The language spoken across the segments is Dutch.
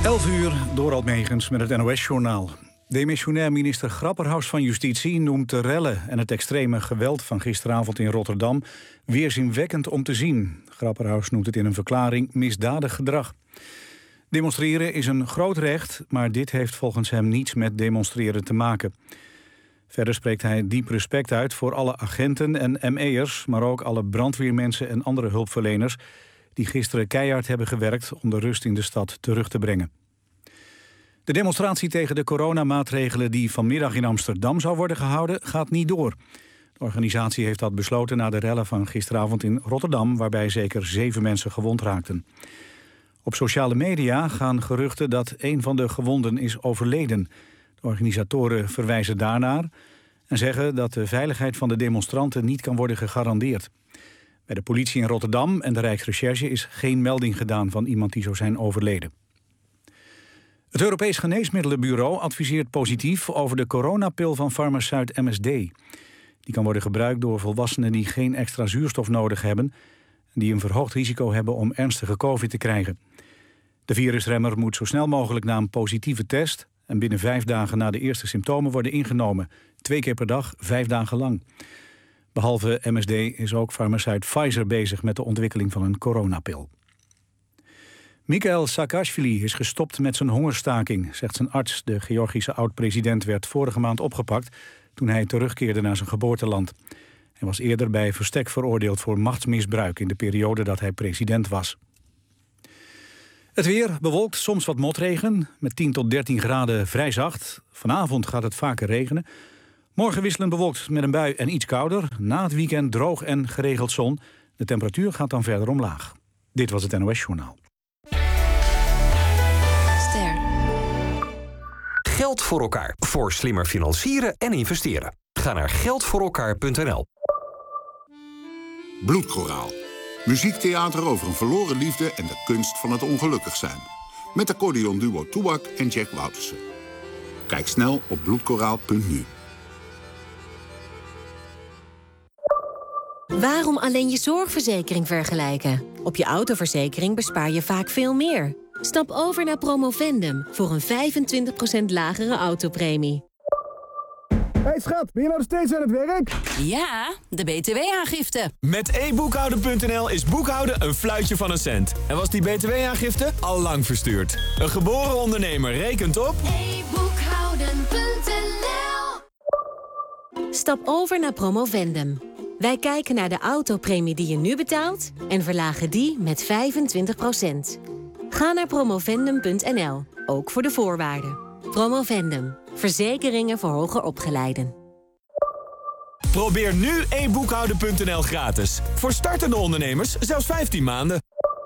11:00, Dorald Megens met het NOS-journaal. Demissionair minister Grapperhaus van Justitie noemt de rellen en het extreme geweld van gisteravond in Rotterdam weerzinwekkend om te zien. Grapperhaus noemt het in een verklaring misdadig gedrag. Demonstreren is een groot recht, maar dit heeft volgens hem niets met demonstreren te maken. Verder spreekt hij diep respect uit voor alle agenten en ME'ers, maar ook alle brandweermensen en andere hulpverleners die gisteren keihard hebben gewerkt om de rust in de stad terug te brengen. De demonstratie tegen de coronamaatregelen die vanmiddag in Amsterdam zou worden gehouden, gaat niet door. De organisatie heeft dat besloten na de rellen van gisteravond in Rotterdam, waarbij zeker 7 mensen gewond raakten. Op sociale media gaan geruchten dat een van de gewonden is overleden. De organisatoren verwijzen daarnaar en zeggen dat de veiligheid van de demonstranten niet kan worden gegarandeerd. Bij de politie in Rotterdam en de Rijksrecherche is geen melding gedaan van iemand die zou zijn overleden. Het Europees Geneesmiddelenbureau adviseert positief over de coronapil van farmaceut MSD. Die kan worden gebruikt door volwassenen die geen extra zuurstof nodig hebben en die een verhoogd risico hebben om ernstige COVID te krijgen. De virusremmer moet zo snel mogelijk na een positieve test en binnen 5 dagen na de eerste symptomen worden ingenomen. 2 keer per dag, 5 dagen lang. Behalve MSD is ook farmaceut Pfizer bezig met de ontwikkeling van een coronapil. Mikhail Saakashvili is gestopt met zijn hongerstaking, zegt zijn arts. De Georgische oud-president werd vorige maand opgepakt toen hij terugkeerde naar zijn geboorteland. Hij was eerder bij verstek veroordeeld voor machtsmisbruik in de periode dat hij president was. Het weer bewolkt, soms wat motregen, met 10 tot 13 graden vrij zacht. Vanavond gaat het vaker regenen. Morgen wisselend bewolkt met een bui en iets kouder. Na het weekend droog en geregeld zon. De temperatuur gaat dan verder omlaag. Dit was het NOS-journaal. Geld voor elkaar. Voor slimmer financieren en investeren. Ga naar geldvoorelkaar.nl. Bloedkoraal. Muziektheater over een verloren liefde en de kunst van het ongelukkig zijn. Met accordeonduo Toebak en Jack Woutersen. Kijk snel op bloedkoraal.nu. Waarom alleen je zorgverzekering vergelijken? Op je autoverzekering bespaar je vaak veel meer. Stap over naar Promovendum voor een 25% lagere autopremie. Hey schat, ben je nou nog steeds aan het werk? Ja, de BTW-aangifte. Met e-boekhouden.nl is boekhouden een fluitje van een cent. En was die BTW-aangifte al lang verstuurd. Een geboren ondernemer rekent op... e-boekhouden.nl. Stap over naar Promovendum. Wij kijken naar de autopremie die je nu betaalt en verlagen die met 25%. Ga naar promovendum.nl, ook voor de voorwaarden. Promovendum, verzekeringen voor hoger opgeleiden. Probeer nu e-boekhouden.nl gratis. Voor startende ondernemers zelfs 15 maanden.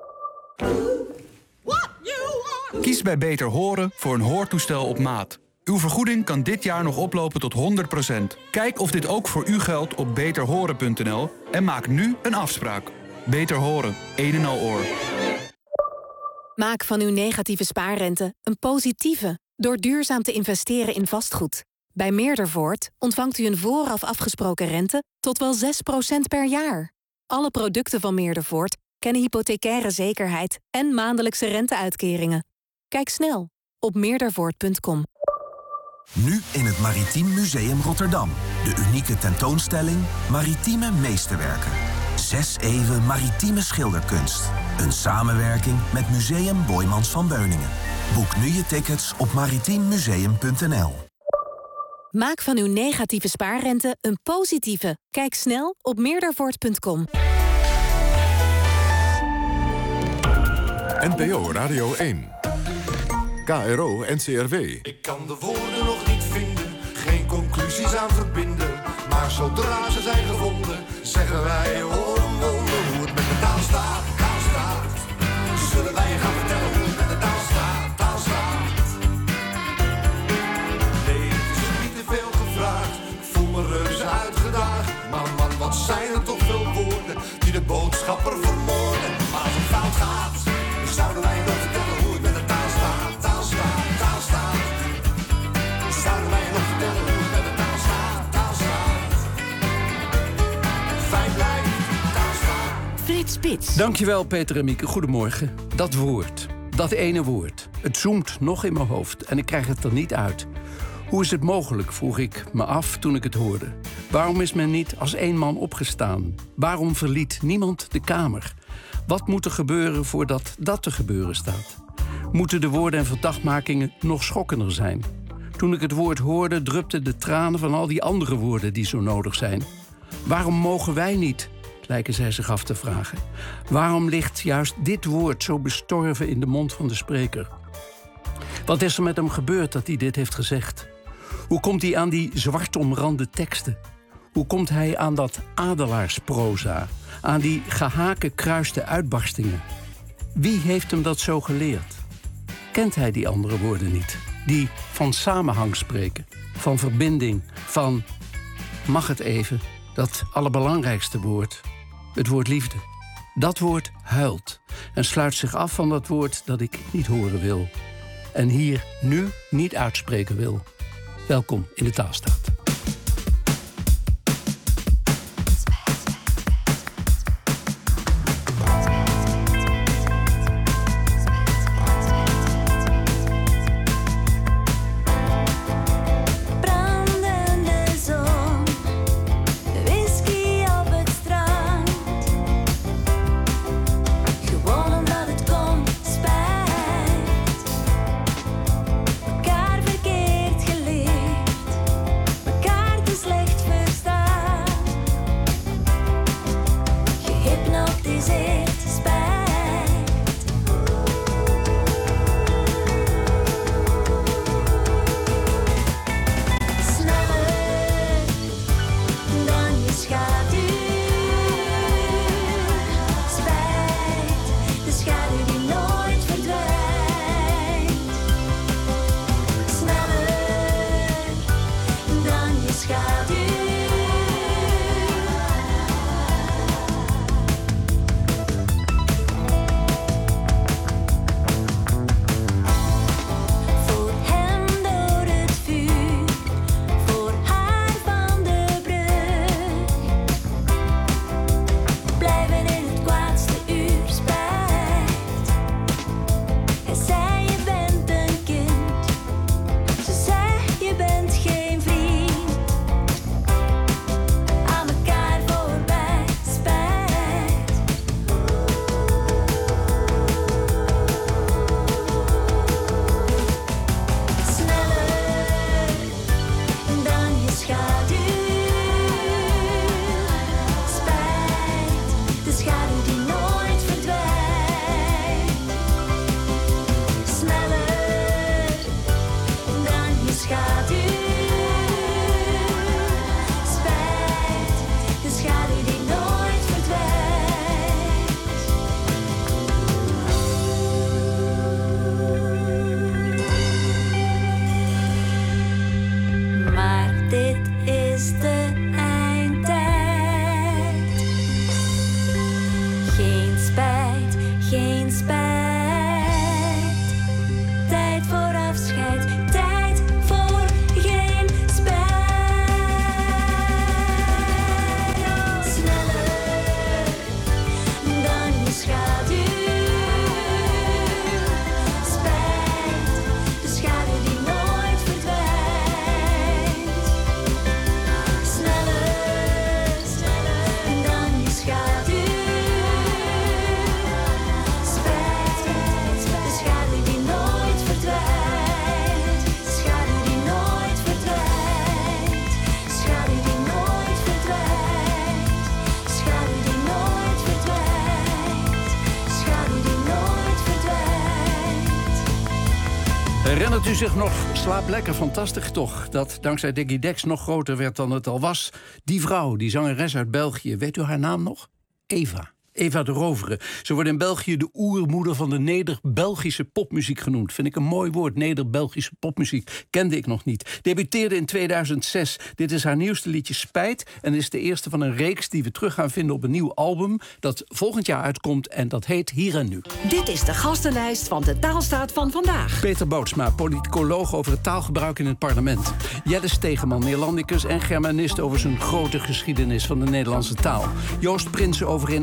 Kies bij Beter Horen voor een hoortoestel op maat. Uw vergoeding kan dit jaar nog oplopen tot 100%. Kijk of dit ook voor u geldt op beterhoren.nl en maak nu een afspraak. Beter Horen, een en al oor. Maak van uw negatieve spaarrente een positieve door duurzaam te investeren in vastgoed. Bij Meerdervoort ontvangt u een vooraf afgesproken rente tot wel 6% per jaar. Alle producten van Meerdervoort kennen hypothecaire zekerheid en maandelijkse renteuitkeringen. Kijk snel op meerdervoort.com. Nu in het Maritiem Museum Rotterdam. De unieke tentoonstelling Maritieme Meesterwerken. 6 eeuwen maritieme schilderkunst. Een samenwerking met Museum Boijmans van Beuningen. Boek nu je tickets op maritiemuseum.nl. Maak van uw negatieve spaarrente een positieve. Kijk snel op meerdervoort.com. NPO Radio 1. KRO NCRW. Ik kan de woorden nog niet vinden, geen conclusies aan verbinden. Maar zodra ze zijn gevonden, zeggen wij hoor een wonder hoe het met de taal staat, taal staat. Zullen wij je gaan vertellen hoe het met de taal staat, taal staat. Nee, het is niet te veel gevraagd, ik voel me reuze uitgedaagd. Maar man, wat zijn er toch veel woorden die de boodschapper vermoorden. Maar als het fout gaat, dan zouden wij je nog vertellen hoe het met de taal staat, taal staat, taal staat. Zouden wij je nog vertellen hoe het met de taal staat, taal staat. Fijn blijft, taal staat. Frits Spits. Dankjewel Peter en Mieke, goedemorgen. Dat woord. Dat ene woord. Het zoomt nog in mijn hoofd en ik krijg het er niet uit. Hoe is het mogelijk, vroeg ik me af toen ik het hoorde. Waarom is men niet als één man opgestaan? Waarom verliet niemand de kamer? Wat moet er gebeuren voordat dat te gebeuren staat? Moeten de woorden en verdachtmakingen nog schokkender zijn? Toen ik het woord hoorde, drupten de tranen van al die andere woorden die zo nodig zijn. Waarom mogen wij niet? Lijken zij zich af te vragen. Waarom ligt juist dit woord zo bestorven in de mond van de spreker? Wat is er met hem gebeurd dat hij dit heeft gezegd? Hoe komt hij aan die zwart omrande teksten? Hoe komt hij aan dat adelaarsproza? Aan die gehakekruiste uitbarstingen? Wie heeft hem dat zo geleerd? Kent hij die andere woorden niet? Die van samenhang spreken, van verbinding, van... Mag het even, dat allerbelangrijkste woord, het woord liefde. Dat woord huilt en sluit zich af van dat woord dat ik niet horen wil. En hier nu niet uitspreken wil. Welkom in de Taalstaat. Herinnert u zich nog, slaap lekker, fantastisch toch... dat dankzij Diggy Dex nog groter werd dan het al was. Die vrouw, die zangeres uit België, weet u haar naam nog? Eva. Eva de Rovere. Ze wordt in België de oermoeder van de Neder-Belgische popmuziek genoemd. Vind ik een mooi woord, Neder-Belgische popmuziek. Kende ik nog niet. Debuteerde in 2006. Dit is haar nieuwste liedje Spijt. En is de eerste van een reeks die we terug gaan vinden op een nieuw album... dat volgend jaar uitkomt en dat heet Hier en Nu. Dit is de gastenlijst van de Taalstaat van vandaag. Peter Bootsma, politicoloog over het taalgebruik in het parlement. Jelle Stegeman, Neerlandicus en Germanist over zijn grote geschiedenis van de Nederlandse taal. Joost Prinsen over In alle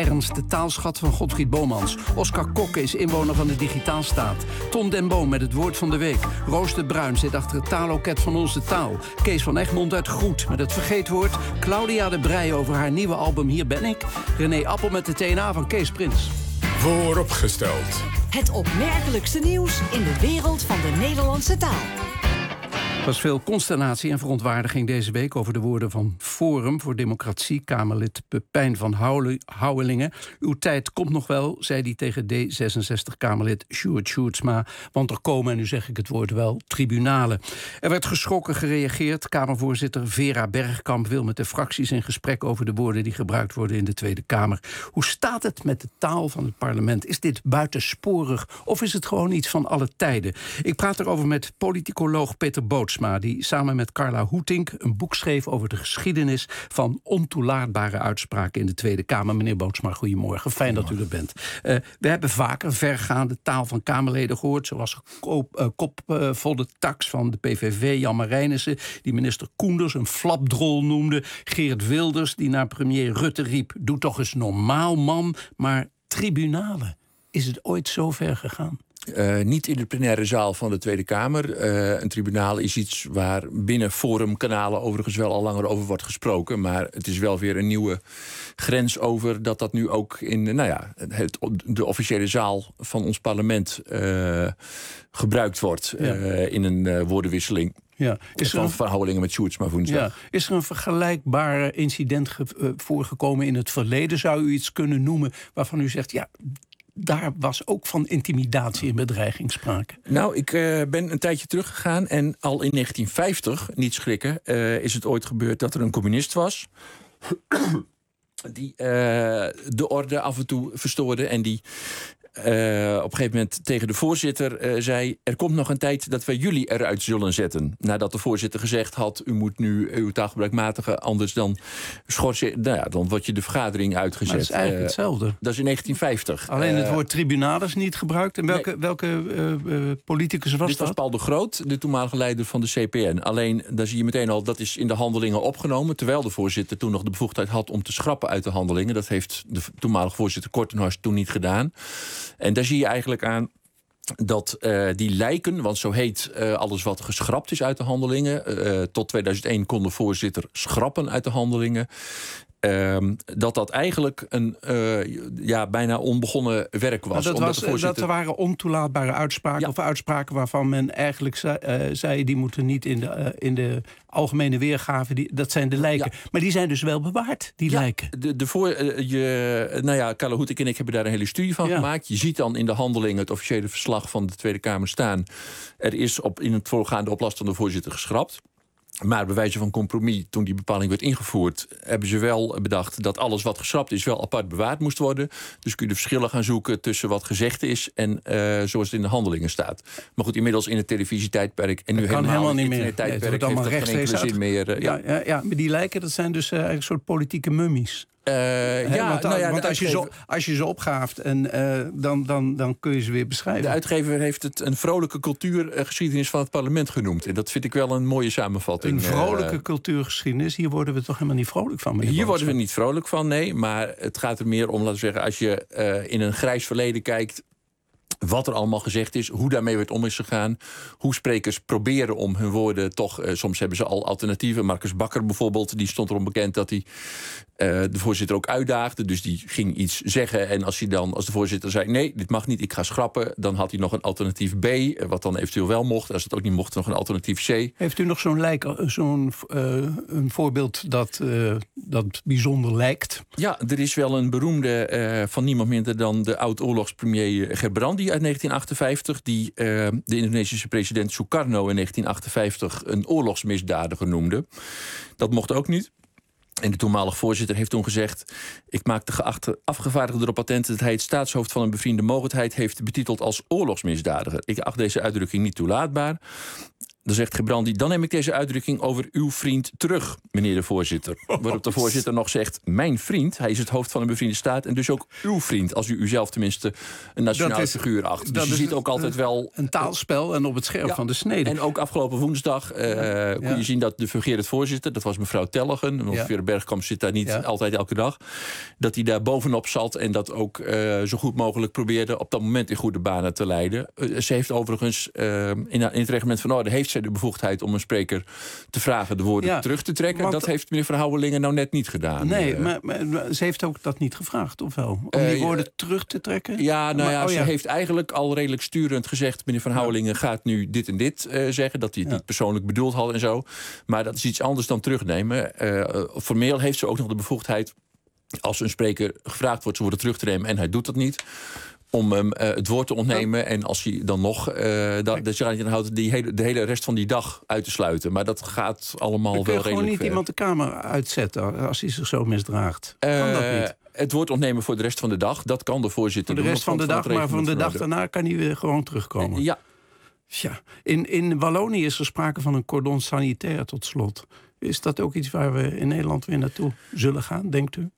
Ernst, de taalschat van Godfried Bomans. Oscar Kokke is inwoner van de Digitaalstaat. Ton den Boom met het woord van de week. Roos de Bruin zit achter het taalloket van Onze Taal. Kees van Egmond uit Groet met het vergeetwoord. Claudia de Breij over haar nieuwe album Hier ben ik. René Appel met de TNA van Kees Prins. Vooropgesteld. Het opmerkelijkste nieuws in de wereld van de Nederlandse taal. Er was veel consternatie en verontwaardiging deze week over de woorden van Forum voor Democratie, Kamerlid Pepijn van Houwelingen. Uw tijd komt nog wel, zei hij tegen D66-Kamerlid Sjoerd Sjoerdsma. Want er komen, en nu zeg ik het woord wel, tribunalen. Er werd geschrokken gereageerd. Kamervoorzitter Vera Bergkamp wil met de fracties in gesprek over de woorden die gebruikt worden in de Tweede Kamer. Hoe staat het met de taal van het parlement? Is dit buitensporig of is het gewoon iets van alle tijden? Ik praat erover met politicoloog Peter Bootsma, die samen met Carla Hoetink een boek schreef over de geschiedenis van ontoelaatbare uitspraken in de Tweede Kamer. Meneer Bootsma, goedemorgen. Fijn dat u er bent. We hebben vaker vergaande taal van Kamerleden gehoord, zoals kopvolle tax van de PVV, Jan Marijnissen, die minister Koenders een flapdrol noemde, Geert Wilders, die naar premier Rutte riep, doe toch eens normaal, man. Maar tribunalen, is het ooit zo ver gegaan? Niet in de plenaire zaal van de Tweede Kamer. Een tribunaal is iets waar binnen forumkanalen overigens wel al langer over wordt gesproken. Maar het is wel weer een nieuwe grens over dat nu ook in de officiële zaal van ons parlement gebruikt wordt. In een woordenwisseling. Ja. Is er van Houwelingen met Sjoerdsma woensdag. Ja. Is er een vergelijkbaar incident voorgekomen in het verleden? Zou u iets kunnen noemen waarvan u zegt, ja, daar was ook van intimidatie en bedreiging sprake? Nou, ik ben een tijdje teruggegaan en al in 1950, niet schrikken, is het ooit gebeurd dat er een communist was die de orde af en toe verstoorde en die op een gegeven moment tegen de voorzitter zei, er komt nog een tijd dat wij jullie eruit zullen zetten. Nadat de voorzitter gezegd had, u moet nu uw taalgebruik matigen, anders dan schorsen, dan wordt je de vergadering uitgezet. Maar dat is eigenlijk hetzelfde. Dat is in 1950. Alleen het woord tribunaal is niet gebruikt. En welke politicus was dat? Dit was Paul de Groot, de toenmalige leider van de CPN. Alleen, daar zie je meteen al, dat is in de handelingen opgenomen, terwijl de voorzitter toen nog de bevoegdheid had om te schrappen uit de handelingen. Dat heeft de toenmalige voorzitter Kortenhorst toen niet gedaan. En daar zie je eigenlijk aan dat die lijken, want zo heet alles wat geschrapt is uit de handelingen. Tot 2001 kon de voorzitter schrappen uit de handelingen. Dat eigenlijk een bijna onbegonnen werk was. Dat er waren ontoelaatbare uitspraken, of uitspraken waarvan men eigenlijk zei die moeten niet in de algemene weergave, dat zijn de lijken. Ja. Maar die zijn dus wel bewaard, die lijken. Carla Hoetink en ik hebben daar een hele studie van gemaakt. Je ziet dan in de handelingen het officiële verslag van de Tweede Kamer staan. Er is in het voorgaande op last van de voorzitter geschrapt. Maar bij wijze van compromis, toen die bepaling werd ingevoerd, hebben ze wel bedacht dat alles wat geschrapt is wel apart bewaard moest worden. Dus kun je de verschillen gaan zoeken tussen wat gezegd is en zoals het in de handelingen staat. Maar goed, inmiddels in het televisietijdperk en nu helemaal niet meer. Het tijdperk heeft dat geen enkele zin meer. Maar die lijken, dat zijn dus eigenlijk een soort politieke mummies. Want als je ze opgaaft dan kun je ze weer beschrijven. De uitgever heeft het een vrolijke cultuurgeschiedenis van het parlement genoemd. En dat vind ik wel een mooie samenvatting. Een vrolijke cultuurgeschiedenis, hier worden we toch helemaal niet vrolijk van? Hier worden we niet vrolijk van, nee. Maar het gaat er meer om, laten we zeggen, als je in een grijs verleden kijkt, wat er allemaal gezegd is, hoe daarmee werd om is gegaan, hoe sprekers proberen om hun woorden toch, soms hebben ze al alternatieven. Marcus Bakker bijvoorbeeld, die stond erom bekend dat hij de voorzitter ook uitdaagde. Dus die ging iets zeggen en als de voorzitter zei, nee, dit mag niet, ik ga schrappen, dan had hij nog een alternatief B, wat dan eventueel wel mocht. Als het ook niet mocht, nog een alternatief C. Heeft u nog een voorbeeld dat bijzonder lijkt? Ja, er is wel een beroemde van niemand minder dan de oud-oorlogspremier Gebrandi uit 1958... die de Indonesische president Sukarno in 1958 een oorlogsmisdadiger noemde. Dat mocht ook niet. En de toenmalige voorzitter heeft toen gezegd, ik maak de geachte afgevaardigde erop attent dat hij het staatshoofd van een bevriende mogendheid heeft betiteld als oorlogsmisdadiger. Ik acht deze uitdrukking niet toelaatbaar. Dan zegt Gebrandi, dan neem ik deze uitdrukking over uw vriend terug, meneer de voorzitter. Waarop de voorzitter nog zegt, mijn vriend, hij is het hoofd van een bevriende staat en dus ook uw vriend, als u uzelf tenminste een nationale figuur acht. Dus je ziet ook altijd wel een taalspel en op het scherp van de snede. En ook afgelopen woensdag kon je zien dat de fungerend voorzitter, dat was mevrouw Tellegen, Vera Bergkamp zit daar niet altijd elke dag, dat hij daar bovenop zat en dat ook zo goed mogelijk probeerde op dat moment in goede banen te leiden. Ze heeft overigens in het reglement van orde heeft zij de bevoegdheid om een spreker te vragen de woorden terug te trekken. Dat heeft meneer Verhouwelingen nou net niet gedaan. Nee, maar ze heeft ook dat niet gevraagd, of wel? Om die woorden terug te trekken? Ja, ze heeft eigenlijk al redelijk sturend gezegd, meneer Verhouwelingen gaat nu dit en dit zeggen, dat hij het niet persoonlijk bedoeld had en zo. Maar dat is iets anders dan terugnemen. Formeel heeft ze ook nog de bevoegdheid, als een spreker gevraagd wordt zijn woorden terug te nemen en hij doet dat niet, om hem het woord te ontnemen. En als hij dan nog dat je aan houdt de hele rest van die dag uit te sluiten. Maar dat gaat allemaal wel redelijk ver. Kun je gewoon niet iemand de kamer uitzetten als hij zich zo misdraagt? Kan dat niet? Het woord ontnemen voor de rest van de dag, dat kan de voorzitter doen. Voor de rest van de dag, maar van de dag daarna kan hij weer gewoon terugkomen. Ja. In Wallonië is er sprake van een cordon sanitaire tot slot. Is dat ook iets waar we in Nederland weer naartoe zullen gaan, denkt u?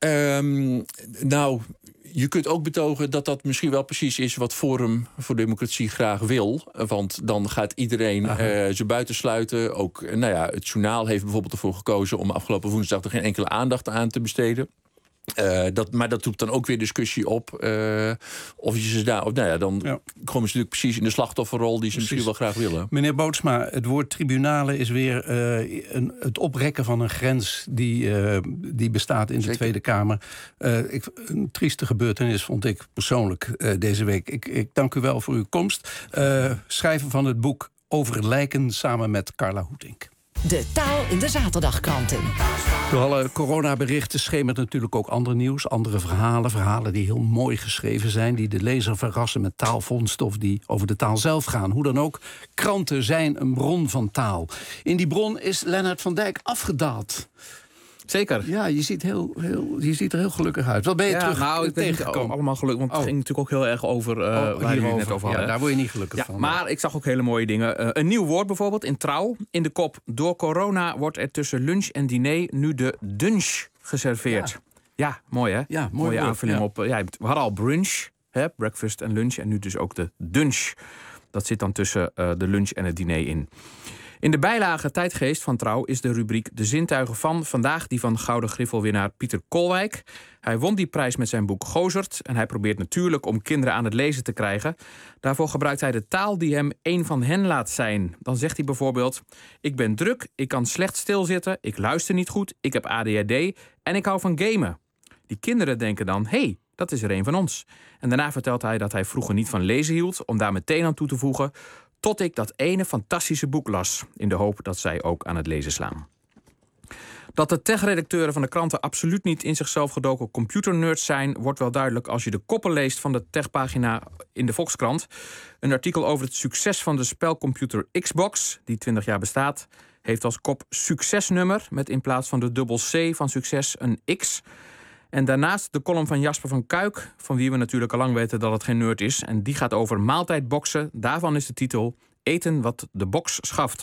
Nou, je kunt ook betogen dat dat misschien wel precies is wat Forum voor Democratie graag wil. Want dan gaat iedereen ze buitensluiten. Ook het journaal heeft bijvoorbeeld ervoor gekozen om afgelopen woensdag er geen enkele aandacht aan te besteden. Maar dat roept dan ook weer discussie op. Of je ze daar. Dan komen ze natuurlijk precies in de slachtofferrol die ze misschien wel graag willen. Meneer Bootsma, het woord tribunalen is weer het oprekken van een grens die bestaat in de Tweede Kamer. Een trieste gebeurtenis vond ik persoonlijk deze week. Ik dank u wel voor uw komst. Schrijver van het boek Over lijken samen met Carla Hoetink. De taal in de zaterdagkranten. Door alle coronaberichten schemert natuurlijk ook ander nieuws. Andere verhalen. Verhalen die heel mooi geschreven zijn. Die de lezer verrassen met taalvondsten of die over de taal zelf gaan. Hoe dan ook, kranten zijn een bron van taal. In die bron is Lennart van Dijk afgedaald. Zeker. Ja, je ziet er heel gelukkig uit. Wat ben je terug ik ben tegengekomen? allemaal gelukkig, want het ging natuurlijk ook heel erg over waar jullie het net over hadden. Ja, daar word je niet gelukkig van. Maar ik zag ook hele mooie dingen. Een nieuw woord bijvoorbeeld in Trouw. In de kop, door corona wordt er tussen lunch en diner nu de dunch geserveerd. Ja, mooi hè? Ja, mooie aanvulling op. We hadden al brunch, breakfast en lunch. En nu dus ook de dunch. Dat zit dan tussen de lunch en het diner in. In de bijlage Tijdgeest van Trouw is de rubriek De zintuigen van vandaag die van Gouden Griffelwinnaar Pieter Kolwijk. Hij won die prijs met zijn boek Gozert en hij probeert natuurlijk om kinderen aan het lezen te krijgen. Daarvoor gebruikt hij de taal die hem een van hen laat zijn. Dan zegt hij bijvoorbeeld: ik ben druk, ik kan slecht stilzitten, ik luister niet goed, ik heb ADHD en ik hou van gamen. Die kinderen denken dan: hé, dat is er een van ons. En daarna vertelt hij dat hij vroeger niet van lezen hield, om daar meteen aan toe te voegen: tot ik dat ene fantastische boek las, in de hoop dat zij ook aan het lezen slaan. Dat de tech-redacteuren van de kranten absoluut niet in zichzelf gedoken computernerds zijn, wordt wel duidelijk als je de koppen leest van de techpagina in de Volkskrant. Een artikel over het succes van de spelcomputer Xbox, die 20 jaar bestaat, heeft als kop succesnummer, met in plaats van de dubbel C van succes een X. En daarnaast de column van Jasper van Kuik, van wie we natuurlijk al lang weten dat het geen nerd is. En die gaat over maaltijdboxen. Daarvan is de titel Eten wat de box schaft.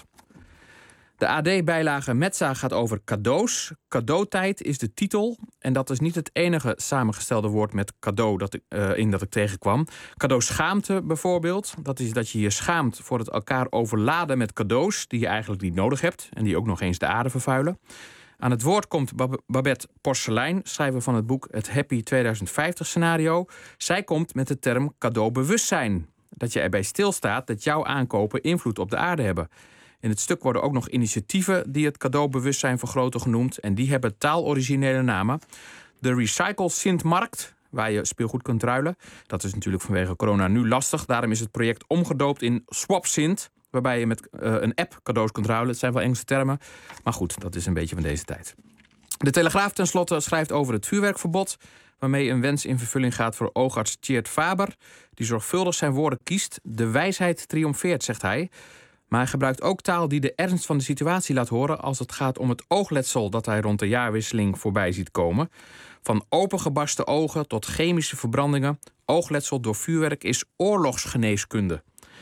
De AD-bijlage Metza gaat over cadeaus. Cadeautijd is de titel. En dat is niet het enige samengestelde woord met cadeau dat ik tegenkwam. Cadeauschaamte bijvoorbeeld. Dat is dat je je schaamt voor het elkaar overladen met cadeaus die je eigenlijk niet nodig hebt. En die ook nog eens de aarde vervuilen. Aan het woord komt Babette Porcelein, schrijver van het boek Het Happy 2050-scenario. Zij komt met de term cadeaubewustzijn. Dat je erbij stilstaat dat jouw aankopen invloed op de aarde hebben. In het stuk worden ook nog initiatieven die het cadeaubewustzijn vergroten genoemd. En die hebben taaloriginele namen. De Recycle Sint-markt, waar je speelgoed kunt ruilen. Dat is natuurlijk vanwege corona nu lastig. Daarom is het project omgedoopt in Swap Sint, waarbij je met een app cadeaus kunt ruilen. Het zijn wel Engelse termen, maar goed, dat is een beetje van deze tijd. De Telegraaf tenslotte schrijft over het vuurwerkverbod, waarmee een wens in vervulling gaat voor oogarts Tjeerd Faber, die zorgvuldig zijn woorden kiest. De wijsheid triomfeert, zegt hij. Maar hij gebruikt ook taal die de ernst van de situatie laat horen als het gaat om het oogletsel dat hij rond de jaarwisseling voorbij ziet komen. Van opengebarsten ogen tot chemische verbrandingen. Oogletsel door vuurwerk is oorlogsgeneeskunde.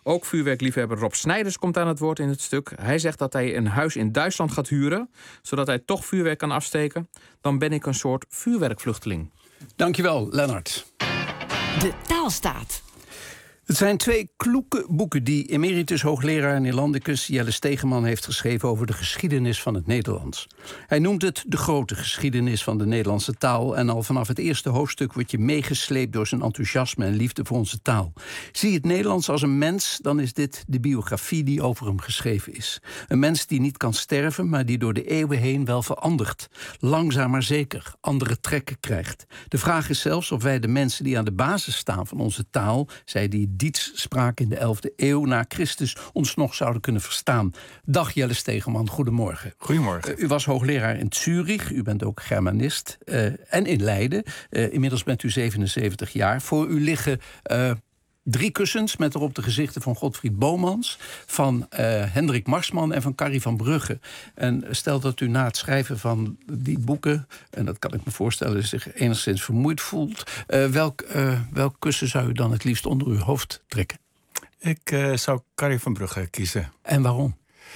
Ook vuurwerkliefhebber Rob Snijders komt aan het woord in het stuk. Hij zegt dat hij een huis in Duitsland gaat huren, zodat hij toch vuurwerk kan afsteken. Dan ben ik een soort vuurwerkvluchteling. Dankjewel, Lennart. De taalstaat. Het zijn 2 kloeke boeken die emeritus hoogleraar Neerlandicus Jelle Stegeman heeft geschreven over de geschiedenis van het Nederlands. Hij noemt het de grote geschiedenis van de Nederlandse taal en al vanaf het eerste hoofdstuk word je meegesleept door zijn enthousiasme en liefde voor onze taal. Zie het Nederlands als een mens, dan is dit de biografie die over hem geschreven is. Een mens die niet kan sterven, maar die door de eeuwen heen wel verandert. Langzaam maar zeker, andere trekken krijgt. De vraag is zelfs of wij de mensen die aan de basis staan van onze taal, zij die Diets spraak in de 11e eeuw na Christus, ons nog zouden kunnen verstaan. Dag Jelle Stegeman, goedemorgen. Goedemorgen. U was hoogleraar in Zurich, u bent ook Germanist en in Leiden. Inmiddels bent u 77 jaar. Voor u liggen 3 kussens met erop de gezichten van Godfried Bomans, van Hendrik Marsman en van Carrie van Brugge. En stel dat u na het schrijven van die boeken, en dat kan ik me voorstellen, zich enigszins vermoeid voelt, welk kussen zou u dan het liefst onder uw hoofd trekken? Ik zou Carrie van Brugge kiezen. En waarom?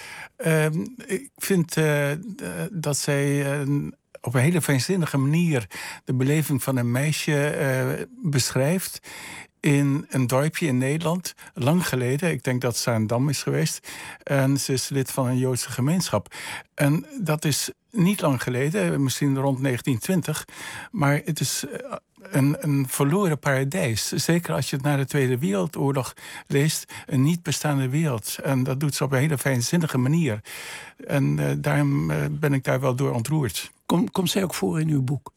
Ik vind dat zij op een hele fijnzinnige manier de beleving van een meisje beschrijft in een dorpje in Nederland, lang geleden. Ik denk dat Zaandam is geweest. En ze is lid van een Joodse gemeenschap. En dat is niet lang geleden, misschien rond 1920. Maar het is een verloren paradijs. Zeker als je het na de Tweede Wereldoorlog leest. Een niet bestaande wereld. En dat doet ze op een hele fijnzinnige manier. En daarom ben ik daar wel door ontroerd. Komt zij ook voor in uw boek?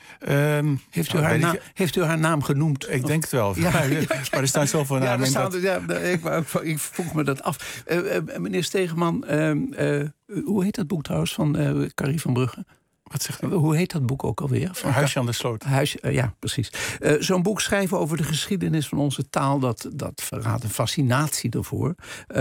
Heeft u haar naam genoemd? Ik denk het wel. Ja. Maar er staan zoveel namen in. Ik vroeg me dat af. Meneer Stegeman, hoe heet dat boek trouwens van Carrie van Brugge? Wat zegt u? Hoe heet dat boek ook alweer? Huisje aan de Sloot. Ja, precies. Zo'n boek schrijven over de geschiedenis van onze taal, dat verraadt een fascinatie ervoor.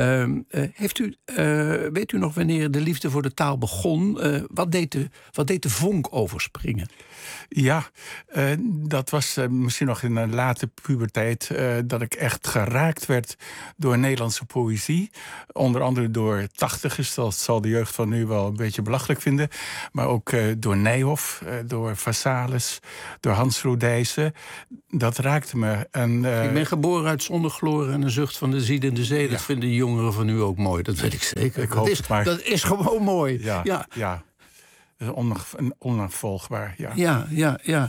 Weet u nog wanneer de liefde voor de taal begon? Wat deed de vonk overspringen? Ja, dat was misschien nog in een late puberteit dat ik echt geraakt werd door Nederlandse poëzie. Onder andere door tachtigers, dat zal de jeugd van nu wel een beetje belachelijk vinden. Maar ook door Nijhoff, door Vasalis, door Hans Rodijssen. Dat raakte me. En, ik ben geboren uit Zonnegloren en een zucht van de ziedende zee. Dat vinden de jongeren van u ook mooi, dat weet ik zeker. Dat is gewoon mooi. Ja. Onafvolgbaar, ja. Ja.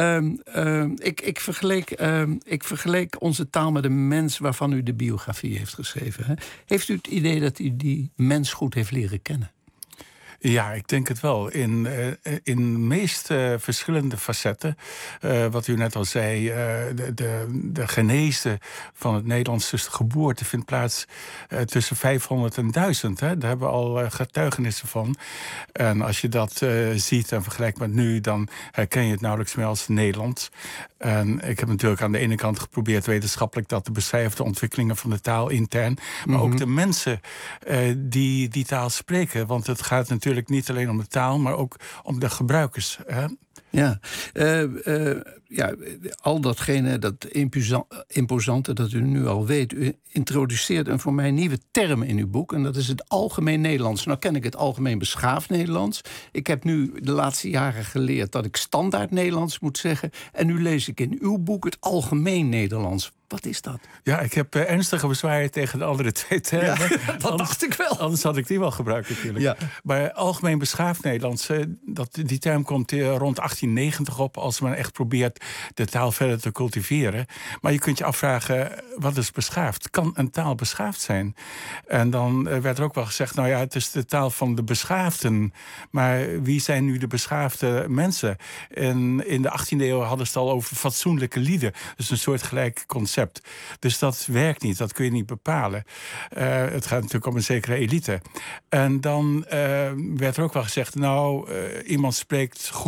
Ik vergeleek onze taal met een mens waarvan u de biografie heeft geschreven. Hè? Heeft u het idee dat u die mens goed heeft leren kennen? Ja, ik denk het wel. In de meest verschillende facetten. Wat u net al zei, de genese van het Nederlands, dus de geboorte, vindt plaats tussen 500 en 1000. Hè? Daar hebben we al getuigenissen van. En als je dat ziet en vergelijkt met nu, dan herken je het nauwelijks meer als Nederland. En ik heb natuurlijk aan de ene kant geprobeerd wetenschappelijk dat te beschrijven, de ontwikkelingen van de taal intern. Maar ook de mensen die taal spreken. Want het gaat natuurlijk niet alleen om de taal, maar ook om de gebruikers. Hè? Ja, al datgene, dat imposante dat u nu al weet. U introduceert een voor mij nieuwe term in uw boek. En dat is het algemeen Nederlands. Nou ken ik het algemeen beschaafd Nederlands. Ik heb nu de laatste jaren geleerd dat ik standaard Nederlands moet zeggen. En nu lees ik in uw boek het algemeen Nederlands. Wat is dat? Ja, ik heb ernstige bezwaren tegen de andere 2 termen. Ja, dat dacht ik wel. Anders had ik die wel gebruikt natuurlijk. Ja. Maar algemeen beschaafd Nederlands, die term komt rond 1890 op, als men echt probeert de taal verder te cultiveren. Maar je kunt je afvragen, wat is beschaafd? Kan een taal beschaafd zijn? En dan werd er ook wel gezegd, nou ja, het is de taal van de beschaafden. Maar wie zijn nu de beschaafde mensen? En in de 18e eeuw hadden ze het al over fatsoenlijke lieden. Dus een soort gelijk concept. Dus dat werkt niet, dat kun je niet bepalen. Het gaat natuurlijk om een zekere elite. En dan werd er ook wel gezegd, iemand spreekt goed Nederlands.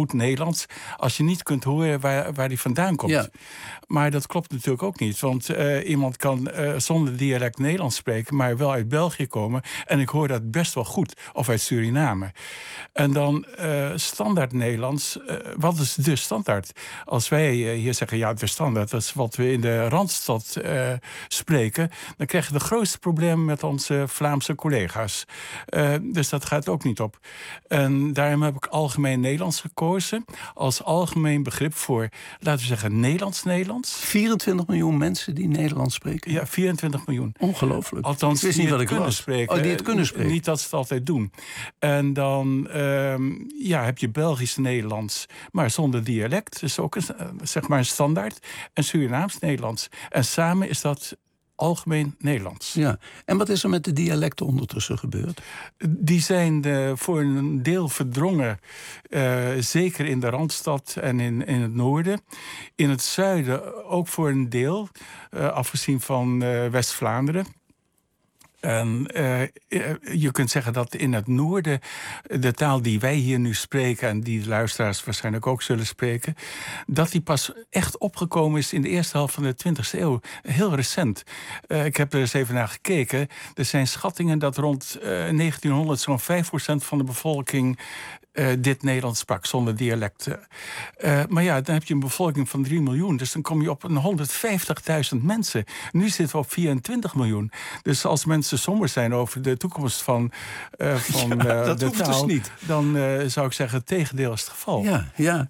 Nederlands als je niet kunt horen waar die vandaan komt. Ja. Maar dat klopt natuurlijk ook niet. Want iemand kan zonder dialect Nederlands spreken, maar wel uit België komen. En ik hoor dat best wel goed. Of uit Suriname. En dan standaard Nederlands. Wat is de standaard? Als wij hier zeggen, ja, de standaard, dat is wat we in de Randstad spreken, dan krijg je de grootste problemen met onze Vlaamse collega's. Dus dat gaat ook niet op. En daarom heb ik algemeen Nederlands gekozen. Als algemeen begrip voor, laten we zeggen, Nederlands. 24 miljoen mensen die Nederlands spreken? Ja, 24 miljoen. Ongelooflijk. Althans, ik wist niet wat ik was. Spreken. Die het kunnen spreken. Niet dat ze het altijd doen. En dan heb je Belgisch Nederlands, maar zonder dialect. Dus ook een standaard. En Surinaams Nederlands. En samen is dat algemeen Nederlands. Ja. En wat is er met de dialecten ondertussen gebeurd? Die zijn voor een deel verdrongen. Zeker in de Randstad en in het noorden. In het zuiden ook voor een deel. Afgezien van West-Vlaanderen. En je kunt zeggen dat in het noorden de taal die wij hier nu spreken, en die de luisteraars waarschijnlijk ook zullen spreken, dat die pas echt opgekomen is in de eerste helft van de 20e eeuw. Heel recent. Ik heb er eens even naar gekeken. Er zijn schattingen dat rond 1900 zo'n 5% van de bevolking dit Nederlands sprak, zonder dialecten. Maar ja, dan heb je een bevolking van 3 miljoen. Dus dan kom je op 150.000 mensen. Nu zitten we op 24 miljoen. Dus als mensen somber zijn over de toekomst van dat de taal, dus niet. Dan zou ik zeggen, het tegendeel is het geval. Ja.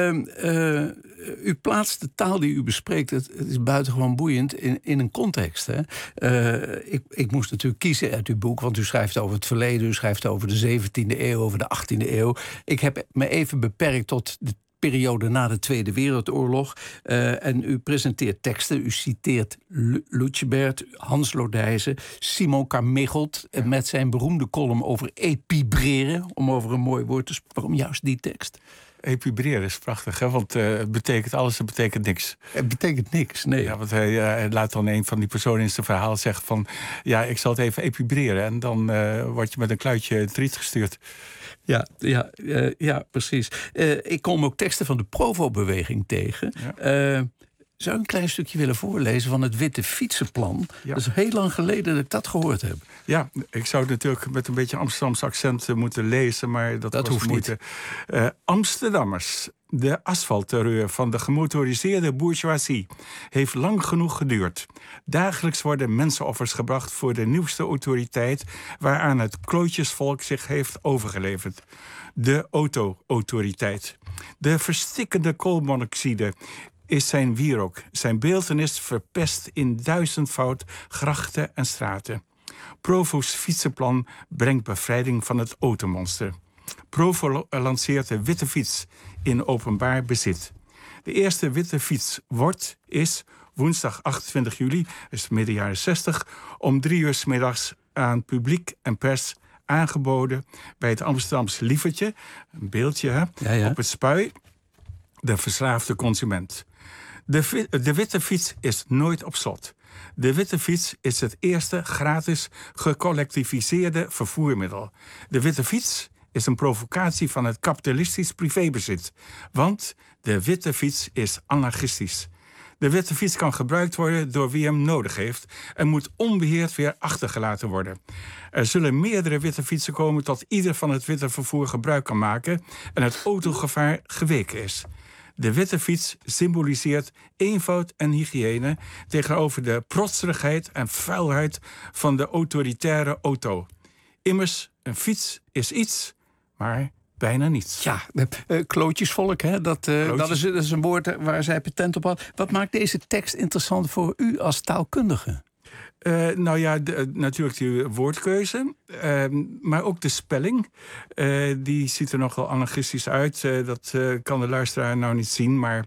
U plaatst de taal die u bespreekt, het is buitengewoon boeiend, in een context. Hè? Ik moest natuurlijk kiezen uit uw boek, want u schrijft over het verleden, u schrijft over de 17e eeuw, over de 18e eeuw. Ik heb me even beperkt tot de periode na de Tweede Wereldoorlog. En u presenteert teksten. U citeert Lutjebert, Hans Lodijzen, Simon Carmichelt met zijn beroemde column over epibreren, om over een mooi woord te spreken. Waarom juist die tekst? Epibreren is prachtig, hè? Want het betekent alles, het betekent niks. Het betekent niks, nee. Ja, want hij laat dan een van die personen in zijn verhaal zeggen van, ja, ik zal het even epibreren. En dan word je met een kluitje triet gestuurd. Ja, precies. Ik kom ook teksten van de Provo-beweging tegen. Ja. Zou een klein stukje willen voorlezen van het Witte Fietsenplan? Ja. Dat is heel lang geleden dat ik dat gehoord heb. Ja, ik zou het natuurlijk met een beetje Amsterdamse accent moeten lezen, maar dat hoeft niet. Amsterdammers, de asfaltterreur van de gemotoriseerde bourgeoisie heeft lang genoeg geduurd. Dagelijks worden mensenoffers gebracht voor de nieuwste autoriteit waaraan het klootjesvolk zich heeft overgeleverd. De auto-autoriteit. De verstikkende koolmonoxide is zijn wierook. Zijn beeltenis verpest in 1000-voud grachten en straten. Provo's fietsenplan brengt bevrijding van het automonster. Provo lanceert de witte fiets in openbaar bezit. De eerste witte fiets is woensdag 28 juli, dus midden jaren 60... om 3 uur 's middags aan publiek en pers aangeboden bij het Amsterdamse Lievertje, een beeldje op het Spui, de verslaafde consument. De witte fiets is nooit op slot. De witte fiets is het eerste gratis gecollectiviseerde vervoermiddel. De witte fiets is een provocatie van het kapitalistisch privébezit. Want de witte fiets is anarchistisch. De witte fiets kan gebruikt worden door wie hem nodig heeft en moet onbeheerd weer achtergelaten worden. Er zullen meerdere witte fietsen komen tot ieder van het witte vervoer gebruik kan maken en het autogevaar geweken is. De witte fiets symboliseert eenvoud en hygiëne tegenover de protserigheid en vuilheid van de autoritaire auto. Immers, een fiets is iets, maar bijna niets. Ja, klootjesvolk, hè? Dat is een woord waar zij patent op had. Wat maakt deze tekst interessant voor u als taalkundige? Natuurlijk die woordkeuze, maar ook de spelling. Die ziet er nogal anarchistisch uit. Dat kan de luisteraar nou niet zien, maar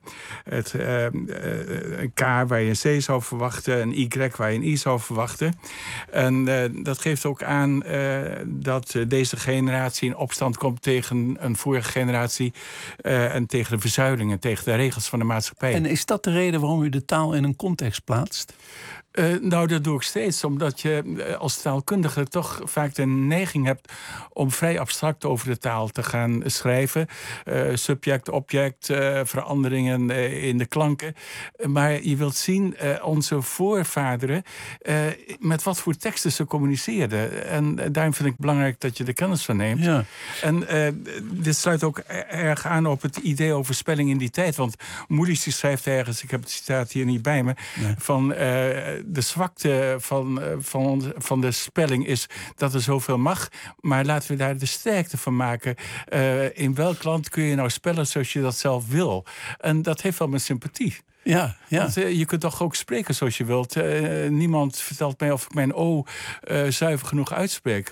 een K waar je een C zou verwachten, een Y waar je een I zou verwachten. En dat geeft ook aan dat deze generatie in opstand komt tegen een vorige generatie en tegen de verzuiling en tegen de regels van de maatschappij. En is dat de reden waarom u de taal in een context plaatst? Nou, dat doe ik steeds. Omdat je als taalkundige toch vaak de neiging hebt om vrij abstract over de taal te gaan schrijven. Subject, object, veranderingen in de klanken. Maar je wilt zien, onze voorvaderen, met wat voor teksten ze communiceerden. En daarom vind ik belangrijk dat je er kennis van neemt. Ja. En dit sluit ook erg aan op het idee over spelling in die tijd. Want Moelis schrijft ergens, ik heb het citaat hier niet bij me, van de zwakte van de spelling is dat er zoveel mag. Maar laten we daar de sterkte van maken. In welk land kun je nou spellen zoals je dat zelf wil? En dat heeft wel mijn sympathie. Ja. Want je kunt toch ook spreken zoals je wilt. Niemand vertelt mij of ik mijn O zuiver genoeg uitspreek.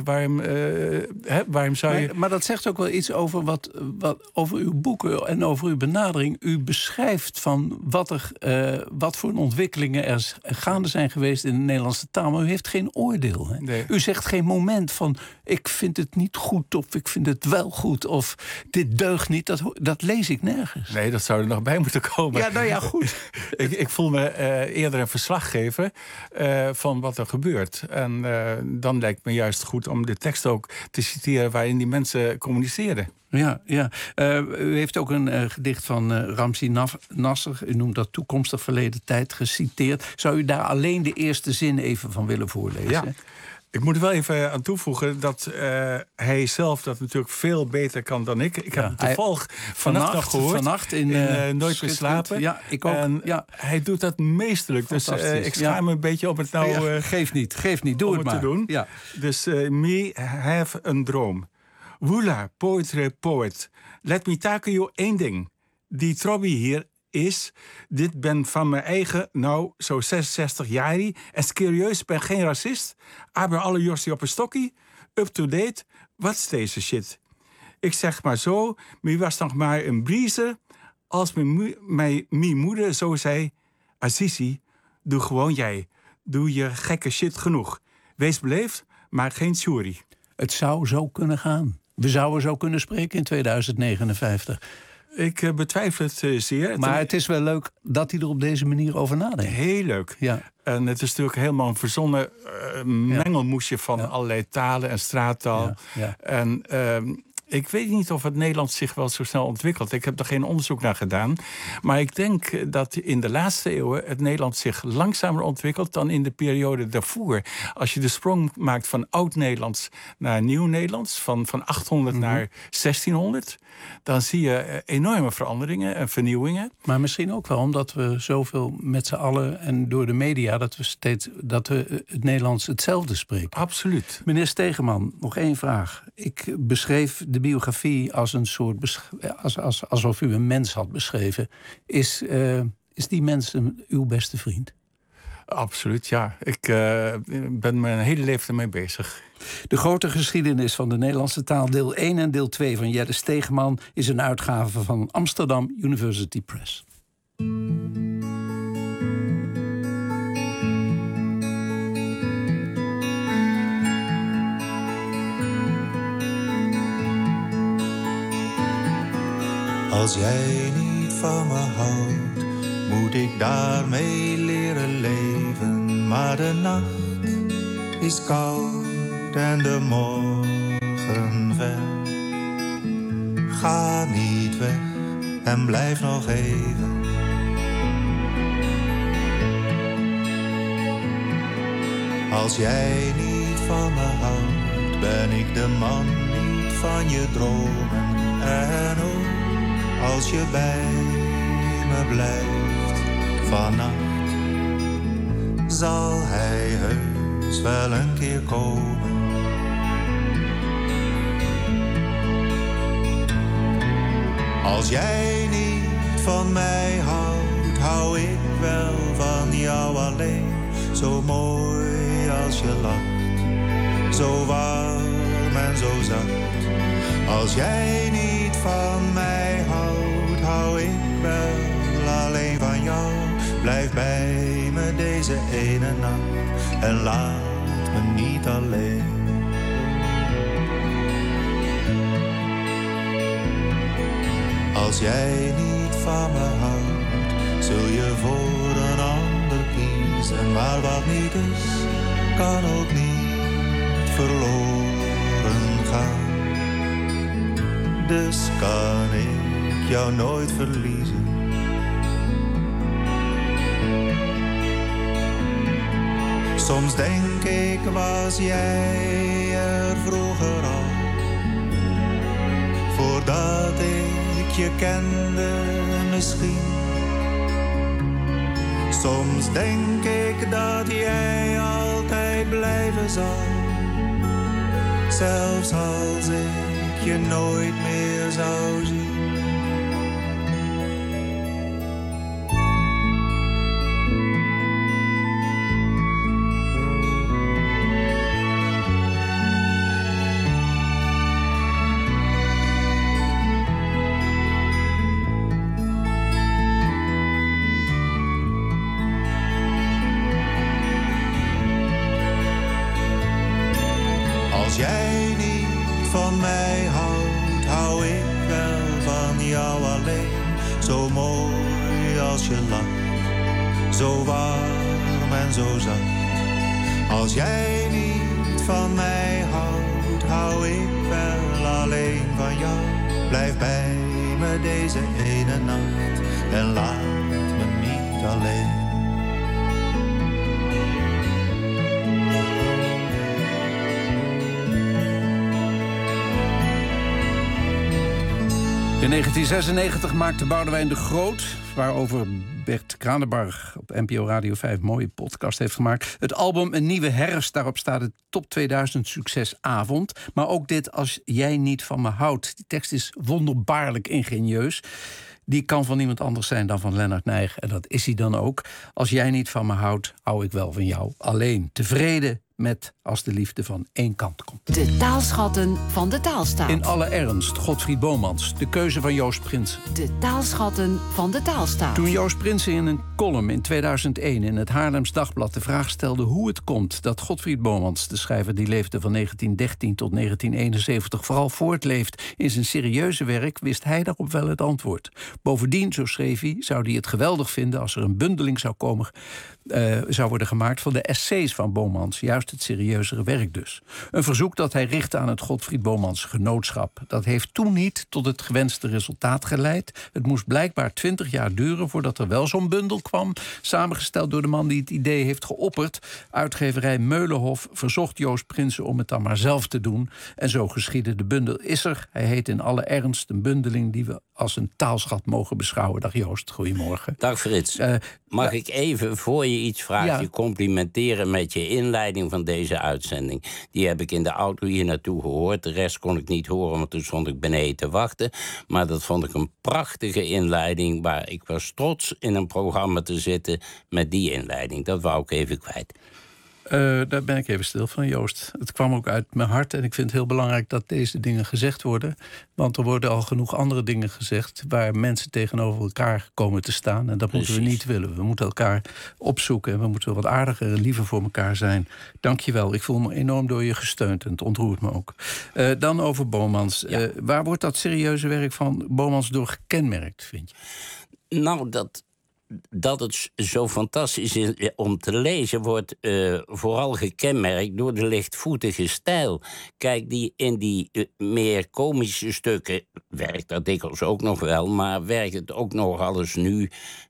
Waarom zou je... Maar dat zegt ook wel iets over wat over uw boeken en over uw benadering. U beschrijft van wat voor ontwikkelingen er gaande zijn geweest in de Nederlandse taal. Maar u heeft geen oordeel. Hè? Nee. U zegt geen moment van ik vind het niet goed of ik vind het wel goed of dit deugt niet. Dat lees ik nergens. Nee, dat zou er nog bij moeten komen. Ja, nou ja, goed. Ik voel me eerder een verslaggever van wat er gebeurt. En dan lijkt me juist goed om de tekst ook te citeren waarin die mensen communiceerden. Ja. U heeft ook een gedicht van Ramzi Nasser, u noemt dat toekomstig verleden tijd, geciteerd. Zou u daar alleen de eerste zin even van willen voorlezen? Ja. Ik moet er wel even aan toevoegen dat hij zelf dat natuurlijk veel beter kan dan ik. Ik heb hem toevallig vannacht nog gehoord. Vannacht in Nooit meer slapen. Ja, ik ook. En hij doet dat meesterlijk. Dus ik schaam me een beetje op het nou... geef niet. Doe het maar. Te doen. Ja. Dus me have een droom. Wula, poetry poet. Let me taken you één ding. Die trobby hier is, dit ben van mijn eigen, nou, zo 66 jaar. En serieus, ben geen racist. Aber alle jossie op een stokkie. Up-to-date, wat is deze shit? Ik zeg maar zo, mij was nog maar een briezer. Als mijn moeder zo zei, Azizi, doe gewoon jij. Doe je gekke shit genoeg. Wees beleefd, maar geen jury. Het zou zo kunnen gaan. We zouden zo kunnen spreken in 2059. Ik betwijfel het zeer. Maar het is wel leuk dat hij er op deze manier over nadenkt. Heel leuk. Ja. En het is natuurlijk helemaal een verzonnen mengelmoesje van allerlei talen en straattaal. Ja. En ik weet niet of het Nederlands zich wel zo snel ontwikkelt. Ik heb er geen onderzoek naar gedaan. Maar ik denk dat in de laatste eeuwen het Nederlands zich langzamer ontwikkelt dan in de periode daarvoor. Als je de sprong maakt van oud-Nederlands naar nieuw-Nederlands, van 800 naar 1600, dan zie je enorme veranderingen en vernieuwingen. Maar misschien ook wel omdat we zoveel met z'n allen en door de media dat we het Nederlands hetzelfde spreken. Absoluut. Meneer Stegeman, nog één vraag. Ik beschreef de biografie als een soort alsof u een mens had beschreven. Is die mens uw beste vriend? Absoluut, ja. Ik ben mijn hele leven ermee bezig. De grote geschiedenis van de Nederlandse taal, deel 1 en deel 2 van Jette Stegeman is een uitgave van Amsterdam University Press. Als jij niet van me houdt, moet ik daarmee leren leven. Maar de nacht is koud en de morgen ver. Ga niet weg en blijf nog even. Als jij niet van me houdt, ben ik de man niet van je dromen. En ook als je bij me blijft vannacht, zal hij heus wel een keer komen. Als jij niet van mij houdt, hou ik wel van jou alleen. Zo mooi als je lacht, zo warm en zo zacht. Als jij niet van mij houdt, hou ik wel alleen van jou. Blijf bij me deze ene nacht en laat me niet alleen. Als jij niet van me houdt, zul je voor een ander kiezen. verliezen. Maar wat niet is, kan ook niet verloren gaan. Dus kan ik jou nooit verliezen. Soms denk ik, was jij er vroeger al, voordat ik je kende misschien. Soms denk ik dat jij altijd blijven zal, zelfs als ik je nooit meer zou zien. Als jij niet van mij houdt, hou ik wel van jou alleen. Zo mooi als je lacht, zo warm en zo zacht. Als jij niet van mij houdt, hou ik wel alleen van jou. Blijf bij me deze ene nacht en laat me niet alleen. In 1996 maakte Boudewijn de Groot, waarover Bert Kranenbarg op NPO Radio 5 een mooie podcast heeft gemaakt, het album Een Nieuwe Herfst. Daarop staat het top 2000 succesavond. Maar ook dit Als jij niet van me houdt. Die tekst is wonderbaarlijk ingenieus. Die kan van niemand anders zijn dan van Lennart Nijg. En dat is hij dan ook. Als jij niet van me houdt, hou ik wel van jou alleen. Tevreden met als de liefde van één kant komt. De taalschatten van de taalstaat. In alle ernst, Godfried Bomans. De keuze van Joost Prinsen. De taalschatten van de taalstaat. Toen Joost Prinsen in een column in 2001 in het Haarlems Dagblad de vraag stelde hoe het komt dat Godfried Bomans, de schrijver die leefde van 1913 tot 1971, vooral voortleeft in zijn serieuze werk, wist hij daarop wel het antwoord. Bovendien, zo schreef hij, zou hij het geweldig vinden als er een bundeling zou worden gemaakt van de essays van Bomans, juist het serieuzere werk dus. Een verzoek dat hij richtte aan het Godfried Bomans Genootschap. Dat heeft toen niet tot het gewenste resultaat geleid. Het moest blijkbaar 20 jaar duren voordat er wel zo'n bundel kwam, samengesteld door de man die het idee heeft geopperd. Uitgeverij Meulenhof verzocht Joost Prinsen om het dan maar zelf te doen. En zo geschiedde. De bundel is er. Hij heet in alle ernst een bundeling die we als een taalschat mogen beschouwen. Dag Joost, goedemorgen. Dag Frits. Mag ik even, voor je iets vraagt, je complimenteren met je inleiding van deze uitzending. Die heb ik in de auto hier naartoe gehoord. De rest kon ik niet horen, want toen stond ik beneden te wachten. Maar dat vond ik een prachtige inleiding. Maar ik was trots in een programma te zitten met die inleiding. Dat wou ik even kwijt. Daar ben ik even stil van, Joost. Het kwam ook uit mijn hart en ik vind het heel belangrijk dat deze dingen gezegd worden. Want er worden al genoeg andere dingen gezegd waar mensen tegenover elkaar komen te staan. En dat moeten we niet willen. We moeten elkaar opzoeken en we moeten wat aardiger en liever voor elkaar zijn. Dank je wel. Ik voel me enorm door je gesteund en het ontroert me ook. Dan over Bomans. Waar wordt dat serieuze werk van Bomans door gekenmerkt, vind je? Nou, dat het zo fantastisch is om te lezen, wordt vooral gekenmerkt door de lichtvoetige stijl. Kijk, in die meer komische stukken werkt dat dikwijls ook nog wel, maar werkt het ook nog alles nu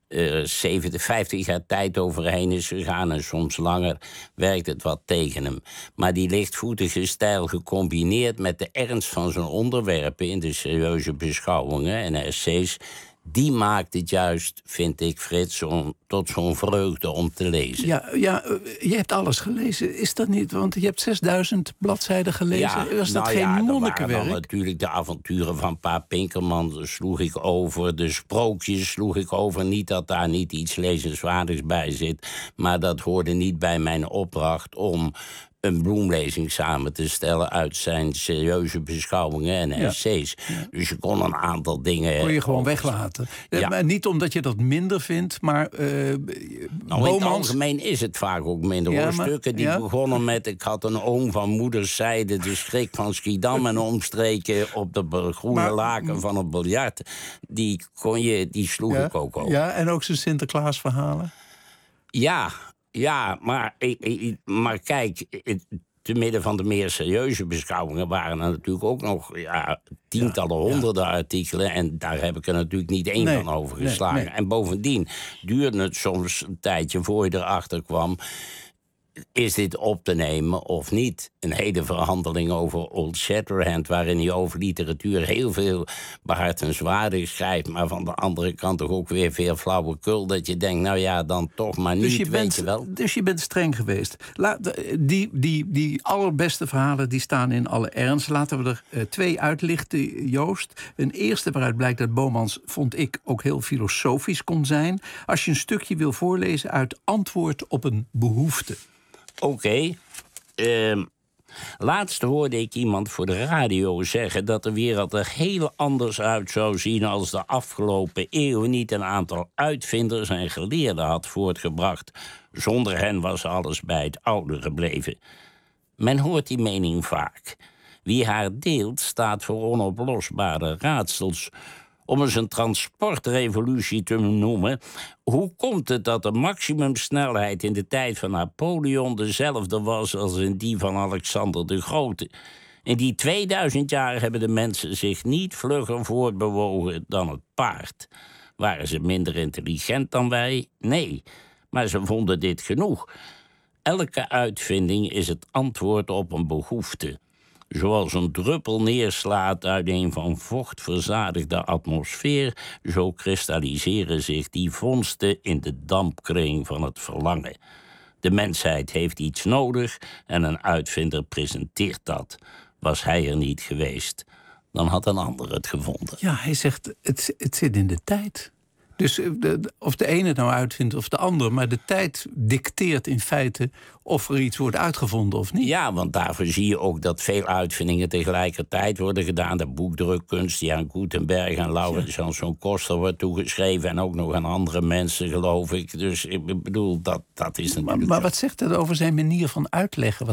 50 jaar tijd overheen is gegaan en soms langer, werkt het wat tegen hem. Maar die lichtvoetige stijl gecombineerd met de ernst van zijn onderwerpen in de serieuze beschouwingen en essays, die maakt het juist, vind ik, Frits, tot zo'n vreugde om te lezen. Ja, je hebt alles gelezen. Is dat niet? Want je hebt 6000 bladzijden gelezen. Was dat geen monnikenwerk? Dan natuurlijk de avonturen van Pa Pinkerman sloeg ik over. De sprookjes sloeg ik over. Niet dat daar niet iets lezenswaardigs bij zit. Maar dat hoorde niet bij mijn opdracht om een bloemlezing samen te stellen uit zijn serieuze beschouwingen en essays. Ja. Dus je kon een aantal dingen kon je gewoon weglaten. Maar niet omdat je dat minder vindt, maar in het algemeen is het vaak ook minder. Stukken die begonnen met ik had een oom van moeders zijde, de schrik van Schiedam en omstreken op de groene laken van het biljart. Die sloeg ik ook over. Ja, en ook zijn Sinterklaasverhalen? Ja, Ja, maar kijk, te midden van de meer serieuze beschouwingen waren er natuurlijk ook nog tientallen, honderden artikelen. En daar heb ik er natuurlijk niet één van overgeslagen. En bovendien duurde het soms een tijdje voor je erachter kwam, is dit op te nemen of niet? Een hele verhandeling over Old Shatterhand, waarin hij over literatuur heel veel behartenswaardig schrijft, maar van de andere kant toch ook weer veel flauwekul, dat je denkt, nou ja, dan toch maar niet, weet je wel. Dus je bent streng geweest. Die allerbeste verhalen die staan in alle ernst. Laten we er 2 uitlichten, Joost. Een eerste waaruit blijkt dat Bomans, vond ik, ook heel filosofisch kon zijn. Als je een stukje wil voorlezen uit Antwoord op een behoefte. Oké. Laatst hoorde ik iemand voor de radio zeggen dat de wereld er heel anders uit zou zien als de afgelopen eeuw niet een aantal uitvinders en geleerden had voortgebracht. Zonder hen was alles bij het oude gebleven. Men hoort die mening vaak. Wie haar deelt staat voor onoplosbare raadsels. Om eens een transportrevolutie te noemen, hoe komt het dat de maximumsnelheid in de tijd van Napoleon dezelfde was als in die van Alexander de Grote? In die 2000 jaar hebben de mensen zich niet vlugger voortbewogen dan het paard. Waren ze minder intelligent dan wij? Nee, maar ze vonden dit genoeg. Elke uitvinding is het antwoord op een behoefte. Zoals een druppel neerslaat uit een van vocht verzadigde atmosfeer, zo kristalliseren zich die vondsten in de dampkring van het verlangen. De mensheid heeft iets nodig en een uitvinder presenteert dat. Was hij er niet geweest, dan had een ander het gevonden. Ja, hij zegt, het zit in de tijd. Dus of de ene het nou uitvindt of de ander, maar de tijd dicteert in feite of er iets wordt uitgevonden of niet. Ja, want daarvoor zie je ook dat veel uitvindingen tegelijkertijd worden gedaan. De boekdrukkunst die aan Gutenberg en Laurens Janszoon Koster wordt toegeschreven en ook nog aan andere mensen, geloof ik. Dus ik bedoel, dat is natuurlijk... Maar wat zegt het over zijn manier van uitleggen?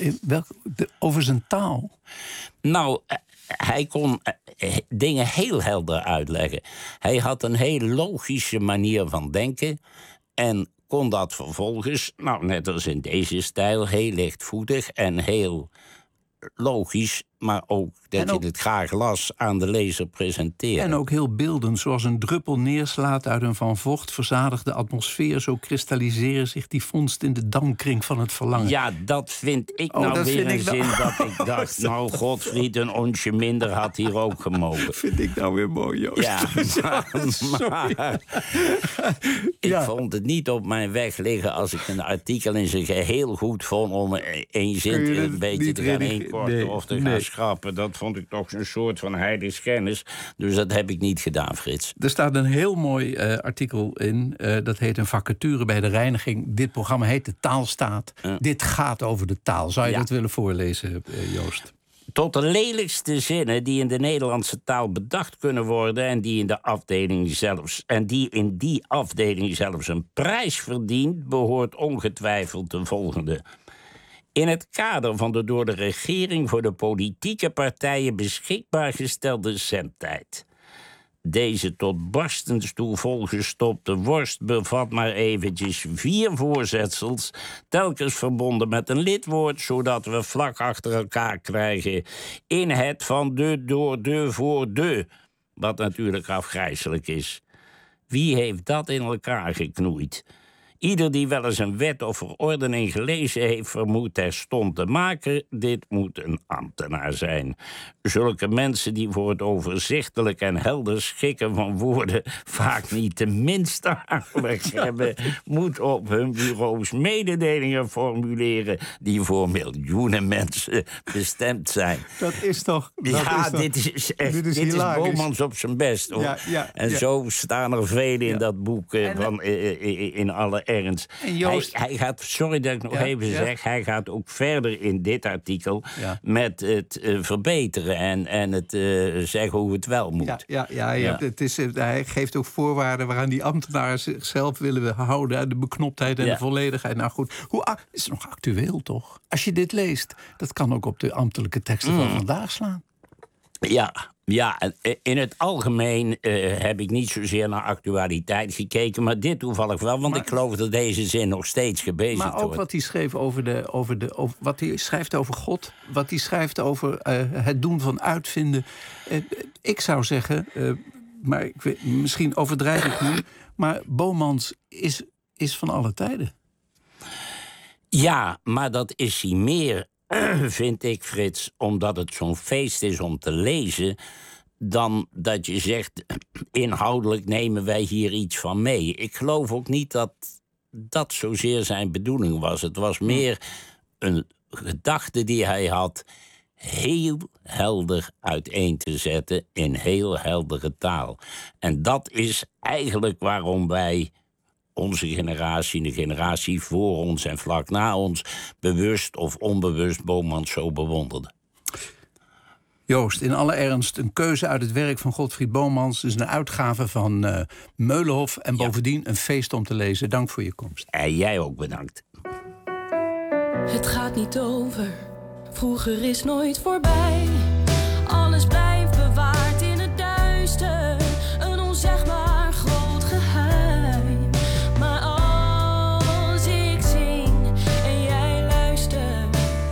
Over zijn taal? Nou, hij kon dingen heel helder uitleggen. Hij had een heel logische manier van denken en kon dat vervolgens, nou net als in deze stijl, heel lichtvoetig en heel logisch, maar ook dat je het graag las, aan de lezer presenteren. En ook heel beeldend, zoals een druppel neerslaat uit een van vocht verzadigde atmosfeer, zo kristalliseren zich die vondst in de dampkring van het verlangen. Ja, dat vind ik weer een zin dat ik dacht, nou Godfried, een onsje minder had hier ook gemogen. Vind ik nou weer mooi, Joost. Ja, maar ik vond het niet op mijn weg liggen als ik een artikel in zijn geheel goed vond om één zin een beetje te gaan inkorten of te gaan schrappen. Dat vond ik toch een soort van heiligschennis. Dus dat heb ik niet gedaan, Frits. Er staat een heel mooi artikel in. Dat heet een vacature bij de reiniging. Dit programma heet De Taalstaat. Dit gaat over de taal. Zou je dat willen voorlezen, Joost? Tot de lelijkste zinnen die in de Nederlandse taal bedacht kunnen worden en die in die afdeling zelfs een prijs verdient, behoort ongetwijfeld de volgende. In het kader van de door de regering voor de politieke partijen beschikbaar gestelde zendtijd. Deze tot barstens toe volgestopte worst bevat maar eventjes 4 voorzetsels, telkens verbonden met een lidwoord, zodat we vlak achter elkaar krijgen in het, van de, door, de, voor, de, wat natuurlijk afgrijselijk is. Wie heeft dat in elkaar geknoeid? Ieder die wel eens een wet of verordening gelezen heeft, vermoedt terstond de maker, dit moet een ambtenaar zijn. Zulke mensen die voor het overzichtelijk en helder schikken van woorden vaak niet de minste aanleg hebben, moeten op hun bureaus mededelingen formuleren die voor miljoenen mensen bestemd zijn. Dat is toch... Dit is Bomans op zijn best, hoor. Zo staan er velen in dat boek in alle ernst. Hij gaat, sorry dat ik nog even zeg, hij gaat ook verder in dit artikel met het verbeteren en het zeggen hoe het wel moet. Hij geeft ook voorwaarden waaraan die ambtenaren zichzelf willen houden aan de beknoptheid en de volledigheid. Nou goed, is het nog actueel toch? Als je dit leest, dat kan ook op de ambtelijke teksten van vandaag slaan. Ja, Ja, in het algemeen heb ik niet zozeer naar actualiteit gekeken, maar dit toevallig wel, want ik geloof dat deze zin nog steeds gebezigd wordt. Maar ook wat hij schreef over wat hij schrijft over God, wat hij schrijft over het doen van uitvinden. Ik zou zeggen, maar misschien overdrijf ik nu, maar Bomans is van alle tijden. Ja, maar dat is hij meer, vind ik, Frits, omdat het zo'n feest is om te lezen, dan dat je zegt, inhoudelijk nemen wij hier iets van mee. Ik geloof ook niet dat dat zozeer zijn bedoeling was. Het was meer een gedachte die hij had, heel helder uiteen te zetten in heel heldere taal. En dat is eigenlijk waarom wij, onze generatie, de generatie voor ons en vlak na ons, bewust of onbewust Bomans zo bewonderden. Joost, in alle ernst, een keuze uit het werk van Godfried Bomans. Dus een uitgave van Meulenhof en bovendien een feest om te lezen. Dank voor je komst. En jij ook bedankt. Het gaat niet over, vroeger is nooit voorbij. Alles blijft bewaard in het duister, een onzegbaar groot geheim. Maar als ik zing en jij luistert,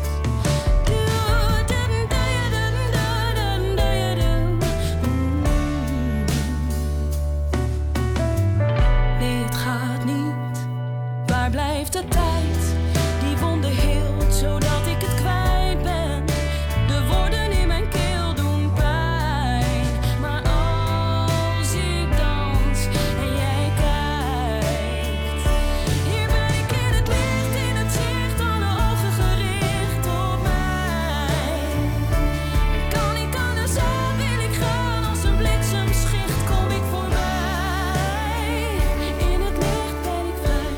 nee, het gaat niet. Waar blijft de tijd die wonden heelt, zodat ik het kwijt ben? De woorden in mijn keel doen pijn. Maar als ik dans en jij kijkt, hier ben ik in het licht, in het zicht, alle ogen gericht op mij. Kan ik anders aan, wil ik gaan, als een bliksemschicht kom ik voorbij. In het licht ben ik vrij.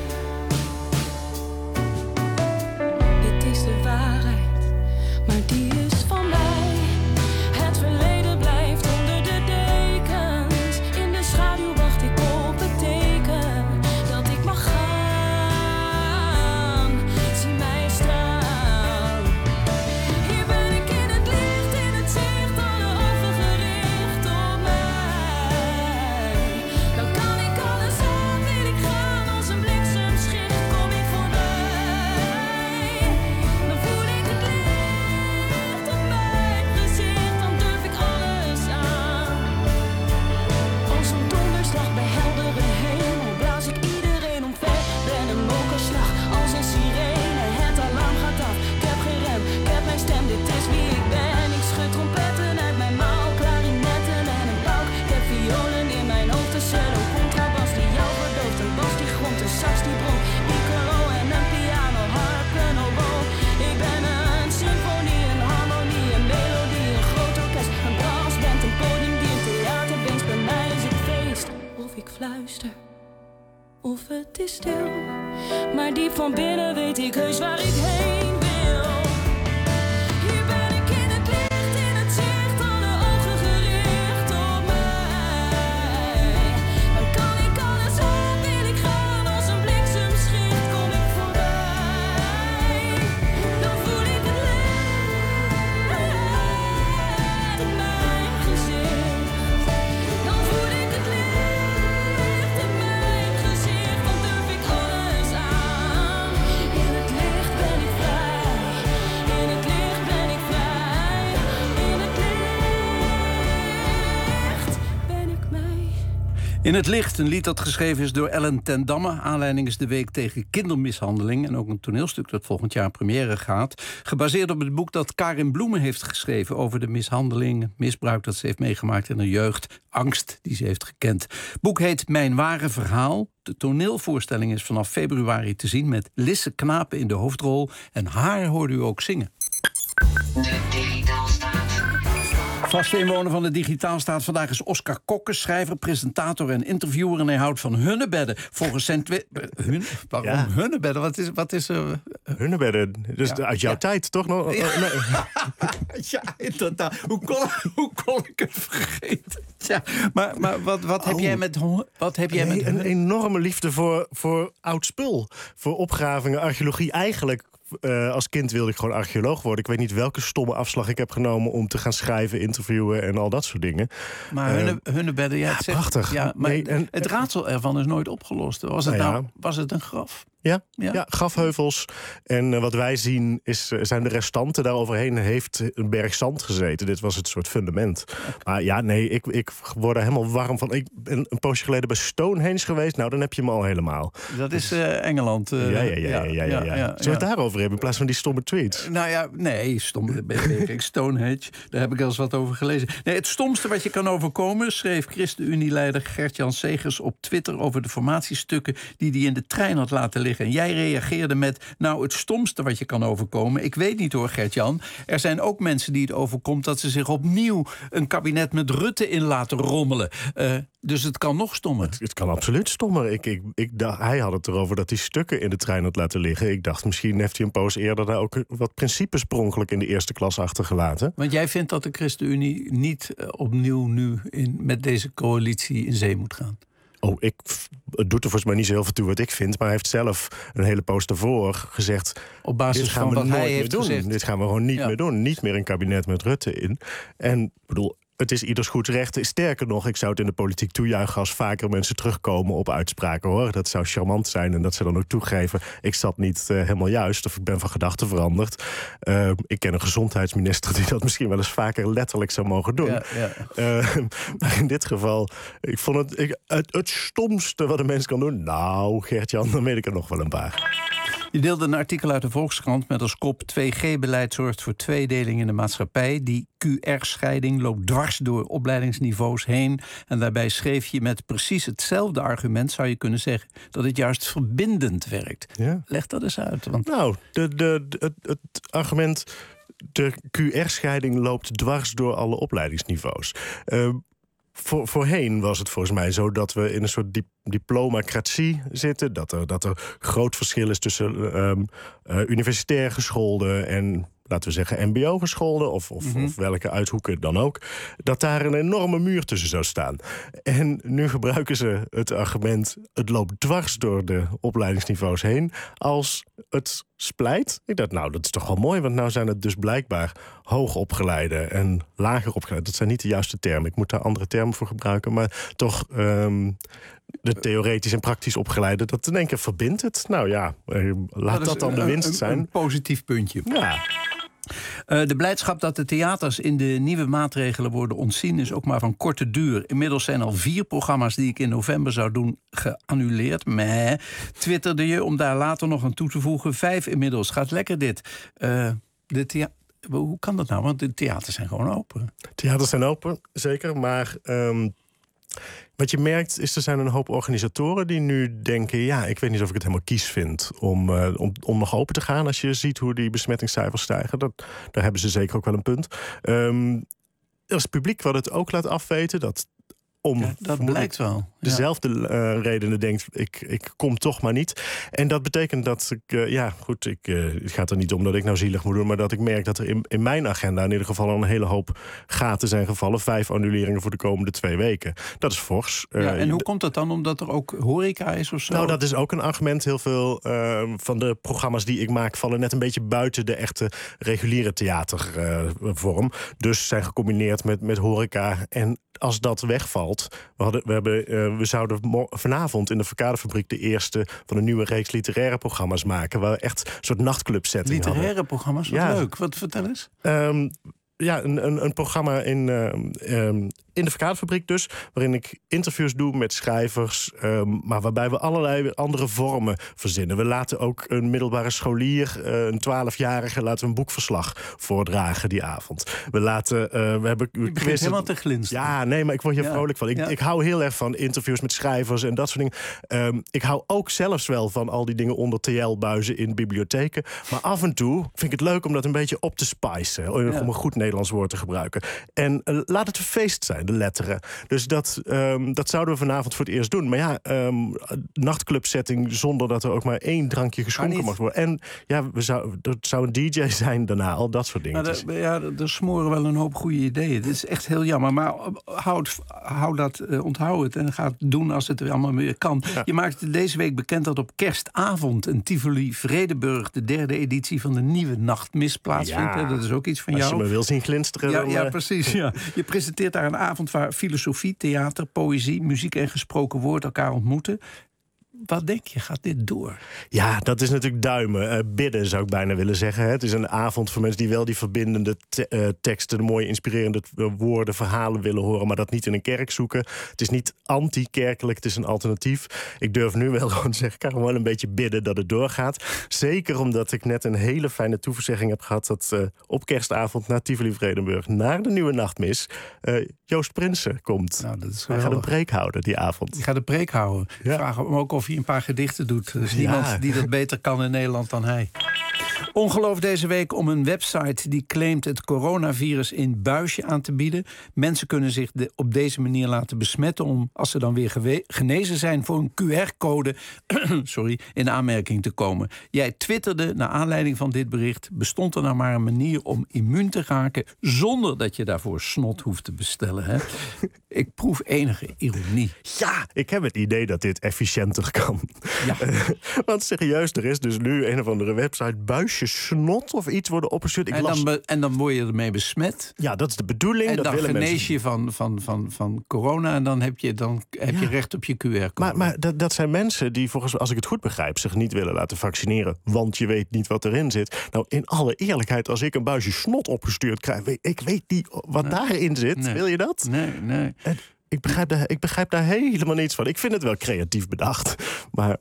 Dit is de waarheid, maar die is van mij. Het verleden blijft onder de dekens. In de schaduw wacht ik op het teken dat ik mag gaan. Zie mij staan. Hier ben ik in het licht, in het zicht, alle ogen gericht op mij. Dan kan ik alles aan, wil ik gaan, als een bliksemschicht kom ik voorbij. Dan voel ik het licht op mijn gezicht, dan durf ik alles aan. Als een donderslag bij heldere hemel blaas ik iedereen omver. Ben een mokerslag als een sirene, het alarm gaat af. Ik heb geremd, ik heb mijn stem, dit is wie ik ben. Ik schud trompetten uit mijn mouw, klarinetten en een pauk. Ik heb violen in mijn hoofd, een cello, contrabas die jou verdooft. Een bas die gromt, een sax die bromt, piccolo en een piano, harp en oboe. Ik ben een symfonie, een harmonie, een melodie, een groot orkest, een brassband, een podium die een theaterbeest. Bij mij is het feest, of ik fluister, of het is stil. Maar diep van binnen weet ik heus waar ik heen wil. Hier ben ik in het licht, in het zicht, alle ogen gericht op mij. Dan kan ik alles aan, wil ik gaan, als een bliksemschicht kom ik voorbij. Dan voel ik het licht op mijn gezicht. Dan voel ik het licht op mijn gezicht, dan durf ik alles aan. In het licht ben ik vrij, in het licht ben ik vrij, in het licht ben ik mij. In het licht, een lied dat geschreven is door Ellen ten Damme. Aanleiding is de Week tegen kindermishandeling. En ook een toneelstuk dat volgend jaar in première gaat. Gebaseerd op het boek dat Karin Bloemen heeft geschreven over de mishandeling, misbruik dat ze heeft meegemaakt in haar jeugd. Angst die ze heeft gekend. Het boek heet Mijn Ware Verhaal. De toneelvoorstelling is vanaf februari te zien met Lisse Knapen in de hoofdrol. En haar hoorde u ook zingen. Vaste inwoner van de Digitaalstaat vandaag is Oscar Kokke, schrijver, presentator en interviewer. En hij houdt van hunnebedden. Volgens zijn waarom hunnebedden? Wat is hunnebedden, dus ja. uit jouw tijd, toch nog? Ja. Ja, inderdaad. Hoe kon ik het vergeten? Ja, maar wat heb jij met... Een enorme liefde voor oud spul. Voor opgravingen, archeologie. Eigenlijk als kind wilde ik gewoon archeoloog worden. Ik weet niet welke stomme afslag ik heb genomen om te gaan schrijven, interviewen en al dat soort dingen. Maar Hunebedden, ja, prachtig. Ja, maar Nee, het raadsel ervan is nooit opgelost. Was het een graf? Ja, grafheuvels. En wat wij zien zijn de restanten. Daar overheen heeft een berg zand gezeten. Dit was het soort fundament. Maar ja, nee, ik word er helemaal warm van. Ik ben een poosje geleden bij Stonehenge geweest. Nou, dan heb je me al helemaal. Dat is Engeland. Ja. Zullen we het daarover hebben in plaats van die stomme tweets? Nou ja, nee, Stonehenge. Daar heb ik al eens wat over gelezen. Nee, het stomste wat je kan overkomen, schreef ChristenUnie-leider Gert-Jan Segers op Twitter over de formatiestukken die hij in de trein had laten liggen. En jij reageerde met, nou, het stomste wat je kan overkomen. Ik weet niet hoor, Gert-Jan. Er zijn ook mensen die het overkomt dat ze zich opnieuw een kabinet met Rutte in laten rommelen. Dus het kan nog stommer. Het kan absoluut stommer. Hij had het erover dat hij stukken in de trein had laten liggen. Ik dacht, misschien heeft hij een poos eerder daar ook wat principes spronkelijk in de eerste klas achtergelaten. Want jij vindt dat de ChristenUnie niet opnieuw nu met deze coalitie in zee moet gaan? Het doet er volgens mij niet zo heel veel toe wat ik vind. Maar hij heeft zelf een hele poos daarvoor gezegd, op basis dit gaan van we wat nooit hij meer heeft doen. gezegd. Dit gaan we gewoon niet meer doen. Niet meer een kabinet met Rutte in. En bedoel, het is ieders goed recht. Sterker nog, ik zou het in de politiek toejuichen als vaker mensen terugkomen op uitspraken, hoor. Dat zou charmant zijn en dat ze dan ook toegeven, ik zat niet helemaal juist of ik ben van gedachten veranderd. Ik ken een gezondheidsminister die dat misschien wel eens vaker letterlijk zou mogen doen. Maar in dit geval, ik vond het stomste wat een mens kan doen. Nou, Gert-Jan, dan weet ik er nog wel een paar. Je deelde een artikel uit de Volkskrant met als kop 2G-beleid zorgt voor tweedeling in de maatschappij. Die QR-scheiding loopt dwars door opleidingsniveaus heen. En daarbij schreef je met precies hetzelfde argument, zou je kunnen zeggen, dat het juist verbindend werkt. Ja. Leg dat eens uit. Want... Nou, het argument, de QR-scheiding loopt dwars door alle opleidingsniveaus. Voorheen was het volgens mij zo dat we in een soort diplomacratie zitten. Dat er groot verschil is tussen universitair gescholden en, laten we zeggen, mbo-gescholden of welke uithoeken dan ook. Dat daar een enorme muur tussen zou staan. En nu gebruiken ze het argument, het loopt dwars door de opleidingsniveaus heen, als het splijt. Ik dacht, nou, dat is toch wel mooi, want nou zijn het dus blijkbaar hoogopgeleide en lager opgeleide. Dat zijn niet de juiste termen. Ik moet daar andere termen voor gebruiken, maar toch de theoretisch en praktisch opgeleide, dat in één keer verbindt het. Nou ja, laat dat dan de winst zijn. Een positief puntje. Ja. De blijdschap dat de theaters in de nieuwe maatregelen worden ontzien is ook maar van korte duur. Inmiddels zijn al 4 programma's die ik in november zou doen geannuleerd. Twitterde je om daar later nog aan toe te voegen. 5 inmiddels. Gaat lekker dit. Hoe kan dat nou? Want de theaters zijn gewoon open. Theaters zijn open, zeker. Maar wat je merkt is, er zijn een hoop organisatoren die nu denken, ja, ik weet niet of ik het helemaal kies vind om nog open te gaan. Als je ziet hoe die besmettingscijfers stijgen, daar hebben ze zeker ook wel een punt. Er is publiek wat het ook laat afweten, dat dat blijkt wel. Dezelfde redenen denkt, ik kom toch maar niet. En dat betekent dat het gaat er niet om dat ik nou zielig moet doen, maar dat ik merk dat er in mijn agenda in ieder geval al een hele hoop gaten zijn gevallen. 5 annuleringen voor de komende 2 weken. Dat is fors. En hoe komt dat dan? Omdat er ook horeca is of zo? Nou, dat is ook een argument. Heel veel van de programma's die ik maak vallen net een beetje buiten de echte reguliere theatervorm. Dus zijn gecombineerd met horeca. En als dat wegvalt, we zouden vanavond in de Verkadefabriek de eerste van een nieuwe reeks literaire programma's maken, waar we echt een soort nachtclub setting hadden. Literaire programma's? Wat leuk. Wat vertel eens? Een programma in de Verkadefabriek dus, waarin ik interviews doe met schrijvers, maar waarbij we allerlei andere vormen verzinnen. We laten ook een middelbare scholier, een 12-jarige, laten we een boekverslag voordragen die avond. Je begint helemaal te glinsteren. Ja, nee, maar ik word hier vrolijk van. Ik hou heel erg van interviews met schrijvers en dat soort dingen. Ik hou ook zelfs wel van al die dingen onder TL-buizen in bibliotheken. Maar af en toe vind ik het leuk om dat een beetje op te spicen, om een goed Nederlands woord te gebruiken. En laat het een feest zijn. en de letteren. Dus dat zouden we vanavond voor het eerst doen. Maar ja, nachtclubsetting zonder dat er ook maar 1 drankje geschonken mag worden. En ja, dat zou een DJ zijn daarna, al dat soort dingen. Er smoren wel een hoop goede ideeën. Het is echt heel jammer. Maar onthoud het en ga het doen als het allemaal weer kan. Ja. Je maakte deze week bekend dat op kerstavond in Tivoli Vredenburg de 3e editie van de nieuwe nachtmis plaatsvindt. Ja. Dat is ook iets van jou. Als je me wil zien glinsteren. Ja, precies. Ja. Je presenteert daar een avond waar filosofie, theater, poëzie, muziek en gesproken woord elkaar ontmoeten. Wat denk je, gaat dit door? Ja, dat is natuurlijk duimen. Bidden zou ik bijna willen zeggen. Het is een avond voor mensen die wel die verbindende teksten, de mooie inspirerende woorden, verhalen willen horen, maar dat niet in een kerk zoeken. Het is niet anti-kerkelijk, het is een alternatief. Ik durf nu wel gewoon te zeggen, ik kan gewoon een beetje bidden dat het doorgaat. Zeker omdat ik net een hele fijne toeverzegging heb gehad dat op kerstavond naar Tivoli Vredenburg, naar de nieuwe nachtmis, Joost Prinsen komt. Nou, dat is hij gaat een preek houden die avond. Die gaat een preek houden. Ja. Vraag hem ook of hij een paar gedichten doet. Er is niemand die dat beter kan in Nederland dan hij. Ongeloof deze week om een website die claimt het coronavirus in buisje aan te bieden. Mensen kunnen zich op deze manier laten besmetten om, als ze dan weer genezen zijn, voor een QR-code in aanmerking te komen. Jij twitterde naar aanleiding van dit bericht: bestond er nou maar een manier om immuun te raken zonder dat je daarvoor snot hoeft te bestellen, hè? Ik proef enige ironie. Ja, ik heb het idee dat dit efficiënter kan. Ja. Want serieus, er is dus nu een of andere website, buisjes snot of iets worden opgestuurd. En dan word je ermee besmet. Ja, dat is de bedoeling. En dat dan willen genees je van corona en dan heb je recht op je QR-code. Maar dat zijn mensen die volgens, als ik het goed begrijp, zich niet willen laten vaccineren, want je weet niet wat erin zit. Nou, in alle eerlijkheid, als ik een buisje snot opgestuurd krijg, ik weet niet wat daarin zit. Nee. Wil je dat? Nee. Ik begrijp daar helemaal niets van. Ik vind het wel creatief bedacht, maar...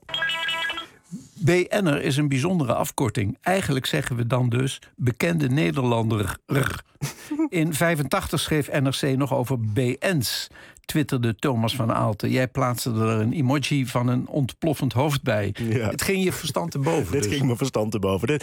BN'er is een bijzondere afkorting. Eigenlijk zeggen we dan dus bekende Nederlander. In 85 schreef NRC nog over BN's, twitterde Thomas van Aalten. Jij plaatste er een emoji van een ontploffend hoofd bij. Ja. Het ging je verstand te boven. Dit ging mijn verstand te boven.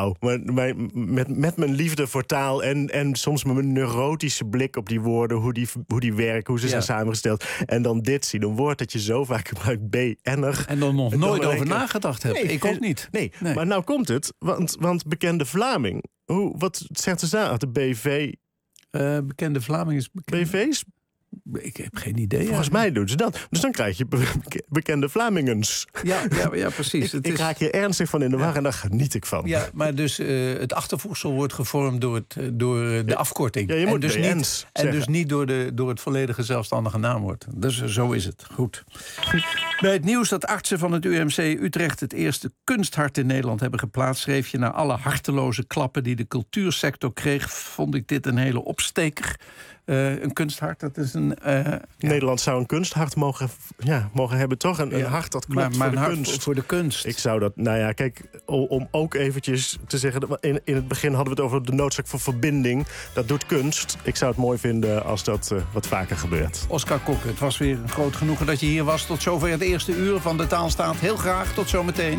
Met mijn liefde voor taal en soms met mijn neurotische blik op die woorden, hoe die werken, hoe ze zijn samengesteld. En dan dit zien, een woord dat je zo vaak gebruikt, BN'er. En dan nog nooit over nagedacht hebt. Nee, ik ook niet. Nee, maar nou komt het, want bekende Vlaming. Wat zegt ze daar? De BV... bekende Vlaming is bekend. BV's? Ik heb geen idee. Volgens mij doen ze dat. Dus dan krijg je bekende Vlamingen. Ja, precies. Ik raak je ernstig van in de war en daar geniet ik van. Ja, maar dus het achtervoegsel wordt gevormd door de afkorting. Ja, je moet dus niet door het volledige zelfstandige naamwoord. Dus zo is het. Goed. Bij het nieuws dat artsen van het UMC Utrecht het eerste kunsthart in Nederland hebben geplaatst, schreef je: na alle harteloze klappen die de cultuursector kreeg, vond ik dit een hele opsteker. Een kunsthart, dat is een... Nederland zou een kunsthart mogen hebben, toch? Een hart dat klopt voor de kunst. Voor de kunst. Ik zou dat... Nou ja, kijk, om ook eventjes te zeggen... In het begin hadden we het over de noodzaak voor verbinding. Dat doet kunst. Ik zou het mooi vinden als dat wat vaker gebeurt. Oscar Kokke, het was weer een groot genoegen dat je hier was. Tot zover het eerste uur van De Taalstaat. Heel graag, tot zometeen.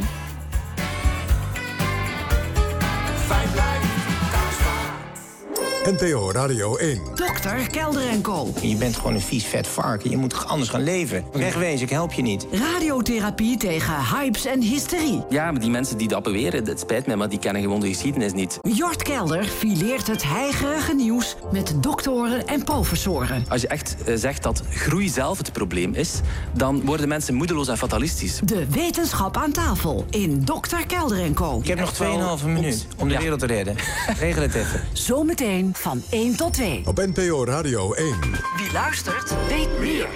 NPO Radio 1. Dokter Kelder en Co. Je bent gewoon een vies vet varken. Je moet anders gaan leven. Wegwezen, ik help je niet. Radiotherapie tegen hypes en hysterie. Ja, maar die mensen die dat beweren, het spijt me, maar die kennen gewoon de geschiedenis niet. Jort Kelder fileert het heigerige nieuws met doktoren en professoren. Als je echt zegt dat groei zelf het probleem is, dan worden mensen moedeloos en fatalistisch. De wetenschap aan tafel in Dokter Kelder en Co. Ik heb nog 2,5 minuut om de wereld te redden. Regel het even. Zometeen van 1 tot 2. Op NPO Radio 1. Wie luistert, weet meer.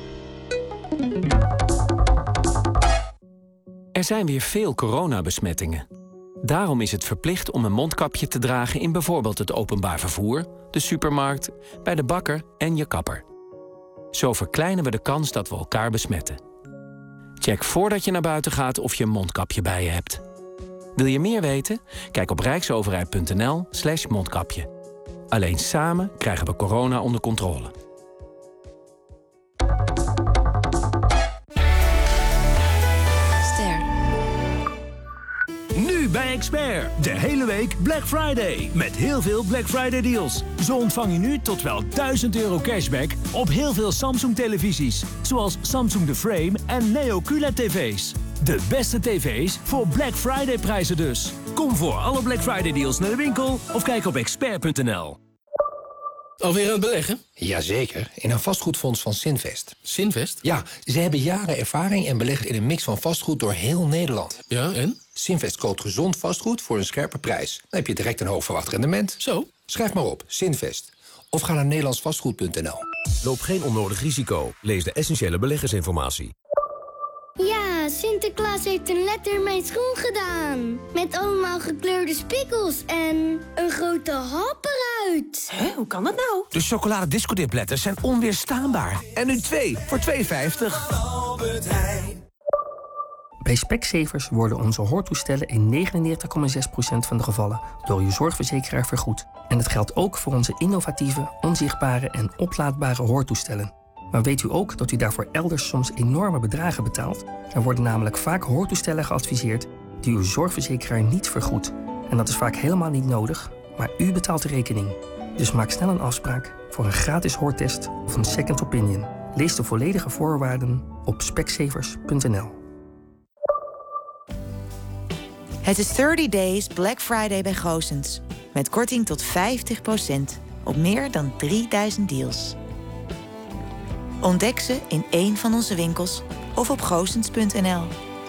Er zijn weer veel coronabesmettingen. Daarom is het verplicht om een mondkapje te dragen in bijvoorbeeld het openbaar vervoer, de supermarkt, bij de bakker en je kapper. Zo verkleinen we de kans dat we elkaar besmetten. Check voordat je naar buiten gaat of je een mondkapje bij je hebt. Wil je meer weten? Kijk op rijksoverheid.nl/mondkapje. Alleen samen krijgen we corona onder controle. Nu bij Expert Expert. De hele week Black Friday. Met heel veel Black Friday deals. Zo ontvang je nu tot wel €1000 cashback op heel veel Samsung televisies. Zoals Samsung The Frame en Neo QLED tv's. De beste tv's voor Black Friday prijzen dus. Kom voor alle Black Friday deals naar de winkel of kijk op expert.nl. Alweer aan het beleggen? Jazeker, in een vastgoedfonds van Sinvest. Sinvest? Ja, ze hebben jaren ervaring en beleggen in een mix van vastgoed door heel Nederland. Ja, en? Sinvest koopt gezond vastgoed voor een scherpe prijs. Dan heb je direct een hoog verwacht rendement. Zo? Schrijf maar op, Sinvest. Of ga naar nederlandsvastgoed.nl. Loop geen onnodig risico. Lees de essentiële beleggersinformatie. Ja, Sinterklaas heeft een letter in mijn schoen gedaan. Met allemaal gekleurde spikkels en een grote hap eruit. Hoe kan dat nou? De chocolade discodipletters zijn onweerstaanbaar. En nu 2 voor €2,50. Bij Specsavers worden onze hoortoestellen in 99,6% van de gevallen door uw zorgverzekeraar vergoed. En dat geldt ook voor onze innovatieve, onzichtbare en oplaadbare hoortoestellen. Maar weet u ook dat u daarvoor elders soms enorme bedragen betaalt? Er worden namelijk vaak hoortoestellen geadviseerd die uw zorgverzekeraar niet vergoedt. En dat is vaak helemaal niet nodig, maar u betaalt de rekening. Dus maak snel een afspraak voor een gratis hoortest of een second opinion. Lees de volledige voorwaarden op specsavers.nl. Het is 30 Days Black Friday bij Goossens. Met korting tot 50% op meer dan 3000 deals. Ontdek ze in één van onze winkels of op goossens.nl.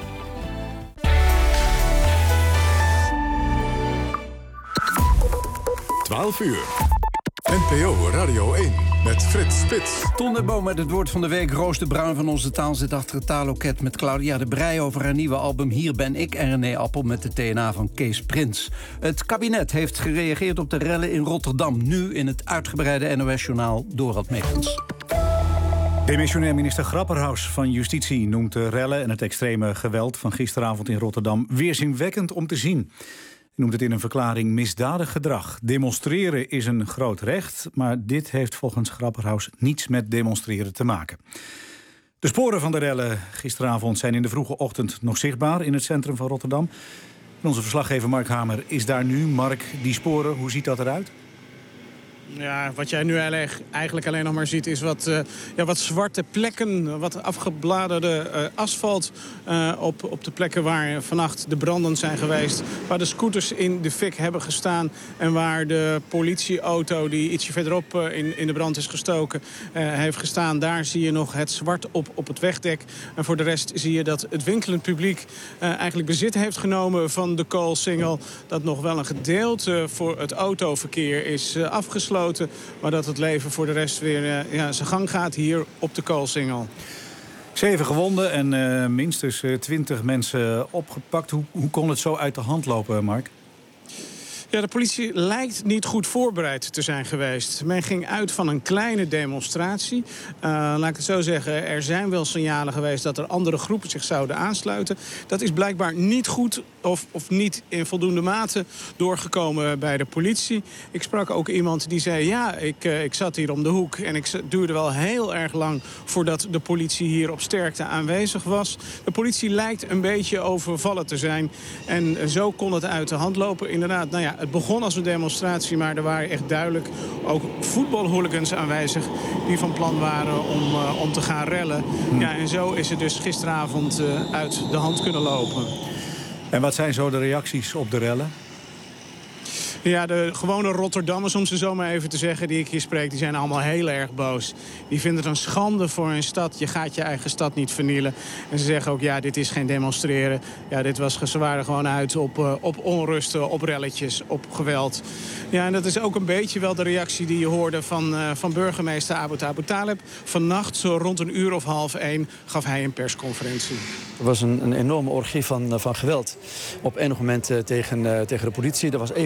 NPO Radio 1 met Frits Spits. Ton de Boom met het woord van de week. Roos de Bruin van Onze Taal zit achter het taalloket met Claudia de Breij over haar nieuwe album Hier ben ik. En René Appel met de TNA van Kees Prins. Het kabinet heeft gereageerd op de rellen in Rotterdam. Nu in het uitgebreide NOS-journaal Dorald Megens. Demissionair minister Grapperhaus van Justitie noemt de rellen en het extreme geweld van gisteravond in Rotterdam weerzinwekkend om te zien. Hij noemt het in een verklaring misdadig gedrag. Demonstreren is een groot recht, maar dit heeft volgens Grapperhaus niets met demonstreren te maken. De sporen van de rellen gisteravond zijn in de vroege ochtend nog zichtbaar in het centrum van Rotterdam. En onze verslaggever Mark Hamer is daar nu. Mark, die sporen, hoe ziet dat eruit? Ja, wat jij nu eigenlijk alleen nog maar ziet is wat zwarte plekken, wat afgebladerde asfalt op de plekken waar vannacht de branden zijn geweest. Waar de scooters in de fik hebben gestaan en waar de politieauto die ietsje verderop in de brand is gestoken heeft gestaan. Daar zie je nog het zwart op het wegdek. En voor de rest zie je dat het winkelend publiek eigenlijk bezit heeft genomen van de Koolsingel. Dat nog wel een gedeelte voor het autoverkeer is afgesloten. Maar dat het leven voor de rest weer zijn gang gaat hier op de Koolsingel. 7 gewonden en minstens 20 mensen opgepakt. Hoe kon het zo uit de hand lopen, Mark? Ja, de politie lijkt niet goed voorbereid te zijn geweest. Men ging uit van een kleine demonstratie. Laat ik het zo zeggen, er zijn wel signalen geweest dat er andere groepen zich zouden aansluiten. Dat is blijkbaar niet goed of niet in voldoende mate doorgekomen bij de politie. Ik sprak ook iemand die zei, ja, ik zat hier om de hoek en het duurde wel heel erg lang voordat de politie hier op sterkte aanwezig was. De politie lijkt een beetje overvallen te zijn en zo kon het uit de hand lopen. Inderdaad, nou ja, het begon als een demonstratie, maar er waren echt duidelijk ook voetbalhooligans aanwezig die van plan waren om te gaan rellen. Ja, en zo is het dus gisteravond uit de hand kunnen lopen. En wat zijn zo de reacties op de rellen? Ja, de gewone Rotterdammers, om ze zo maar even te zeggen, die ik hier spreek, die zijn allemaal heel erg boos. Die vinden het een schande voor hun stad. Je gaat je eigen stad niet vernielen. En ze zeggen ook, ja, dit is geen demonstreren. Ja, ze waren gewoon uit op onrusten, op relletjes, op geweld. Ja, en dat is ook een beetje wel de reactie die je hoorde van burgemeester Abu Talib. Vannacht, zo rond 1:30 gaf hij een persconferentie. Er was een enorme orgie van geweld. Op enig moment tegen de politie. Er was even een moment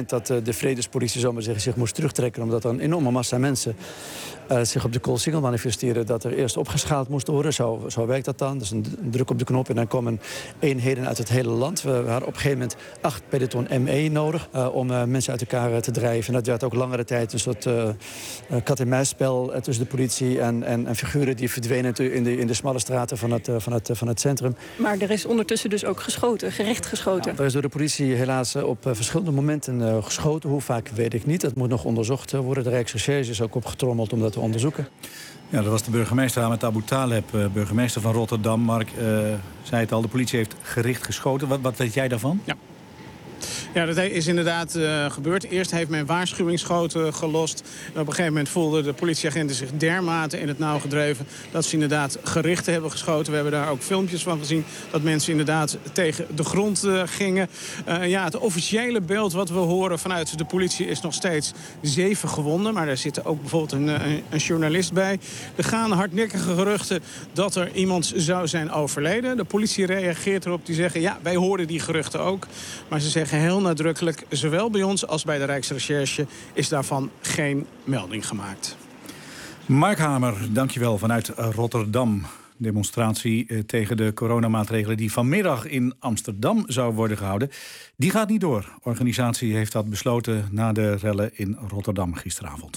moment dat de vredespolitie, zou maar zeggen, zich moest terugtrekken, omdat er een enorme massa mensen zich op de Koolsingel manifesteren, dat er eerst opgeschaald moest worden. Zo werkt dat dan. Dus een druk op de knop en dan komen eenheden uit het hele land. We hadden op een gegeven moment 8 peloton ME nodig om mensen uit elkaar te drijven. En dat werd ook langere tijd een soort kat-en-muisspel tussen de politie en figuren die verdwenen in de smalle straten van het centrum. Maar er is ondertussen dus ook geschoten, gericht geschoten. Ja, er is door de politie helaas op verschillende momenten geschoten. Hoe vaak weet ik niet. Dat moet nog onderzocht worden. De Rijksrecherche is ook opgetrommeld om dat te onderzoeken. Ja, dat was de burgemeester Ahmed Abu Taleb, burgemeester van Rotterdam. Mark zei het al, de politie heeft gericht geschoten. Wat weet jij daarvan? Ja, dat is inderdaad gebeurd. Eerst heeft men waarschuwingsschoten gelost. En op een gegeven moment voelden de politieagenten zich dermate in het nauw gedreven dat ze inderdaad gericht hebben geschoten. We hebben daar ook filmpjes van gezien dat mensen inderdaad tegen de grond gingen. Het officiële beeld wat we horen vanuit de politie is nog steeds 7 gewonden. Maar daar zit ook bijvoorbeeld een journalist bij. Er gaan hardnekkige geruchten dat er iemand zou zijn overleden. De politie reageert erop. Die zeggen, ja, wij hoorden die geruchten ook. Maar ze zeggen heel nadrukkelijk, zowel bij ons als bij de Rijksrecherche is daarvan geen melding gemaakt. Mark Hamer, dankjewel vanuit Rotterdam. Demonstratie tegen de coronamaatregelen die vanmiddag in Amsterdam zou worden gehouden, die gaat niet door. De organisatie heeft dat besloten na de rellen in Rotterdam gisteravond.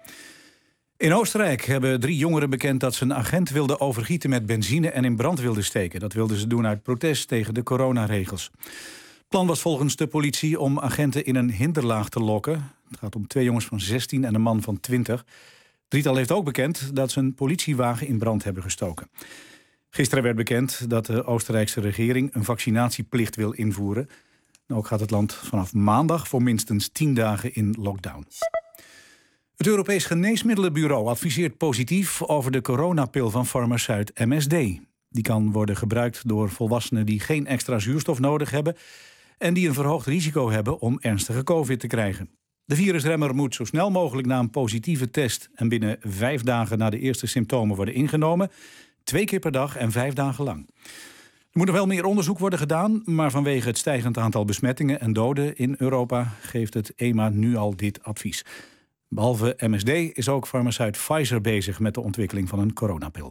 In Oostenrijk hebben 3 jongeren bekend dat ze een agent wilden overgieten met benzine en in brand wilden steken. Dat wilden ze doen uit protest tegen de coronaregels. Het plan was volgens de politie om agenten in een hinderlaag te lokken. Het gaat om 2 jongens van 16 en een man van 20. Drietal heeft ook bekend dat ze een politiewagen in brand hebben gestoken. Gisteren werd bekend dat de Oostenrijkse regering een vaccinatieplicht wil invoeren. Ook gaat het land vanaf maandag voor minstens 10 dagen in lockdown. Het Europees Geneesmiddelenbureau adviseert positief over de coronapil van farmaceut MSD. Die kan worden gebruikt door volwassenen die geen extra zuurstof nodig hebben en die een verhoogd risico hebben om ernstige COVID te krijgen. De virusremmer moet zo snel mogelijk na een positieve test en binnen 5 dagen na de eerste symptomen worden ingenomen. 2 keer per dag en 5 dagen lang. Er moet nog wel meer onderzoek worden gedaan, maar vanwege het stijgend aantal besmettingen en doden in Europa geeft het EMA nu al dit advies. Behalve MSD is ook farmaceut Pfizer bezig met de ontwikkeling van een coronapil.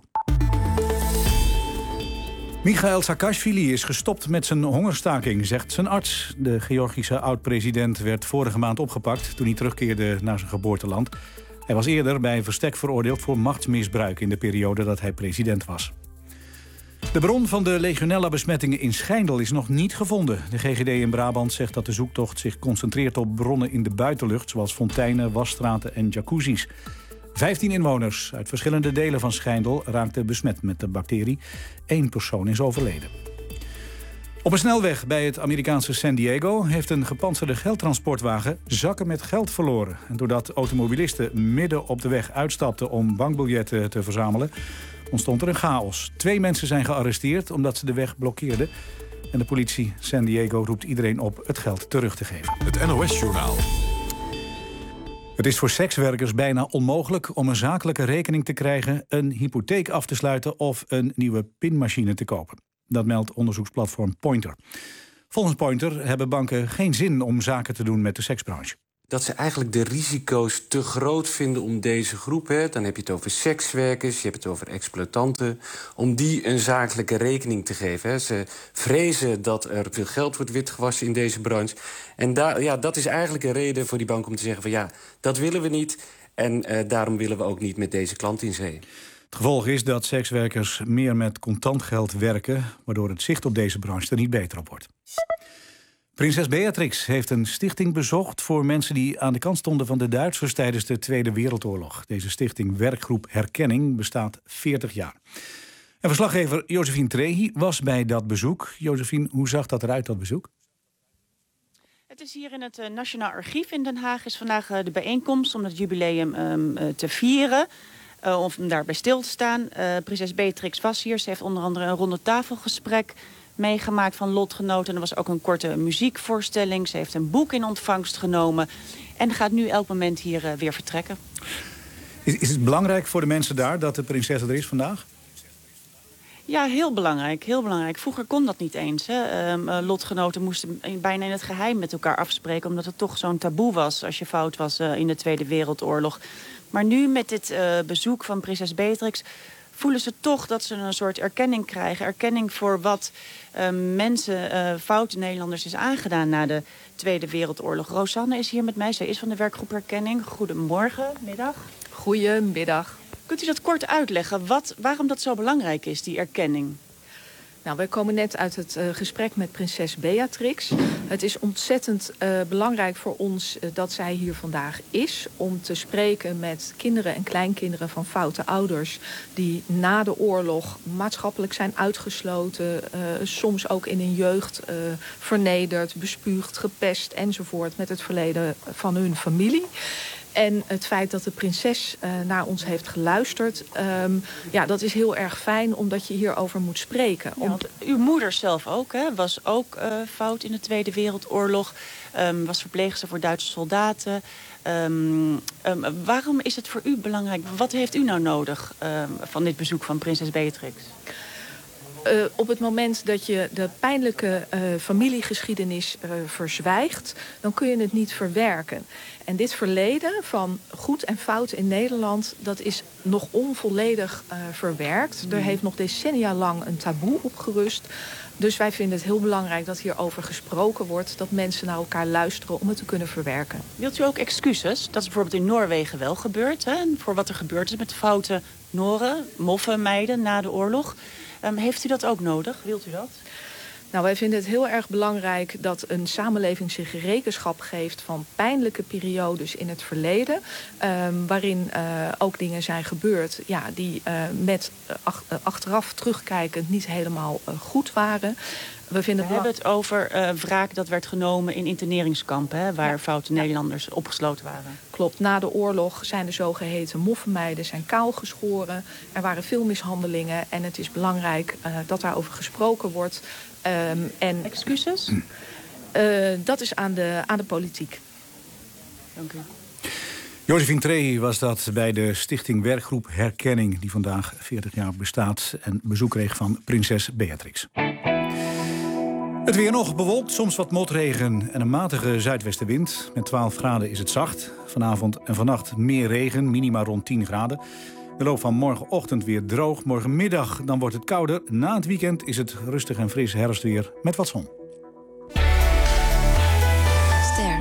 Michail Saakashvili is gestopt met zijn hongerstaking, zegt zijn arts. De Georgische oud-president werd vorige maand opgepakt toen hij terugkeerde naar zijn geboorteland. Hij was eerder bij verstek veroordeeld voor machtsmisbruik in de periode dat hij president was. De bron van de legionella-besmettingen in Schijndel is nog niet gevonden. De GGD in Brabant zegt dat de zoektocht zich concentreert op bronnen in de buitenlucht, zoals fonteinen, wasstraten en jacuzzis. 15 inwoners uit verschillende delen van Schijndel raakten besmet met de bacterie. 1 persoon is overleden. Op een snelweg bij het Amerikaanse San Diego heeft een gepantserde geldtransportwagen zakken met geld verloren. En doordat automobilisten midden op de weg uitstapten om bankbiljetten te verzamelen, ontstond er een chaos. 2 mensen zijn gearresteerd omdat ze de weg blokkeerden. En de politie San Diego roept iedereen op het geld terug te geven. Het NOS-journaal. Het is voor sekswerkers bijna onmogelijk om een zakelijke rekening te krijgen, een hypotheek af te sluiten of een nieuwe pinmachine te kopen. Dat meldt onderzoeksplatform Pointer. Volgens Pointer hebben banken geen zin om zaken te doen met de seksbranche. Dat ze eigenlijk de risico's te groot vinden om deze groep, dan heb je het over sekswerkers, je hebt het over exploitanten, om die een zakelijke rekening te geven. Ze vrezen dat er veel geld wordt witgewassen in deze branche. En dat is eigenlijk een reden voor die bank om te zeggen van ja, dat willen we niet. En daarom willen we ook niet met deze klant in zee. Het gevolg is dat sekswerkers meer met contant geld werken, waardoor het zicht op deze branche er niet beter op wordt. Prinses Beatrix heeft een stichting bezocht voor mensen die aan de kant stonden van de Duitsers tijdens de Tweede Wereldoorlog. Deze stichting Werkgroep Herkenning bestaat 40 jaar. En verslaggever Josephine Trehi was bij dat bezoek. Josephine, hoe zag dat eruit, dat bezoek? Het is hier in het Nationaal Archief in Den Haag. Is vandaag de bijeenkomst om het jubileum te vieren. Of om daarbij stil te staan. Prinses Beatrix was hier. Ze heeft onder andere een ronde tafelgesprek meegemaakt van lotgenoten. Er was ook een korte muziekvoorstelling. Ze heeft een boek in ontvangst genomen. En gaat nu elk moment hier weer vertrekken. Is het belangrijk voor de mensen daar dat de prinses er is vandaag? Ja, heel belangrijk, heel belangrijk. Vroeger kon dat niet eens. Hè. Lotgenoten moesten bijna in het geheim met elkaar afspreken, omdat het toch zo'n taboe was als je fout was in de Tweede Wereldoorlog. Maar nu met dit bezoek van prinses Beatrix voelen ze toch dat ze een soort erkenning krijgen. Erkenning voor wat mensen, foute Nederlanders, is aangedaan na de Tweede Wereldoorlog. Rosanne is hier met mij. Zij is van de werkgroep Erkenning. Goedemorgen, middag. Goedemiddag. Kunt u dat kort uitleggen? Waarom dat zo belangrijk is, die erkenning? Nou, wij komen net uit het gesprek met prinses Beatrix. Het is ontzettend belangrijk voor ons dat zij hier vandaag is. Om te spreken met kinderen en kleinkinderen van foute ouders die na de oorlog maatschappelijk zijn uitgesloten. Soms ook in hun jeugd vernederd, bespuugd, gepest enzovoort met het verleden van hun familie. En het feit dat de prinses naar ons heeft geluisterd, dat is heel erg fijn omdat je hierover moet spreken. Ja, want uw moeder zelf ook, hè, was ook fout in de Tweede Wereldoorlog. Was verpleegster voor Duitse soldaten. Waarom is het voor u belangrijk? Wat heeft u nou nodig van dit bezoek van prinses Beatrix? Op het moment dat je de pijnlijke familiegeschiedenis verzwijgt, dan kun je het niet verwerken. En dit verleden van goed en fout in Nederland, dat is nog onvolledig verwerkt. Er heeft nog decennia lang een taboe op gerust. Dus wij vinden het heel belangrijk dat hierover gesproken wordt, dat mensen naar elkaar luisteren om het te kunnen verwerken. Wilt u ook excuses? Dat is bijvoorbeeld in Noorwegen wel gebeurd, hè? Voor wat er gebeurd is met foute Noren, moffenmeiden na de oorlog. Heeft u dat ook nodig? Wilt u dat? Nou, wij vinden het heel erg belangrijk dat een samenleving zich rekenschap geeft van pijnlijke periodes in het verleden. Waarin ook dingen zijn gebeurd die achteraf terugkijkend niet helemaal goed waren. We hebben het over wraak dat werd genomen in interneringskampen, hè, waar foute Nederlanders opgesloten waren. Klopt, na de oorlog zijn de zogeheten moffenmeiden zijn kaalgeschoren. Er waren veel mishandelingen en het is belangrijk dat daarover gesproken wordt. En excuses? Dat is aan de politiek. Dank u. Josephine Trey was dat bij de stichting Werkgroep Herkenning, die vandaag 40 jaar bestaat en bezoek kreeg van prinses Beatrix. Het weer nog bewolkt, soms wat motregen en een matige zuidwestenwind. Met 12 graden is het zacht. Vanavond en vannacht meer regen, minima rond 10 graden. De loop van morgenochtend weer droog. Morgenmiddag dan wordt het kouder. Na het weekend is het rustig en fris herfstweer met wat zon. Ster.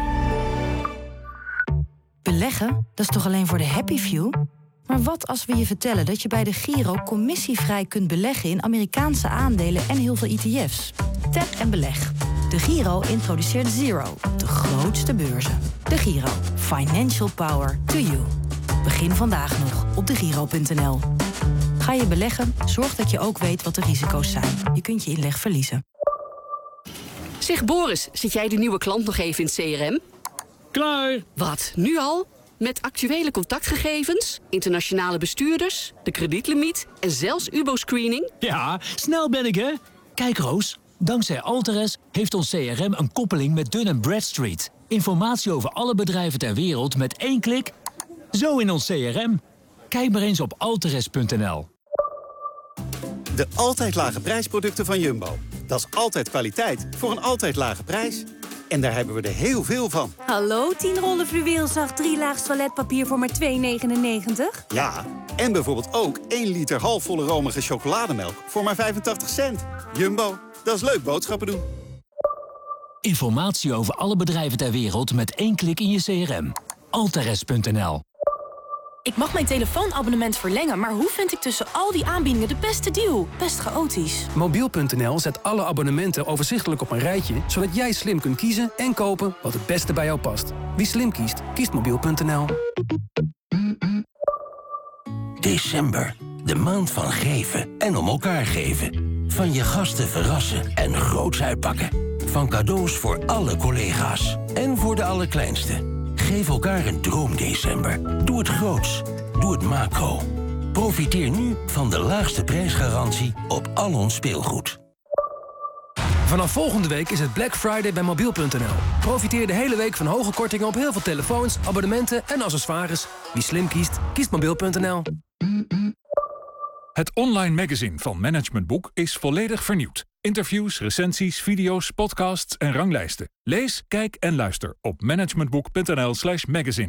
Beleggen, dat is toch alleen voor de happy few? Maar wat als we je vertellen dat je bij de Giro commissievrij kunt beleggen in Amerikaanse aandelen en heel veel ETF's? Tap en beleg. De Giro introduceert Zero, de grootste beurzen. De Giro. Financial power to you. Begin vandaag nog op degiro.nl. Ga je beleggen? Zorg dat je ook weet wat de risico's zijn. Je kunt je inleg verliezen. Zeg Boris, zit jij de nieuwe klant nog even in het CRM? Klaar. Wat, nu al? Met actuele contactgegevens, internationale bestuurders, de kredietlimiet en zelfs UBO-screening? Ja, snel ben ik, hè? Kijk, Roos, dankzij Alteres heeft ons CRM een koppeling met Dun & Bradstreet. Informatie over alle bedrijven ter wereld met 1 klik. Zo in ons CRM. Kijk maar eens op alteres.nl. De altijd lage prijsproducten van Jumbo. Dat is altijd kwaliteit voor een altijd lage prijs. En daar hebben we er heel veel van. Hallo, 10 rollen fluweelzacht, 3 laags toiletpapier voor maar €2,99? Ja, en bijvoorbeeld ook 1 liter halfvolle romige chocolademelk voor maar 85 cent. Jumbo, dat is leuk boodschappen doen. Informatie over alle bedrijven ter wereld met 1 klik in je CRM. Alteres.nl. Ik mag mijn telefoonabonnement verlengen, maar hoe vind ik tussen al die aanbiedingen de beste deal? Best chaotisch. Mobiel.nl zet alle abonnementen overzichtelijk op een rijtje, zodat jij slim kunt kiezen en kopen wat het beste bij jou past. Wie slim kiest, kiest Mobiel.nl. December, de maand van geven en om elkaar geven. Van je gasten verrassen en groots uitpakken. Van cadeaus voor alle collega's en voor de allerkleinste. Geef elkaar een droomdecember. Doe het groots. Doe het macro. Profiteer nu van de laagste prijsgarantie op al ons speelgoed. Vanaf volgende week is het Black Friday bij Mobiel.nl. Profiteer de hele week van hoge kortingen op heel veel telefoons, abonnementen en accessoires. Wie slim kiest, kiest Mobiel.nl. Het online magazine van Management Boek is volledig vernieuwd. Interviews, recensies, video's, podcasts en ranglijsten. Lees, kijk en luister op managementboek.nl/magazine.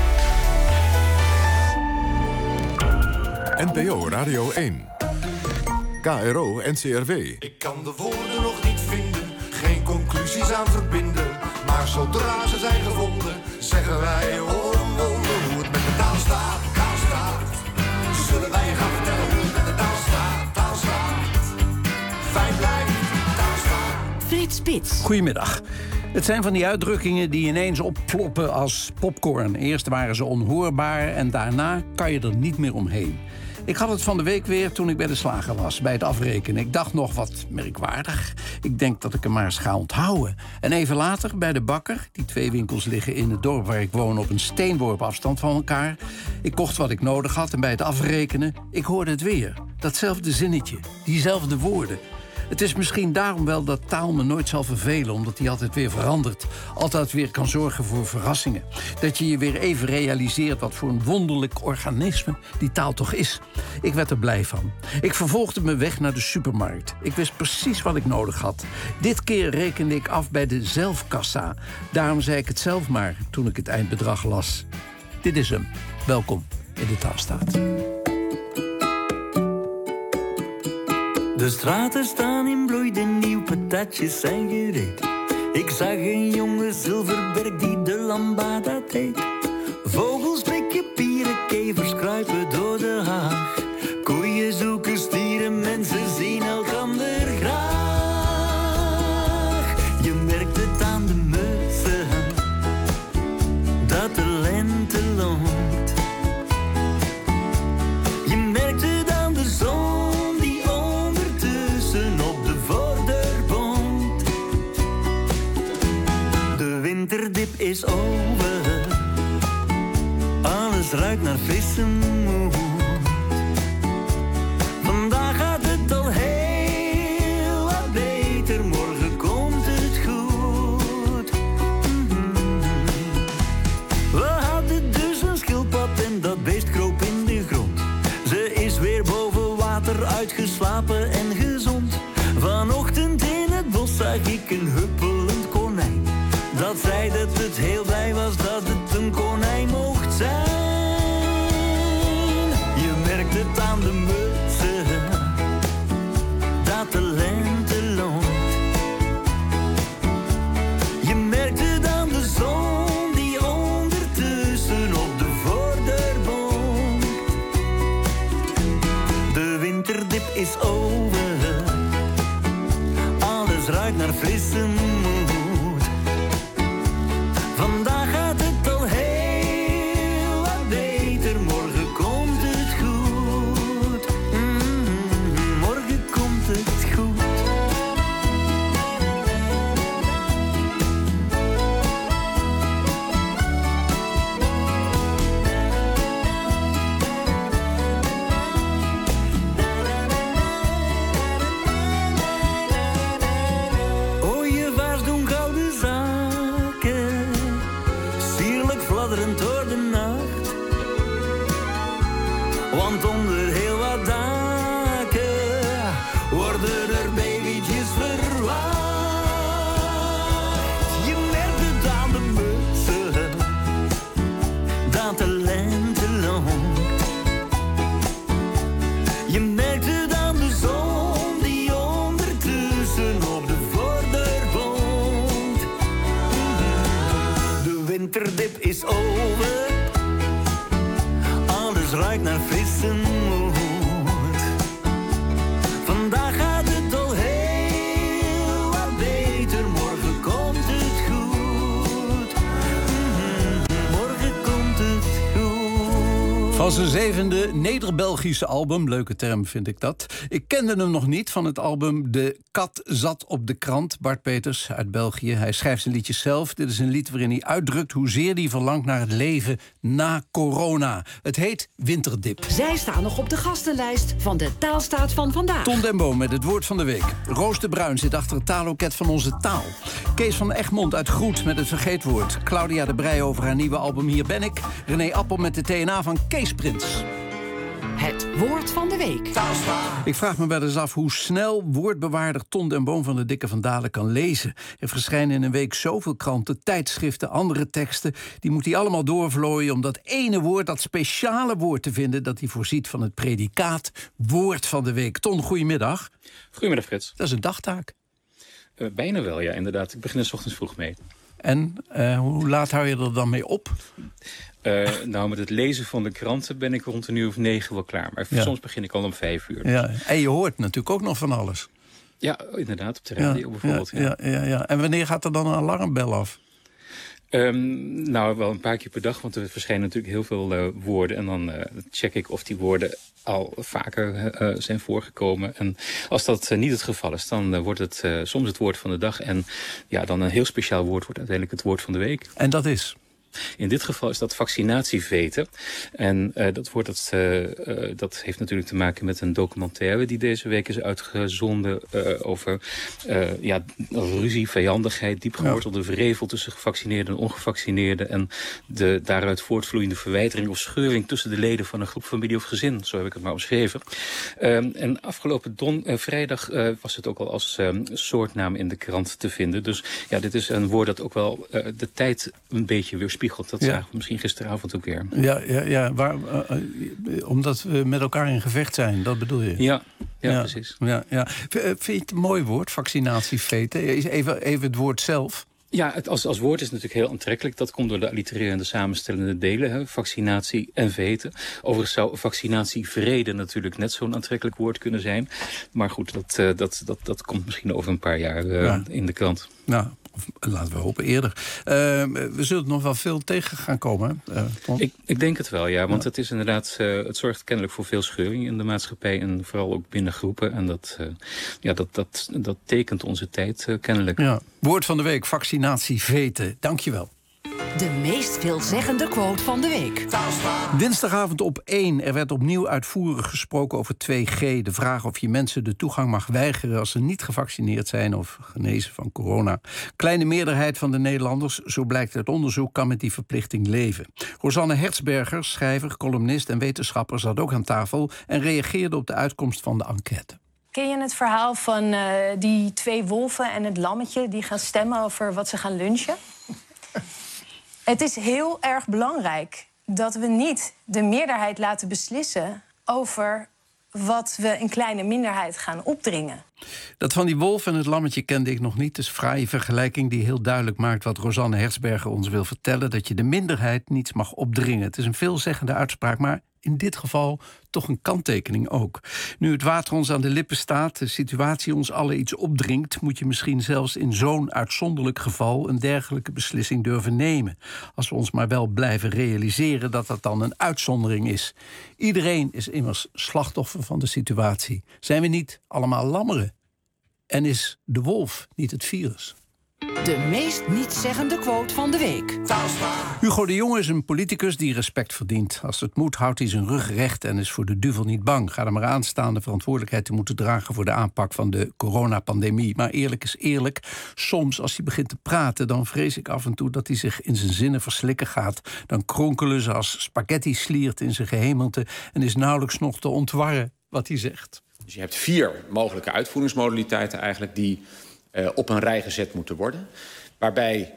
NPO Radio 1. KRO NCRW. Ik kan de woorden nog niet vinden, geen conclusies aan verbinden. Maar zodra ze zijn gevonden, zeggen wij oh wonder hoe het met de taal staat. Zullen wij je gaan vertellen hoe het met de taal staat. Fijn blijft, taal staat. Frits Spits. Goedemiddag. Het zijn van die uitdrukkingen die ineens opploppen als popcorn. Eerst waren ze onhoorbaar en daarna kan je er niet meer omheen. Ik had het van de week weer toen ik bij de slager was, bij het afrekenen. Ik dacht nog wat merkwaardig. Ik denk dat ik hem maar eens ga onthouden. En even later bij de bakker, die 2 winkels liggen in het dorp waar ik woon op een steenworp afstand van elkaar. Ik kocht wat ik nodig had en bij het afrekenen, ik hoorde het weer. Datzelfde zinnetje, diezelfde woorden. Het is misschien daarom wel dat taal me nooit zal vervelen, omdat die altijd weer verandert. Altijd weer kan zorgen voor verrassingen. Dat je je weer even realiseert wat voor een wonderlijk organisme die taal toch is. Ik werd er blij van. Ik vervolgde mijn weg naar de supermarkt. Ik wist precies wat ik nodig had. Dit keer rekende ik af bij de zelfkassa. Daarom zei ik het zelf maar toen ik het eindbedrag las. Dit is hem. Welkom in de Taalstaat. De straten staan in bloei, de nieuwe patatjes zijn gereed. Ik zag een jonge Zilverberg die de lambada deed. Vogels prikken, pieren, kevers kruipen door de haag. Koeien zoeken stieren, mensen zien elkander graag. Je merkt het aan de mussen, dat de lente loont. Je merkt het aan de zon. Winterdip is over, alles ruikt naar frisse moed. Vandaag gaat het al heel wat beter, morgen komt het goed. We hadden dus een schildpad en dat beest kroop in de grond. Ze is weer boven water uitgeslapen en gezond. Vanochtend in het bos zag ik een huppelend konijn. Dat zei dat het heel blij was dat het een konijn mocht zijn. Je merkt het aan de mutsen, dat de lente loont. Je merkt het aan de zon die ondertussen op de voordeur woont. De winterdip is over, alles ruikt naar frisse moed. Vandaag gaat het al heel wat beter, morgen komt het goed. Morgen komt het goed. Ooievaars doen gouden zaken, sierlijk fladderend door de nacht. Want onder heel wat daken worden er babytjes verwacht. Je merkt het aan de mutsen, dat de lente loont. Je merkt het aan de zon die ondertussen op de voordeur woont. De winterdip is over, alles ruikt naar frisse moed. Vandaag gaat het al heel wat beter, morgen komt het goed. Morgen komt het goed. Van zijn 7e Neder-Belgische album, leuke term vind ik dat. Ik kende hem nog niet van het album De Kat zat op de krant. Bart Peters uit België. Hij schrijft zijn liedjes zelf. Dit is een lied waarin hij uitdrukt hoezeer hij verlangt naar het leven na corona. Het heet Winterdip. Zij staan nog op de gastenlijst van de Taalstaat van vandaag. Ton den Boom met het woord van de week. Roos de Bruin zit achter het taalloket van onze taal. Kees van Egmond uit Groet met het vergeetwoord. Claudia de Breij over haar nieuwe album Hier ben ik. René Appel met de TNA van Kees Prins. Het woord van de week. Ik vraag me wel eens af hoe snel woordbewaarder Ton den Boom van de Dikke van Dalen kan lezen. Er verschijnen in een week zoveel kranten, tijdschriften, andere teksten. Die moet hij allemaal doorvlooien om dat ene woord, dat speciale woord te vinden dat hij voorziet van het predicaat woord van de week. Ton, goedemiddag. Goedemiddag, Frits. Dat is een dagtaak. Bijna wel, ja, inderdaad. Ik begin er 's ochtends vroeg mee. En hoe laat hou je er dan mee op? Nou, met het lezen van de kranten ben ik rond 9:00 wel klaar. Maar soms begin ik al om 5:00. Ja. En je hoort natuurlijk ook nog van alles. Ja, inderdaad, op de radio bijvoorbeeld. Ja. En wanneer gaat er dan een alarmbel af? Nou, wel een paar keer per dag, want er verschijnen natuurlijk heel veel woorden. En dan check ik of die woorden al vaker zijn voorgekomen. En als dat niet het geval is, dan wordt het soms het woord van de dag. En ja, dan een heel speciaal woord wordt uiteindelijk het woord van de week. En dat is? In dit geval is dat vaccinatieveten. En dat heeft natuurlijk te maken met een documentaire die deze week is uitgezonden over ruzie, vijandigheid, diep gewortelde vrevel tussen gevaccineerden en ongevaccineerden en de daaruit voortvloeiende verwijdering of scheuring tussen de leden van een groep, familie of gezin. Zo heb ik het maar omschreven. En afgelopen vrijdag was het ook al als soortnaam in de krant te vinden. Dus ja, dit is een woord dat ook wel de tijd een beetje weerspiegelt. Dat zagen we misschien gisteravond ook weer. Ja. Omdat we met elkaar in gevecht zijn, dat bedoel je? Ja, precies. Ja. Vind je het een mooi woord, vaccinatieveten? Even het woord zelf. Ja, als woord is het natuurlijk heel aantrekkelijk. Dat komt door de allitererende samenstellende delen. Hè? Vaccinatie en veten. Overigens zou vaccinatievrede natuurlijk net zo'n aantrekkelijk woord kunnen zijn. Maar goed, dat komt misschien over een paar jaar in de krant. Nou, laten we hopen eerder. We zullen nog wel veel tegen gaan komen. Ik denk het wel, ja. Want het is inderdaad, het zorgt kennelijk voor veel scheuring in de maatschappij. En vooral ook binnen groepen. En dat tekent onze tijd kennelijk. Ja. Woord van de week, vaccinatieveten. Dank je wel. De meest veelzeggende quote van de week. Dinsdagavond op 1. Er werd opnieuw uitvoerig gesproken over 2G. De vraag of je mensen de toegang mag weigeren als ze niet gevaccineerd zijn of genezen van corona. Kleine meerderheid van de Nederlanders, zo blijkt uit onderzoek, kan met die verplichting leven. Rosanne Hertzberger, schrijver, columnist en wetenschapper, zat ook aan tafel en reageerde op de uitkomst van de enquête. Ken je het verhaal van die 2 wolven en het lammetje die gaan stemmen over wat ze gaan lunchen? Het is heel erg belangrijk dat we niet de meerderheid laten beslissen over wat we een kleine minderheid gaan opdringen. Dat van die wolf en het lammetje kende ik nog niet. Het is een fraaie vergelijking die heel duidelijk maakt wat Rosanne Hertzberger ons wil vertellen: dat je de minderheid niets mag opdringen. Het is een veelzeggende uitspraak, maar in dit geval toch een kanttekening ook. Nu het water ons aan de lippen staat, de situatie ons allen iets opdringt, moet je misschien zelfs in zo'n uitzonderlijk geval een dergelijke beslissing durven nemen. Als we ons maar wel blijven realiseren dat dat dan een uitzondering is. Iedereen is immers slachtoffer van de situatie. Zijn we niet allemaal lammeren? En is de wolf niet het virus? De meest nietszeggende quote van de week. Hugo de Jonge is een politicus die respect verdient. Als het moet, houdt hij zijn rug recht en is voor de duivel niet bang. Ga er maar aan staan de verantwoordelijkheid te moeten dragen voor de aanpak van de coronapandemie. Maar eerlijk is eerlijk, soms als hij begint te praten, dan vrees ik af en toe dat hij zich in zijn zinnen verslikken gaat. Dan kronkelen ze als spaghetti sliert in zijn gehemelte en is nauwelijks nog te ontwarren wat hij zegt. Dus je hebt 4 mogelijke uitvoeringsmodaliteiten eigenlijk die op een rij gezet moeten worden. Waarbij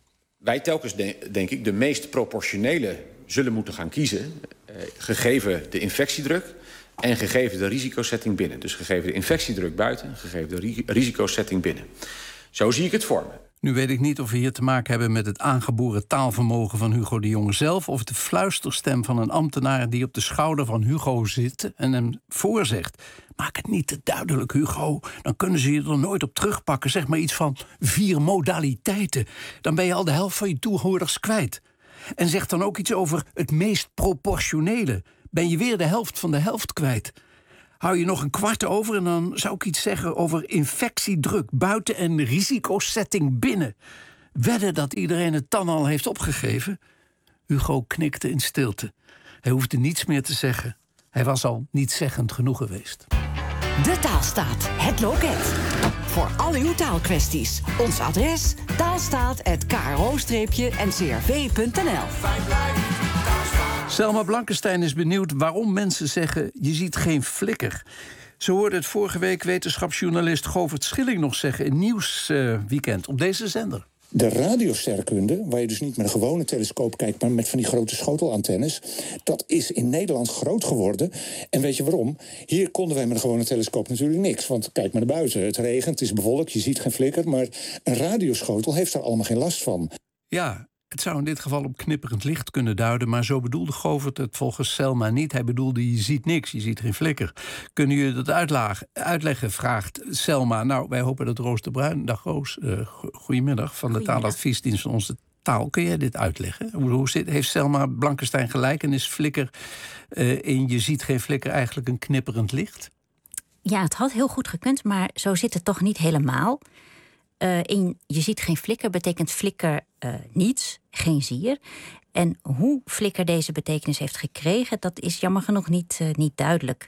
wij telkens, denk ik, de meest proportionele zullen moeten gaan kiezen, gegeven de infectiedruk en gegeven de risicosetting binnen. Dus gegeven de infectiedruk buiten, gegeven de risicosetting binnen. Zo zie ik het voor me. Nu weet ik niet of we hier te maken hebben met het aangeboren taalvermogen van Hugo de Jonge zelf, of de fluisterstem van een ambtenaar die op de schouder van Hugo zit en hem voorzegt: maak het niet te duidelijk, Hugo. Dan kunnen ze je er nooit op terugpakken. Zeg maar iets van 4 modaliteiten. Dan ben je al de helft van je toehoorders kwijt. En zeg dan ook iets over het meest proportionele. Ben je weer de helft van de helft kwijt. Hou je nog een kwart over en dan zou ik iets zeggen over infectiedruk buiten en risicosetting binnen. Wedden dat iedereen het dan al heeft opgegeven? Hugo knikte in stilte. Hij hoefde niets meer te zeggen. Hij was al nietszeggend genoeg geweest. De Taalstaat, het loket. Voor al uw taalkwesties. Ons adres: taalstaat@kro-ncrv.nl. Selma Blankenstein is benieuwd waarom mensen zeggen... je ziet geen flikker. Zo hoorde het vorige week wetenschapsjournalist Govert Schilling nog zeggen... in Nieuwsweekend op deze zender. De radiosterrenkunde, waar je dus niet met een gewone telescoop kijkt... maar met van die grote schotelantennes... dat is in Nederland groot geworden. En weet je waarom? Hier konden wij met een gewone telescoop natuurlijk niks. Want kijk maar naar buiten, het regent, het is bewolkt, je ziet geen flikker... maar een radioschotel heeft daar allemaal geen last van. Ja, het zou in dit geval op knipperend licht kunnen duiden... maar zo bedoelde Govert het volgens Selma niet. Hij bedoelde, je ziet niks, je ziet geen flikker. Kunnen jullie dat uitleggen, vraagt Selma. Nou, wij hopen dat Roos de Bruin... Dag Roos, goedemiddag, van de taaladviesdienst van Onze Taal. Kun jij dit uitleggen? Heeft Selma Blankenstein gelijk en is flikker... in je ziet geen flikker eigenlijk een knipperend licht? Ja, het had heel goed gekund, maar zo zit het toch niet helemaal... je ziet geen flikker betekent flikker niets, geen zier. En hoe flikker deze betekenis heeft gekregen... dat is jammer genoeg niet duidelijk.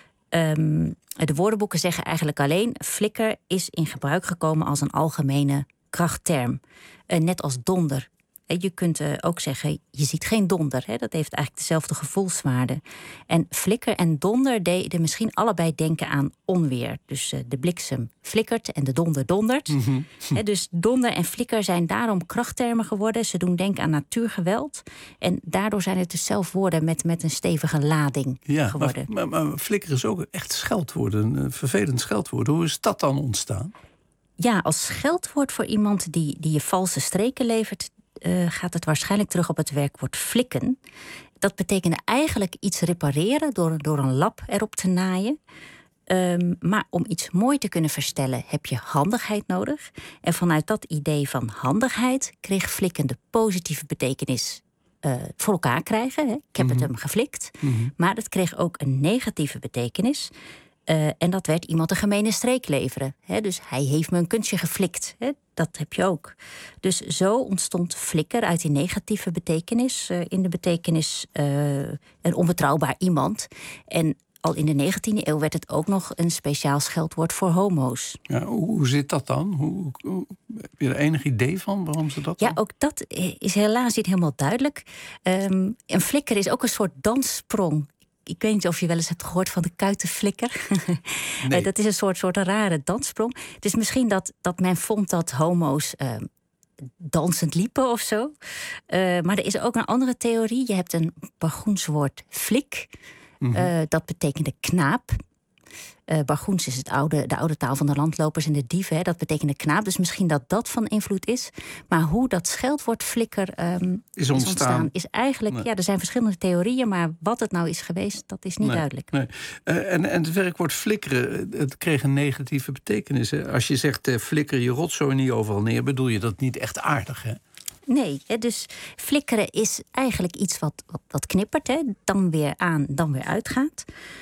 De woordenboeken zeggen eigenlijk alleen... flikker is in gebruik gekomen als een algemene krachtterm. Net als donder. Je kunt ook zeggen, je ziet geen donder. Dat heeft eigenlijk dezelfde gevoelswaarde. En flikker en donder deden misschien allebei denken aan onweer. Dus de bliksem flikkert en de donder dondert. Mm-hmm. Dus donder en flikker zijn daarom krachttermen geworden. Ze doen denken aan natuurgeweld. En daardoor zijn het dus zelf woorden met een stevige lading geworden. Maar flikker is ook echt scheldwoord, een vervelend scheldwoord. Hoe is dat dan ontstaan? Ja, als scheldwoord voor iemand die je valse streken levert... gaat het waarschijnlijk terug op het werkwoord flikken. Dat betekende eigenlijk iets repareren door een lap erop te naaien. Maar om iets mooi te kunnen verstellen heb je handigheid nodig. En vanuit dat idee van handigheid kreeg flikken de positieve betekenis voor elkaar krijgen. Hè. Ik heb het hem geflikt. Mm-hmm. Maar het kreeg ook een negatieve betekenis... en dat werd iemand een gemene streek leveren. Dus hij heeft me een kunstje geflikt. Dat heb je ook. Dus zo ontstond flikker uit die negatieve betekenis. In de betekenis een onbetrouwbaar iemand. En al in de 19e eeuw werd het ook nog een speciaal scheldwoord voor homo's. Ja, hoe zit dat dan? Heb je er enig idee van waarom ze dat doen? Ja, ook dat is helaas niet helemaal duidelijk. Een flikker is ook een soort danssprong. Ik weet niet of je wel eens hebt gehoord van de kuitenflikker. Nee. Dat is een soort rare danssprong. Het is misschien dat men vond dat homo's dansend liepen of zo. Maar er is ook een andere theorie. Je hebt een Bargoens woord flik. Mm-hmm. Dat betekende knaap. Bargoens is de oude taal van de landlopers en de dieven. Dat betekende knaap, dus misschien dat van invloed is. Maar hoe dat scheldwoord flikker is ontstaan... is eigenlijk... Nee. Ja, er zijn verschillende theorieën... maar wat het nou is geweest, dat is niet duidelijk. Nee. En het werkwoord flikkeren, het kreeg een negatieve betekenis. Hè? Als je zegt flikker je rotzooi niet overal neer... bedoel je dat niet echt aardig, hè? Nee, dus flikkeren is eigenlijk iets wat knippert. Hè? Dan weer aan, dan weer uitgaat.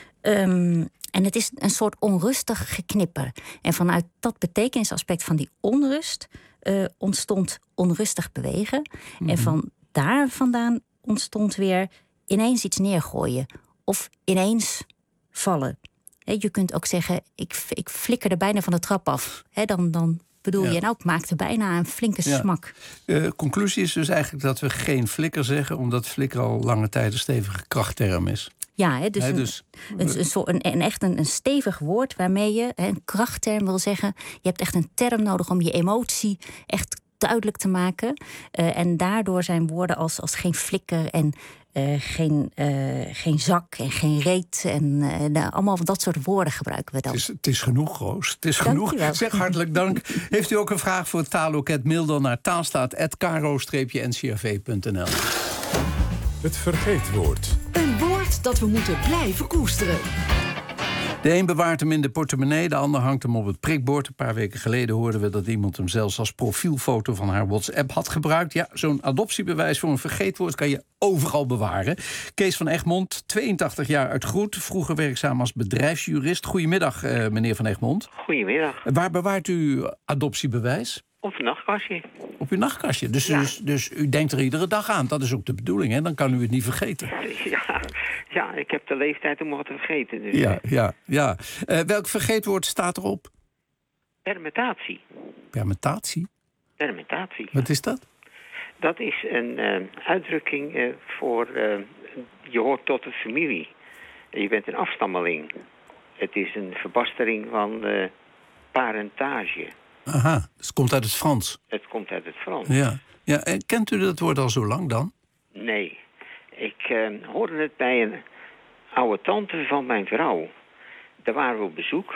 En het is een soort onrustig geknipper. En vanuit dat betekenisaspect van die onrust... ontstond onrustig bewegen. Mm-hmm. En van daar vandaan ontstond weer ineens iets neergooien. Of ineens vallen. Je kunt ook zeggen, ik flikkerde bijna van de trap af. Dan bedoel je, nou, ik maakte bijna een flinke smak. Conclusie is dus eigenlijk dat we geen flikker zeggen... omdat flikker al lange tijd een stevige krachtterm is. Ja, dus echt een stevig woord waarmee je... een krachtterm wil zeggen... je hebt echt een term nodig om je emotie echt duidelijk te maken. En daardoor zijn woorden als geen flikker en geen zak en geen reet... en allemaal dat soort woorden gebruiken we dan. Het is genoeg, Roos. Het is genoeg. Zeg hartelijk dank. Heeft u ook een vraag voor het taalloket? Mail dan naar taalstaat@kro-ncrv.nl. Het vergeetwoord. Een woord dat we moeten blijven koesteren. De een bewaart hem in de portemonnee, de ander hangt hem op het prikbord. Een paar weken geleden hoorden we dat iemand hem zelfs als profielfoto van haar WhatsApp had gebruikt. Ja, zo'n adoptiebewijs voor een vergeetwoord kan je overal bewaren. Kees van Egmond, 82 jaar uit Groet, vroeger werkzaam als bedrijfsjurist. Goedemiddag, meneer van Egmond. Goedemiddag. Waar bewaart u uw adoptiebewijs? Op een nachtkastje. Op uw nachtkastje? Dus u denkt er iedere dag aan. Dat is ook de bedoeling, hè? Dan kan u het niet vergeten. Ja, ik heb de leeftijd om wat te vergeten. Dus. Ja. Welk vergeetwoord staat erop? Permutatie. Permutatie? Permutatie. Wat is dat? Dat is een uitdrukking voor je hoort tot de familie. Je bent een afstammeling. Het is een verbastering van parentage. Aha, dus het komt uit het Frans. Het komt uit het Frans. Ja, en kent u dat woord al zo lang dan? Nee. Ik hoorde het bij een oude tante van mijn vrouw. Daar waren we op bezoek.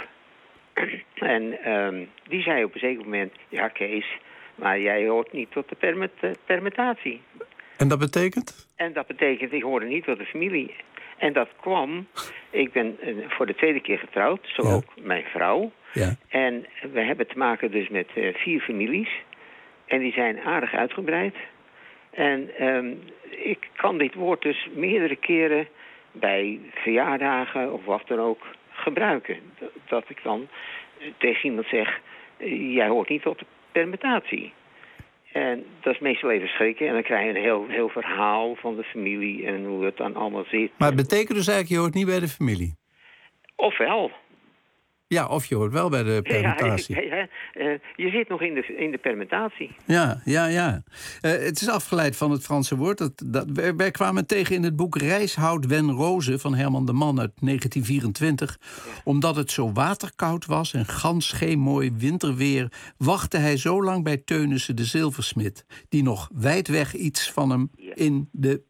En die zei op een zeker moment... Ja, Kees, maar jij hoort niet tot de permutatie. En dat betekent? En dat betekent, ik hoorde niet tot de familie. En dat kwam... Ik ben voor de tweede keer getrouwd, zo ook mijn vrouw. Ja. En we hebben te maken dus met 4 families. En die zijn aardig uitgebreid. En ik kan dit woord dus meerdere keren bij verjaardagen of wat dan ook gebruiken. Dat ik dan tegen iemand zeg, jij hoort niet tot de permutatie. En dat is meestal even schrikken. En dan krijg je een heel verhaal van de familie en hoe het dan allemaal zit. Maar het betekent dus eigenlijk, je hoort niet bij de familie? Ofwel. Ja, of je hoort wel bij de permutatie. Je zit nog in de permutatie. Ja. Het is afgeleid van het Franse woord. Wij kwamen tegen in het boek Reishout Wen Roze van Herman de Man uit 1924. Ja. Omdat het zo waterkoud was en gans geen mooi winterweer, wachtte hij zo lang bij Teunissen de zilversmid, die nog wijdweg iets van hem in de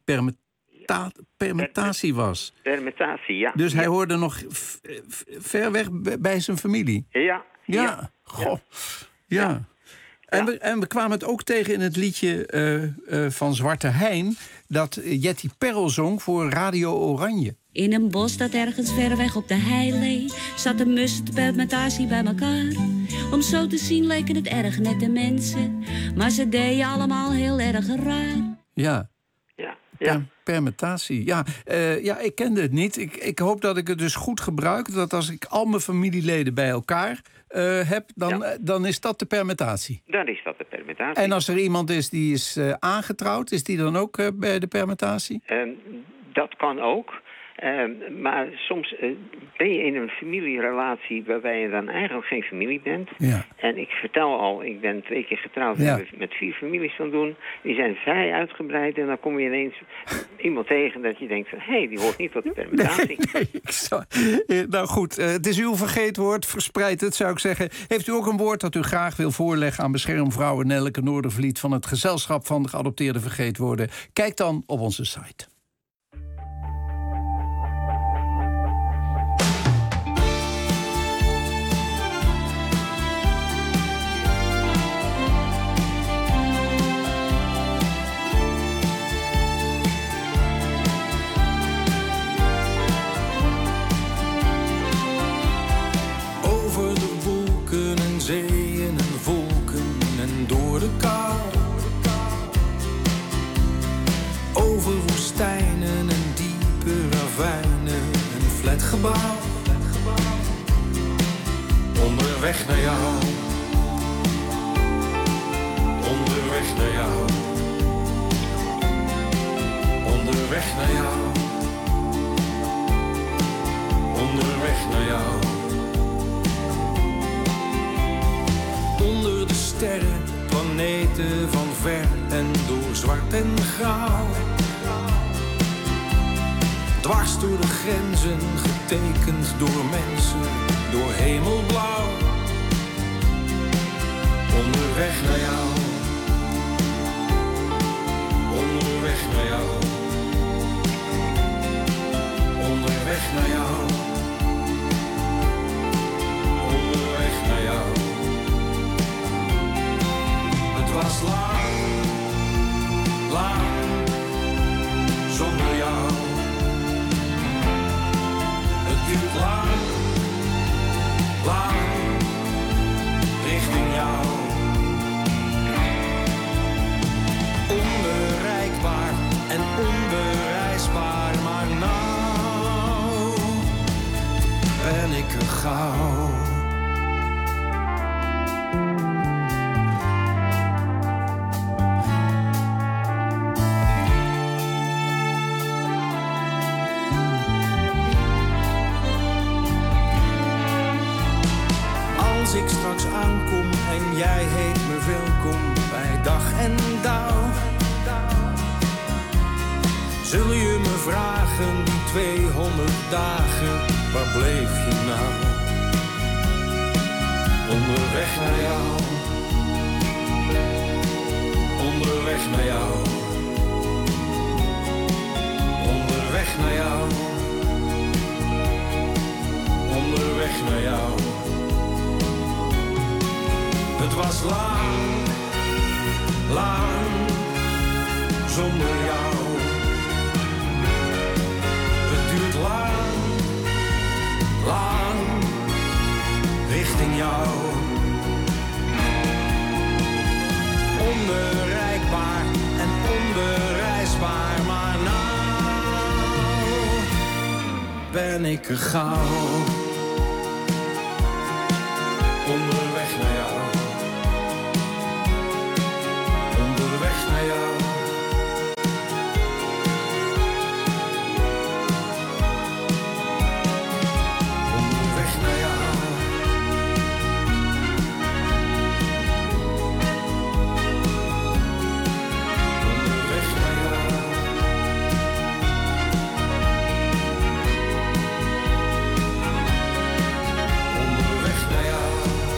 permutatie was. Permutatie, ja. Dus hij hoorde nog ver weg bij zijn familie. Ja. Goh. Ja. En we kwamen het ook tegen in het liedje van Zwarte Hein, dat Jetty Perrel zong voor Radio Oranje. In een bos dat ergens ver weg op de hei leek, zat de mus de permutatie bij elkaar. Om zo te zien leken het erg nette mensen, maar ze deden allemaal heel erg raar. Ja. Permutatie. Ja, ik kende het niet. Ik hoop dat ik het dus goed gebruik. Dat als ik al mijn familieleden bij elkaar heb, dan is dat de permutatie. Dan is dat de permutatie. En als er iemand is die is aangetrouwd, is die dan ook bij de permutatie? Dat kan ook. Maar soms ben je in een familierelatie waarbij je dan eigenlijk geen familie bent. Ja. En ik vertel al, ik ben 2 keer getrouwd met 4 families van doen. Die zijn vrij uitgebreid en dan kom je ineens iemand tegen dat je denkt van, hé, die hoort niet tot de permutatie. Nou goed, het is uw vergeetwoord, verspreid het zou ik zeggen. Heeft u ook een woord dat u graag wil voorleggen aan beschermvrouwen Nelleke Noordervliet van het Gezelschap van de Geadopteerde Vergeetwoorden? Kijk dan op onze site. Onderweg naar jou. Onderweg naar jou. Onderweg naar jou. Onderweg naar jou. Onder de sterren, planeten van ver en door zwart en grauw. Dwars door de grenzen, getekend door mensen, door hemelblauw. Onderweg naar jou. Onderweg naar jou. Onderweg naar jou. Onderweg naar jou. Het was lang, lang zonder jou. Het duurt lang, lang richting jou. Onbereikbaar en onbereisbaar, maar nou ben ik er gauw. Als ik straks aankom en jij heet me welkom bij dag en dauw, Zul je me vragen, die 200 dagen, waar bleef je nou? Onderweg naar jou. Onderweg naar jou. Onderweg naar jou. Onderweg naar jou. Het was lang, lang zonder jou. Het duurt lang, lang richting jou. Onbereikbaar en onbereisbaar, maar nou ben ik er gauw. Onderweg naar jou. Onderweg naar jou. Onderweg naar jou. Onderweg naar jou. Onderweg naar jou.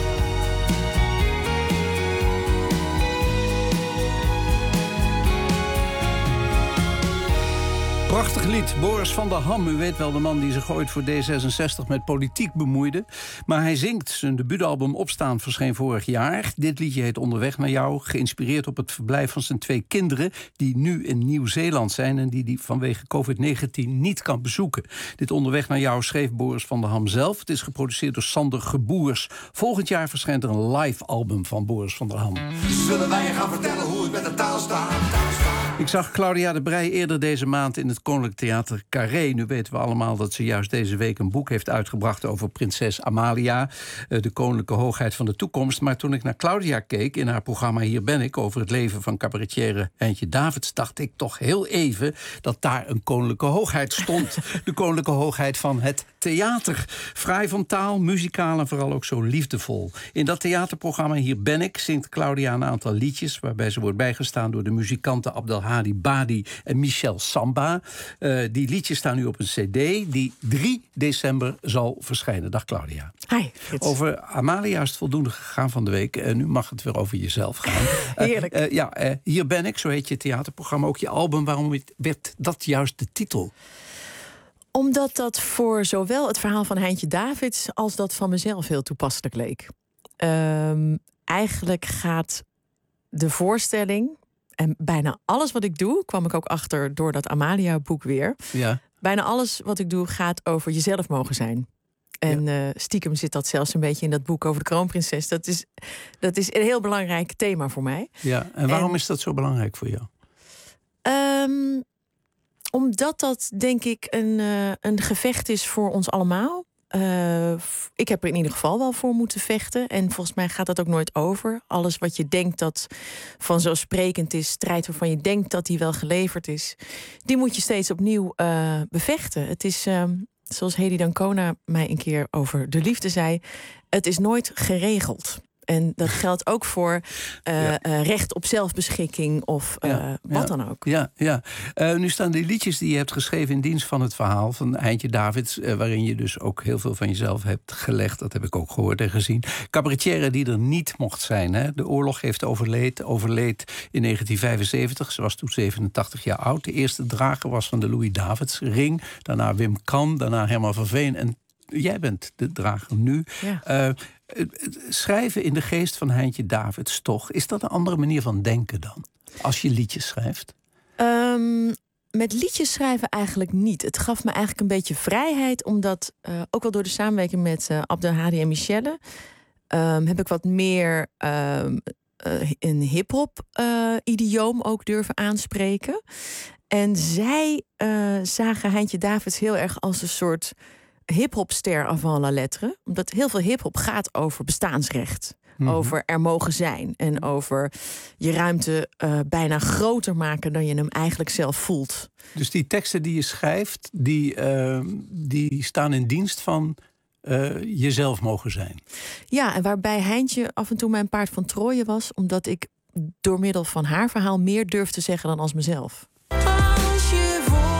Prachtig lied, Boris van der Ham. U weet wel, de man die zich ooit voor D66 met politiek bemoeide. Maar hij zingt. Zijn debuutalbum Opstaan verscheen vorig jaar. Dit liedje heet Onderweg naar jou. Geïnspireerd op het verblijf van zijn 2 kinderen... die nu in Nieuw-Zeeland zijn en die vanwege COVID-19 niet kan bezoeken. Dit Onderweg naar jou schreef Boris van der Ham zelf. Het is geproduceerd door Sander Geboers. Volgend jaar verschijnt er een live album van Boris van der Ham. Zullen wij je gaan vertellen hoe het met de taal staat? Ik zag Claudia de Breij eerder deze maand in het Koninklijk Theater Carré. Nu weten we allemaal dat ze juist deze week een boek heeft uitgebracht over prinses Amalia, de koninklijke hoogheid van de toekomst. Maar toen ik naar Claudia keek in haar programma Hier ben ik, over het leven van cabaretière Heintje Davids, dacht ik toch heel even dat daar een koninklijke hoogheid stond. De koninklijke hoogheid van het theater. Fraai van taal, muzikaal en vooral ook zo liefdevol. In dat theaterprogramma Hier ben ik zingt Claudia een aantal liedjes, waarbij ze wordt bijgestaan door de muzikanten Abdelhadi Badi en Michel Samba. Die liedjes staan nu op een cd die 3 december zal verschijnen. Dag Claudia. Hi. Over Amalia is het voldoende gegaan van de week. Nu mag het weer over jezelf gaan. Heerlijk. Hier ben ik, zo heet je theaterprogramma, ook je album. Waarom werd dat juist de titel? Omdat dat voor zowel het verhaal van Heintje Davids als dat van mezelf heel toepasselijk leek. Eigenlijk gaat de voorstelling, en bijna alles wat ik doe, kwam ik ook achter door dat Amalia-boek weer. Ja. Bijna alles wat ik doe gaat over jezelf mogen zijn. En stiekem zit dat zelfs een beetje in dat boek over de kroonprinses. Dat is een heel belangrijk thema voor mij. Ja, en waarom is dat zo belangrijk voor jou? Omdat dat, denk ik, een gevecht is voor ons allemaal. Ik heb er in ieder geval wel voor moeten vechten. En volgens mij gaat dat ook nooit over. Alles wat je denkt dat vanzelfsprekend is, strijd waarvan je denkt dat die wel geleverd is, die moet je steeds opnieuw bevechten. Het is, zoals Hedy Dancona mij een keer over de liefde zei, het is nooit geregeld. En dat geldt ook voor recht op zelfbeschikking of wat dan ook. Ja. Nu staan die liedjes die je hebt geschreven in dienst van het verhaal van Heintje Davids, waarin je dus ook heel veel van jezelf hebt gelegd. Dat heb ik ook gehoord en gezien. Cabaretière die er niet mocht zijn. Hè? De oorlog heeft overleed in 1975. Ze was toen 87 jaar oud. De eerste drager was van de Louis Davids ring. Daarna Wim Kan, daarna Herman van Veen. En jij bent de drager nu. Ja. Schrijven in de geest van Heintje Davids, toch? Is dat een andere manier van denken dan? Als je liedjes schrijft? Met liedjes schrijven eigenlijk niet. Het gaf me eigenlijk een beetje vrijheid, omdat ook wel door de samenwerking met Abdelhadi en Michelle heb ik wat meer een hip-hop idioom ook durven aanspreken. En zij zagen Heintje Davids heel erg als een soort hiphopster avant la lettre. Omdat heel veel hiphop gaat over bestaansrecht. Mm-hmm. Over er mogen zijn. En over je ruimte bijna groter maken dan je hem eigenlijk zelf voelt. Dus die teksten die je schrijft, die staan in dienst van jezelf mogen zijn. Ja, en waarbij Heintje af en toe mijn paard van Troje was, omdat ik door middel van haar verhaal meer durf te zeggen dan als mezelf. Als je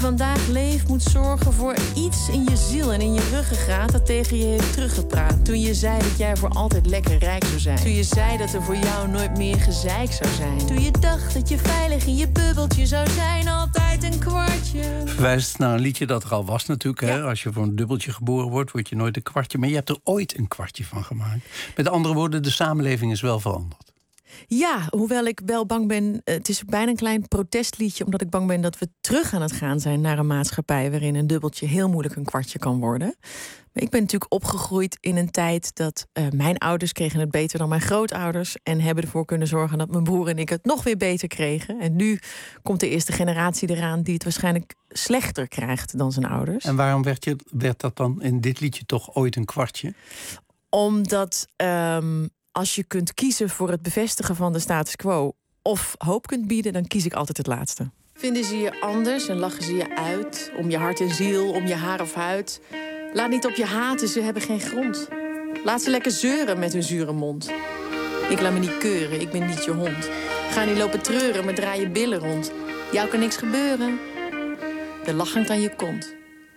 vandaag leeft moet zorgen voor iets in je ziel en in je ruggengraat dat tegen je heeft teruggepraat. Toen je zei dat jij voor altijd lekker rijk zou zijn. Toen je zei dat er voor jou nooit meer gezeik zou zijn. Toen je dacht dat je veilig in je bubbeltje zou zijn. Altijd een kwartje. Verwijst naar een liedje dat er al was natuurlijk. Hè? Als je voor een dubbeltje geboren wordt, word je nooit een kwartje. Maar je hebt er ooit een kwartje van gemaakt. Met andere woorden, de samenleving is wel veranderd. Ja, hoewel ik wel bang ben. Het is bijna een klein protestliedje, omdat ik bang ben dat we terug aan het gaan zijn naar een maatschappij waarin een dubbeltje heel moeilijk een kwartje kan worden. Maar ik ben natuurlijk opgegroeid in een tijd dat mijn ouders kregen het beter dan mijn grootouders en hebben ervoor kunnen zorgen dat mijn broer en ik het nog weer beter kregen. En nu komt de eerste generatie eraan die het waarschijnlijk slechter krijgt dan zijn ouders. En waarom werd dat dan in dit liedje toch ooit een kwartje? Omdat als je kunt kiezen voor het bevestigen van de status quo of hoop kunt bieden, dan kies ik altijd het laatste. Vinden ze je anders en lachen ze je uit, om je hart en ziel, om je haar of huid. Laat niet op je haten, ze hebben geen grond. Laat ze lekker zeuren met hun zure mond. Ik laat me niet keuren, ik ben niet je hond. Ga niet lopen treuren, maar draai je billen rond. Jou kan niks gebeuren. De lach hangt aan je kont.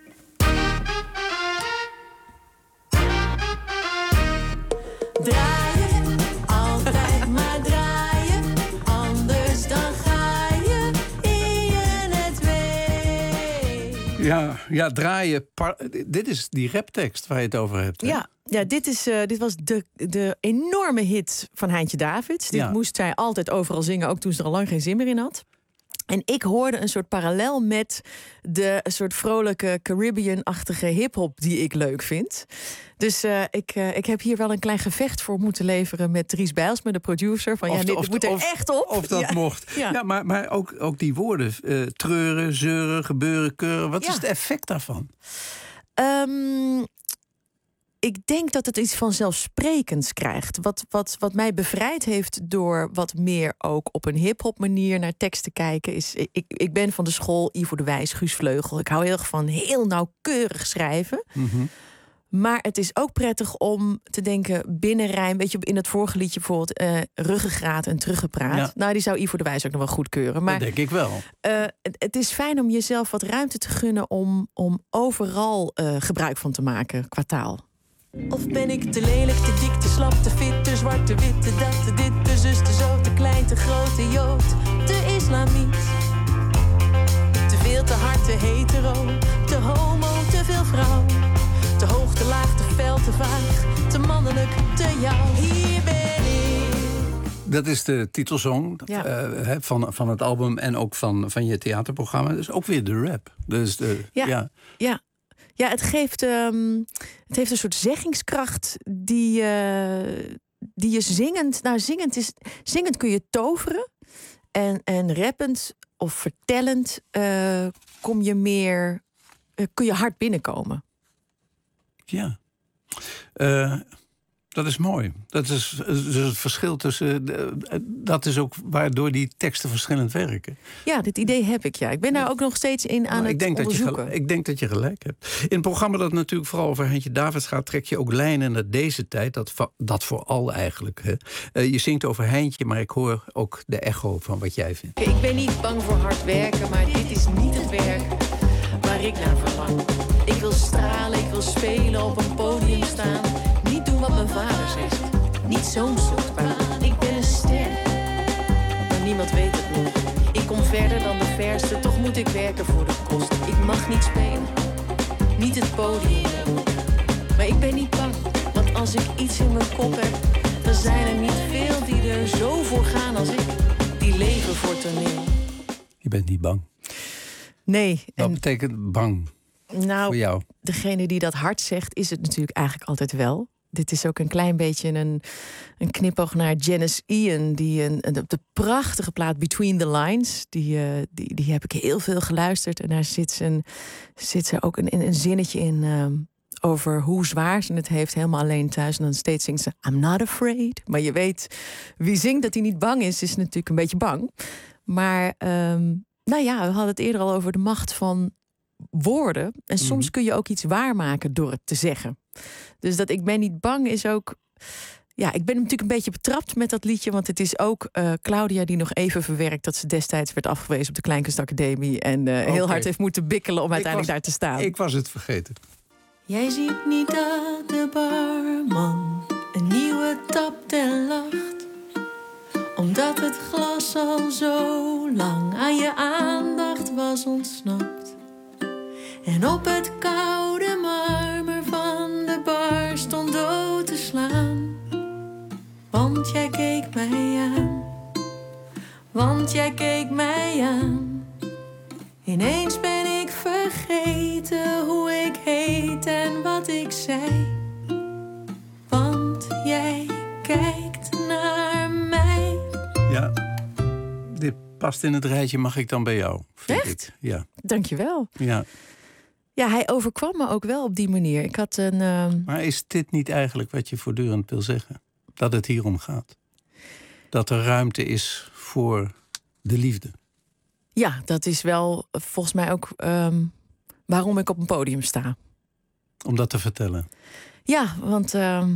Draaien, altijd maar draaien. Anders dan ga je in het weet. Ja, draaien. Dit is die raptekst waar je het over hebt. Hè? Ja, dit was de enorme hit van Heintje Davids. Dit moest zij altijd overal zingen, ook toen ze er al lang geen zin meer in had. En ik hoorde een soort parallel met de soort vrolijke Caribbean-achtige hiphop die ik leuk vind. Dus ik heb hier wel een klein gevecht voor moeten leveren met Dries Bijlsma, de producer. Van dit moet er echt op. Of dat mocht. Ja, maar ook die woorden. Treuren, zeuren, gebeuren, keuren. Wat is het effect daarvan? Ik denk dat het iets vanzelfsprekends krijgt. Wat mij bevrijd heeft door wat meer ook op een hiphop manier naar tekst te kijken, is ik ben van de school Ivo de Wijs, Guus Vleugel. Ik hou heel erg van heel nauwkeurig schrijven. Mm-hmm. Maar het is ook prettig om te denken binnenrijm. Weet je, in het vorige liedje bijvoorbeeld ruggengraat en teruggepraat. Ja. Nou, die zou Ivo de Wijs ook nog wel goedkeuren. Maar dat denk ik wel. Het is fijn om jezelf wat ruimte te gunnen om overal gebruik van te maken qua taal. Of ben ik te lelijk, te dik, te slap, te fit, te zwart, te wit, te dat, te dit, te zus, te zo, te klein, te groot, te jood, te islamiet. Te veel, te hard, te hetero, te homo, te veel vrouw. Te hoog, te laag, te fel, te vaag, te mannelijk, te jou. Hier ben ik. Dat is de titelsong van het album en ook van je theaterprogramma. Dus ook weer de rap. Dus Ja, het heeft een soort zeggingskracht die je zingend... Nou, zingend kun je toveren. En rappend of vertellend kun je hard binnenkomen. Ja. Dat is mooi. Dat is het verschil tussen... Dat is ook waardoor die teksten verschillend werken. Ja, dit idee heb ik, ja. Ik ben daar ook nog steeds aan het onderzoeken. Ik denk dat je gelijk hebt. In het programma dat natuurlijk vooral over Heintje Davids gaat, trek je ook lijnen naar deze tijd. Dat vooral eigenlijk. Hè. Je zingt over Heintje, maar ik hoor ook de echo van wat jij vindt. Ik ben niet bang voor hard werken, maar dit is niet het werk waar ik naar verlang. Ik wil stralen, ik wil spelen, op een podium staan. Niet doen wat mijn vader zegt. Niet zo'n soort baan. Ik ben een ster, maar niemand weet het nog. Ik kom verder dan de verste, toch moet ik werken voor de kost. Ik mag niet spelen, niet het podium. Maar ik ben niet bang, want als ik iets in mijn kop heb, dan zijn er niet veel die er zo voor gaan als ik. Die leven voor toneel. Je bent niet bang? Nee. Wat betekent bang? Nou, voor jou? Degene die dat hard zegt, is het natuurlijk eigenlijk altijd wel. Dit is ook een klein beetje een knipoog naar Janis Ian, die de prachtige plaat Between the Lines, die heb ik heel veel geluisterd. En daar zit ze ook een zinnetje in over hoe zwaar ze het heeft, helemaal alleen thuis. En dan steeds zingt ze I'm not afraid. Maar je weet, wie zingt dat hij niet bang is natuurlijk een beetje bang. Maar we hadden het eerder al over de macht van woorden. En soms kun je ook iets waarmaken door het te zeggen. Dus dat ik ben niet bang is ook... Ja, ik ben natuurlijk een beetje betrapt met dat liedje. Want het is ook Claudia die nog even verwerkt dat ze destijds werd afgewezen op de Kleinkunstacademie. En heel hard heeft moeten bikkelen om uiteindelijk daar te staan. Ik was het vergeten. Jij ziet niet dat de barman een nieuwe tap ten lacht. Omdat het glas al zo lang aan je aandacht was ontsnapt. En op het koude marmer van de bar stond dood te slaan. Want jij keek mij aan. Want jij keek mij aan. Ineens ben ik vergeten hoe ik heet en wat ik zei. Want jij kijkt naar mij. Ja, dit past in het rijtje Mag ik dan bij jou? Echt? Ik. Ja. Dankjewel. Ja. Ja, hij overkwam me ook wel op die manier. Ik had een. Maar is dit niet eigenlijk wat je voortdurend wil zeggen? Dat het hier om gaat? Dat er ruimte is voor de liefde? Ja, dat is wel volgens mij ook waarom ik op een podium sta. Om dat te vertellen? Ja, want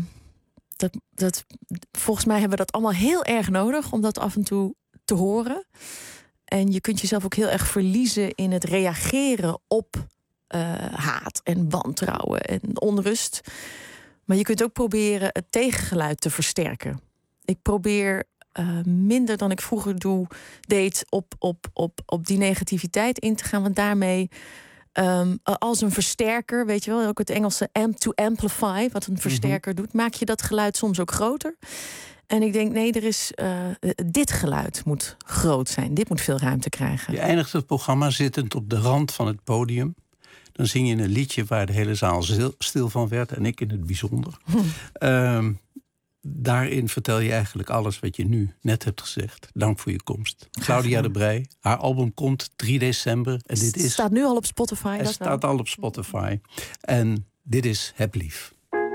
volgens mij hebben we dat allemaal heel erg nodig om dat af en toe te horen. En je kunt jezelf ook heel erg verliezen in het reageren op haat en wantrouwen en onrust. Maar je kunt ook proberen het tegengeluid te versterken. Ik probeer minder dan ik vroeger deed op die negativiteit in te gaan. Want daarmee als een versterker, weet je wel, ook het Engelse to amplify, wat een versterker doet, maak je dat geluid soms ook groter. En ik denk, nee, dit geluid moet groot zijn. Dit moet veel ruimte krijgen. Je eindigt het programma zittend op de rand van het podium. Dan zing je een liedje waar de hele zaal stil van werd. En ik in het bijzonder. Daarin vertel je eigenlijk alles wat je nu net hebt gezegd. Dank voor je komst. Claudia de Breij. Haar album komt 3 december. En dit is, staat nu al op Spotify. Het staat al op Spotify. En dit is Heb Lief.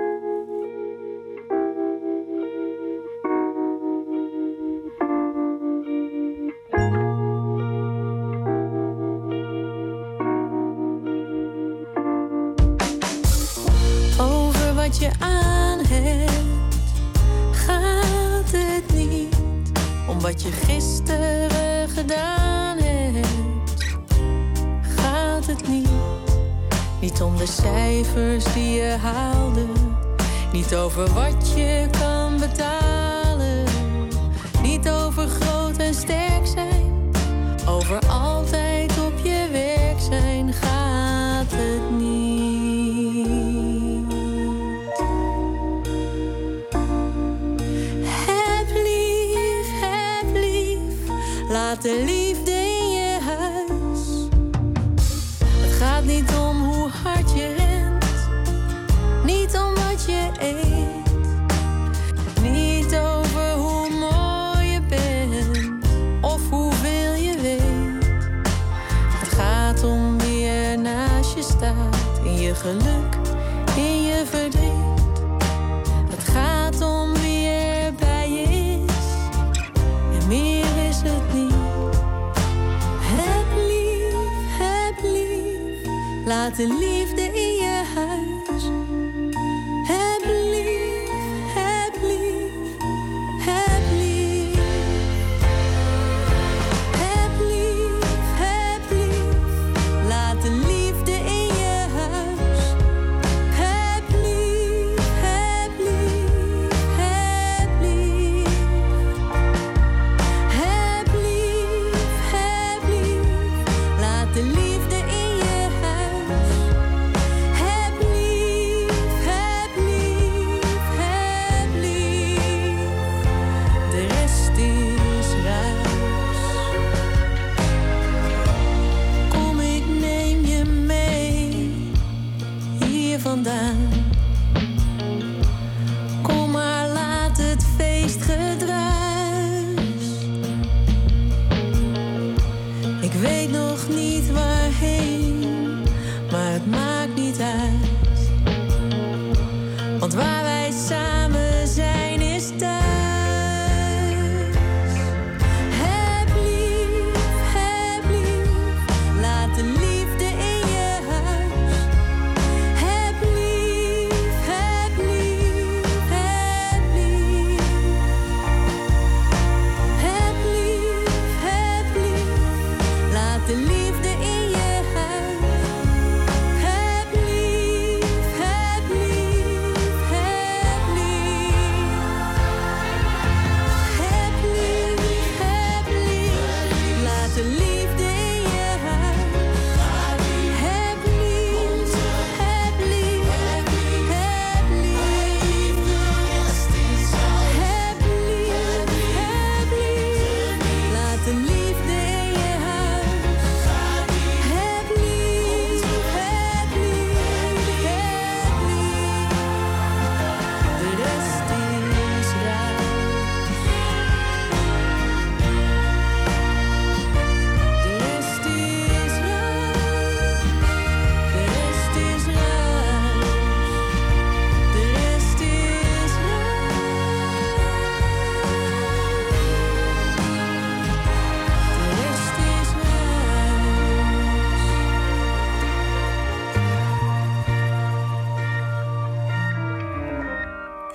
Over wat je aan hebt gaat het niet. Om wat je gisteren gedaan hebt gaat het niet. Niet om de cijfers die je haalde. Niet over wat je kan betalen. Niet over groot en sterk zijn. Over altijd op je werk zijn gaat het niet. Heb lief, laat de liefde in je huis. Het gaat niet om hoe hard je rent. Niet om wat je eet. Niet over hoe mooi je bent. Of hoeveel je weet. Het gaat om wie er naast je staat. In je geluk, in je verdriet. Het gaat om wie er bij je is. En meer is het niet. Heb lief, laat de liefde in je huis. Heb lief, heb lief, heb lief. Heb lief, heb lief, laat de liefde in je huis. Heb lief, heb lief, heb lief. Heb lief, laat de liefde in je huis.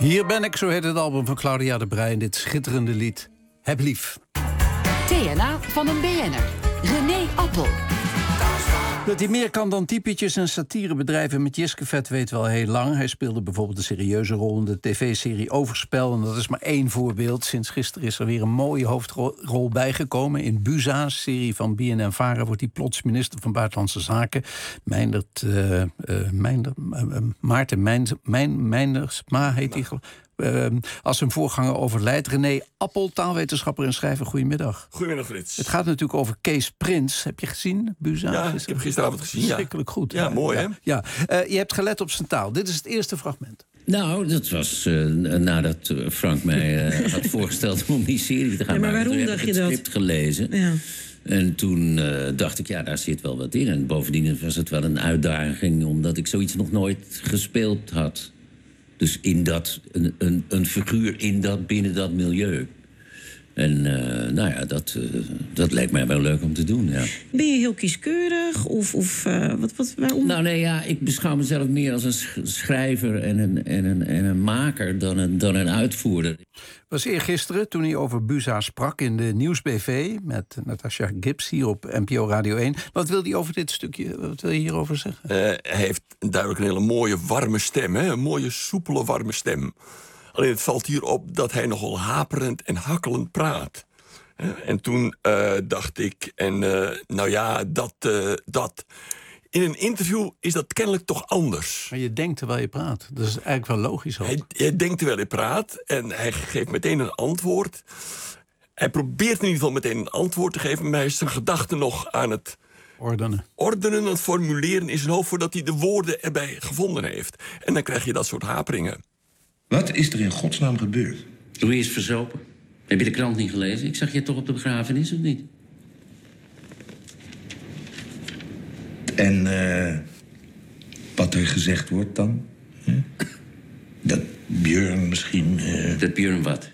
Hier ben ik, zo heet het album van Claudia de Breij. En dit schitterende lied. Heb lief. TNA van een BN'er. René Appel. Dat hij meer kan dan typetjes en satirebedrijven met Jiske Vet weet wel heel lang. Hij speelde bijvoorbeeld een serieuze rol in de tv-serie Overspel. En dat is maar één voorbeeld. Sinds gisteren is er weer een mooie hoofdrol bijgekomen. In Buza's serie van BNN-Vara wordt hij plots minister van Buitenlandse Zaken. Maarten Meindersma heet hij. Als zijn voorganger overlijdt. René Appel, taalwetenschapper en schrijver. Goedemiddag. Goedemiddag, Frits. Het gaat natuurlijk over Kees Prins. Heb je gezien, Buza? Ja, ik heb gisteravond gezien. Verschrikkelijk goed. Ja, mooi, hè? Ja. Je hebt gelet op zijn taal. Dit is het eerste fragment. Nou, dat was nadat Frank mij had voorgesteld om die serie te gaan maken. Maar waarom toen dacht heb ik je het dat? script gelezen. Ja. En toen dacht ik, ja, daar zit wel wat in. En bovendien was het wel een uitdaging, omdat ik zoiets nog nooit gespeeld had. Dus een figuur binnen dat milieu. En nou ja, dat lijkt mij wel leuk om te doen, ja. Ben je heel kieskeurig? Waarom? Nou nee, ja, ik beschouw mezelf meer als een schrijver en een maker dan een uitvoerder. Het was eergisteren toen hij over Buza sprak in de Nieuwsbv met Natasha Gibbs hier op NPO Radio 1. Wat wil je hierover zeggen? Hij heeft duidelijk een hele mooie, warme stem. Hè? Een mooie, soepele, warme stem. Alleen het valt hier op dat hij nogal haperend en hakkelend praat. En toen dacht ik, nou ja, dat... In een interview is dat kennelijk toch anders. Maar je denkt terwijl je praat. Dat is eigenlijk wel logisch ook. Hij denkt terwijl hij praat en hij geeft meteen een antwoord. Hij probeert in ieder geval meteen een antwoord te geven, maar hij is zijn gedachten nog aan het ordenen, het formuleren in zijn hoofd, voordat hij de woorden erbij gevonden heeft. En dan krijg je dat soort haperingen. Wat is er in godsnaam gebeurd? Louis is verzopen. Heb je de krant niet gelezen? Ik zag je toch op de begrafenis, of niet? En wat er gezegd wordt dan? Dat Björn misschien... Dat Björn wat?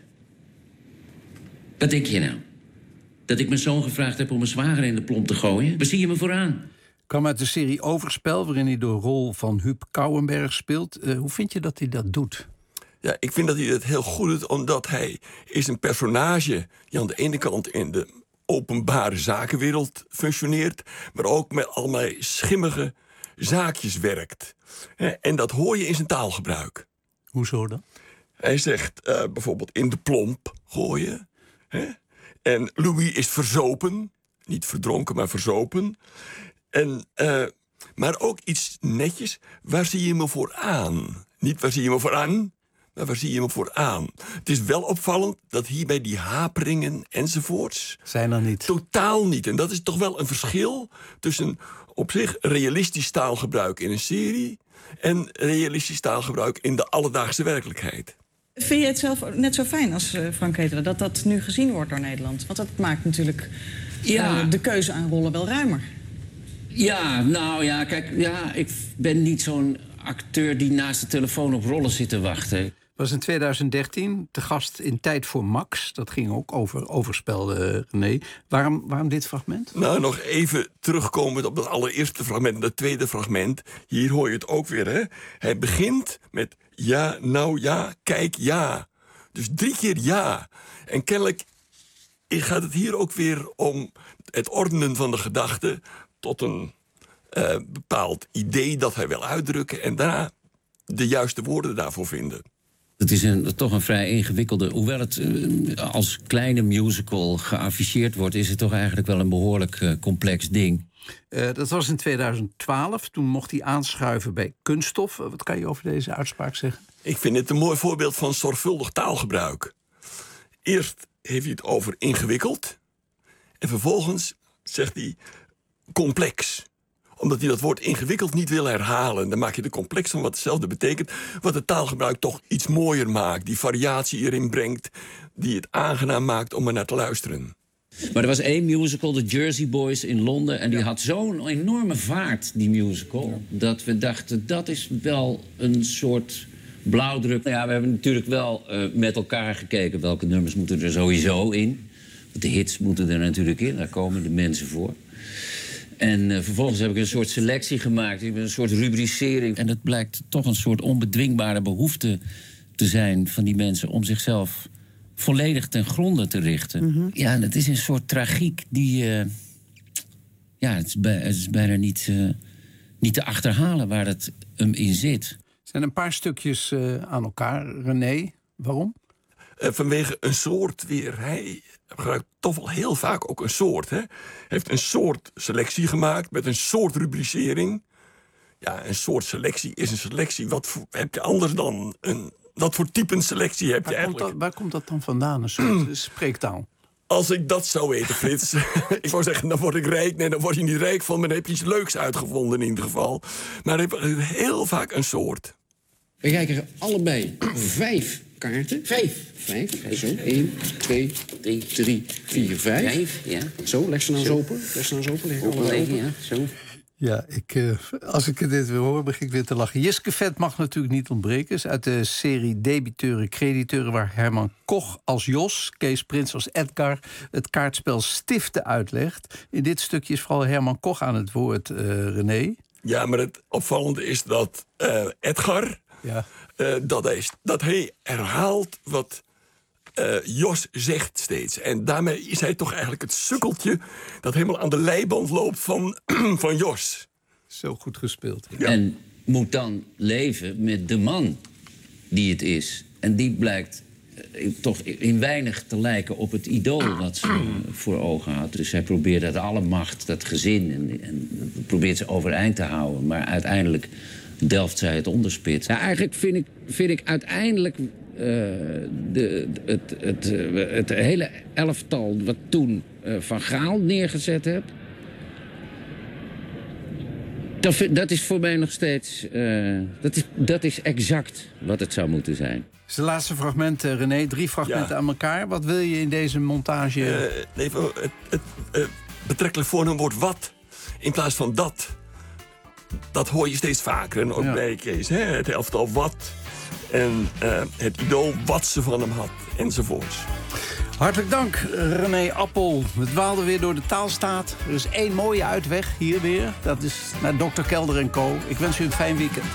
Wat denk je nou? Dat ik mijn zoon gevraagd heb om mijn zwager in de plomp te gooien? Waar zie je me vooraan? Kwam uit de serie Overspel, waarin hij de rol van Huub Kouwenberg speelt. Hoe vind je dat hij dat doet? Ja, ik vind dat hij dat heel goed doet, omdat hij is een personage die aan de ene kant in de openbare zakenwereld functioneert, maar ook met allemaal schimmige zaakjes werkt. En dat hoor je in zijn taalgebruik. Hoezo dan? Hij Hij zegt bijvoorbeeld in de plomp gooien. Hè? En Louis is verzopen. Niet verdronken, maar verzopen. En, maar ook iets netjes. Waar zie je me voor aan? Niet waar zie je me voor aan, maar waar zie je me voor aan? Het is wel opvallend dat hierbij die haperingen enzovoorts zijn er niet. Totaal niet. En dat is toch wel een verschil tussen op zich realistisch taalgebruik in een serie en realistisch taalgebruik in de alledaagse werkelijkheid. Vind je het zelf net zo fijn als Frank Ketelaar dat dat nu gezien wordt door Nederland? Want dat maakt natuurlijk de keuze aan rollen wel ruimer. Ja, nou ja, kijk, ja, ik ben niet zo'n acteur die naast de telefoon op rollen zit te wachten. Was in 2013 te gast in Tijd voor Max. Dat ging ook over Overspel, René. Waarom dit fragment? Nou, nog even terugkomend op het allereerste fragment en het tweede fragment. Hier hoor je het ook weer, hè? Hij begint met ja, nou ja, kijk, ja. Dus 3 keer ja. En kennelijk gaat het hier ook weer om het ordenen van de gedachten tot een bepaald idee dat hij wil uitdrukken en daarna de juiste woorden daarvoor vinden. Het is toch een vrij ingewikkelde... Hoewel het als kleine musical geafficheerd wordt, is het toch eigenlijk wel een behoorlijk complex ding. Dat was in 2012. Toen mocht hij aanschuiven bij Kunststof. Wat kan je over deze uitspraak zeggen? Ik vind het een mooi voorbeeld van zorgvuldig taalgebruik. Eerst heeft hij het over ingewikkeld. En vervolgens zegt hij complex. Omdat hij dat woord ingewikkeld niet wil herhalen. Dan maak je er complex van wat hetzelfde betekent. Wat het taalgebruik toch iets mooier maakt. Die variatie erin brengt. Die het aangenaam maakt om er naar te luisteren. Maar er was 1 musical, The Jersey Boys in Londen. En die had zo'n enorme vaart, die musical. Dat we dachten, dat is wel een soort blauwdruk. Nou ja, we hebben natuurlijk wel met elkaar gekeken welke nummers moeten er sowieso in. De hits moeten er natuurlijk in, daar komen de mensen voor. En vervolgens heb ik een soort selectie gemaakt, een soort rubricering. En het blijkt toch een soort onbedwingbare behoefte te zijn van die mensen om zichzelf volledig ten gronde te richten. Mhm. Ja, dat is een soort tragiek die... het is bijna niet te achterhalen waar het hem in zit. Er zijn een paar stukjes aan elkaar. René, waarom? Vanwege een soort weer. Hij gebruikt toch wel heel vaak ook een soort. Hè? Hij heeft een soort selectie gemaakt met een soort rubricering. Ja, een soort selectie is een selectie. Wat heb je anders dan wat voor type selectie heb je eigenlijk? Waar komt dat dan vandaan, een soort spreektaal? Als ik dat zou weten, Frits. Ik wou zeggen, dan word ik rijk. Nee, dan word je niet rijk van, maar dan heb je iets leuks uitgevonden in ieder geval. Maar hij heeft heel vaak een soort. We kijken allebei 5 kaarten. 5. Zo. 1, 2, 3, 4, 5. Ja. Zo, leg ze nou eens open. Openleggen, ja. Zo. Ja, als ik dit weer hoor, begin ik weer te lachen. Jiske Vet mag natuurlijk niet ontbreken. Is uit de serie Debiteuren, Crediteuren... waar Herman Koch als Jos, Kees Prins als Edgar... het kaartspel Stiften uitlegt. In dit stukje is vooral Herman Koch aan het woord, René. Ja, maar het opvallende is dat Edgar... Ja. Dat hij herhaalt wat Jos zegt steeds. En daarmee is hij toch eigenlijk het sukkeltje... dat helemaal aan de leiband loopt van Jos. Zo goed gespeeld. Ja. En moet dan leven met de man die het is. En die blijkt toch in weinig te lijken op het idool wat ze voor ogen had. Dus hij probeert uit alle macht dat gezin... en probeert ze overeind te houden. Maar uiteindelijk delft zij het onderspit. Ja, eigenlijk vind ik uiteindelijk... het hele elftal wat toen Van Gaal neergezet hebt... Dat is voor mij nog steeds... Dat is exact wat het zou moeten zijn. Het is het laatste fragment, René. 3 fragmenten aan elkaar. Wat wil je in deze montage? Het betrekkelijk voornaamwoord wat in plaats van dat. Dat hoor je steeds vaker. En ook bij Kees. Hè? Het elftal wat. En het idool wat ze van hem had. Enzovoorts. Hartelijk dank, René Appel. We dwaalden weer door de taalstaat. Er is 1 mooie uitweg, hier weer. Dat is naar Dr. Kelder en Co. Ik wens u een fijn weekend.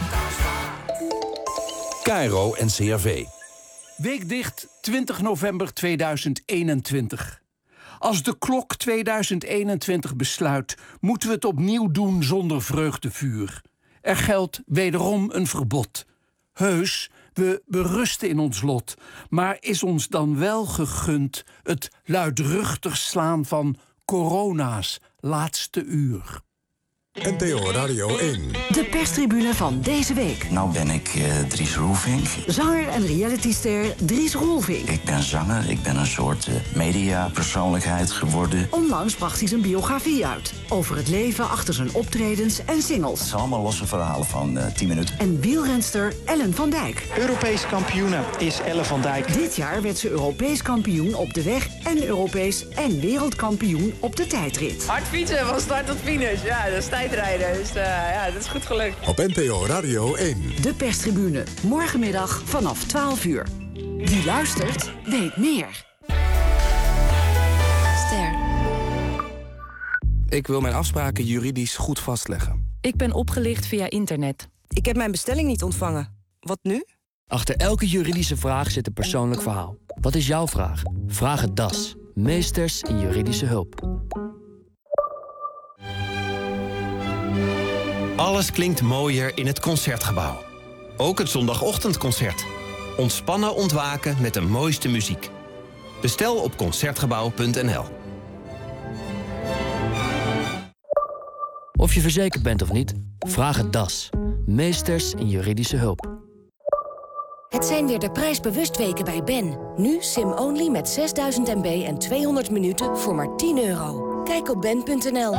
KRO en CRV. Weekdicht 20 november 2021. Als de klok 2021 besluit, moeten we het opnieuw doen zonder vreugdevuur. Er geldt wederom een verbod. Heus, we berusten in ons lot, maar is ons dan wel gegund het luidruchtig slaan van corona's laatste uur? NPO Radio 1. De perstribune van deze week. Nou ben ik Dries Roelvink. Zanger en realityster Dries Roelvink. Ik ben zanger, ik ben een soort mediapersoonlijkheid geworden. Onlangs bracht hij zijn biografie uit. Over het leven achter zijn optredens en singles. Het zijn allemaal losse verhalen van 10 minuten. En wielrenster Ellen van Dijk. Europees kampioene is Ellen van Dijk. Dit jaar werd ze Europees kampioen op de weg... en Europees en wereldkampioen op de tijdrit. Hard fietsen van start tot finish. Ja, dat is tijdrijden. Dus dat is goed gelukt. Op NPO Radio 1. De perstribune. Morgenmiddag vanaf 12 uur. Wie luistert, weet meer. Ster. Ik wil mijn afspraken juridisch goed vastleggen. Ik ben opgelicht via internet. Ik heb mijn bestelling niet ontvangen. Wat nu? Achter elke juridische vraag zit een persoonlijk verhaal. Wat is jouw vraag? Vraag het DAS. Meesters in juridische hulp. Alles klinkt mooier in het Concertgebouw. Ook het zondagochtendconcert. Ontspannen ontwaken met de mooiste muziek. Bestel op concertgebouw.nl. Of je verzekerd bent of niet, vraag het DAS. Meesters in juridische hulp. Het zijn weer de prijsbewustweken bij Ben. Nu SIM-only met 6000 MB en 200 minuten voor maar €10. Kijk op ben.nl.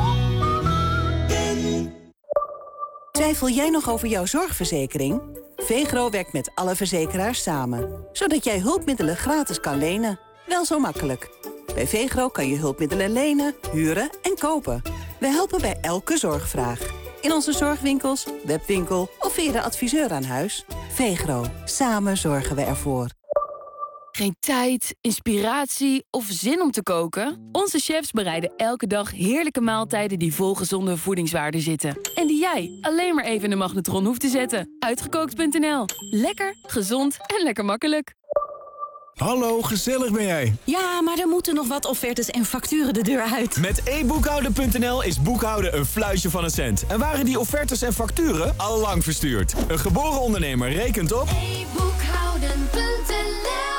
Twijfel jij nog over jouw zorgverzekering? VEGRO werkt met alle verzekeraars samen. Zodat jij hulpmiddelen gratis kan lenen. Wel zo makkelijk. Bij VEGRO kan je hulpmiddelen lenen, huren en kopen. We helpen bij elke zorgvraag. In onze zorgwinkels, webwinkel of via de adviseur aan huis. VEGRO. Samen zorgen we ervoor. Geen tijd, inspiratie of zin om te koken? Onze chefs bereiden elke dag heerlijke maaltijden die vol gezonde voedingswaarden zitten. En die jij alleen maar even in de magnetron hoeft te zetten. Uitgekookt.nl. Lekker, gezond en lekker makkelijk. Hallo, gezellig ben jij. Ja, maar er moeten nog wat offertes en facturen de deur uit. Met e-boekhouden.nl is boekhouden een fluitje van een cent. En waren die offertes en facturen al lang verstuurd. Een geboren ondernemer rekent op... e-boekhouden.nl.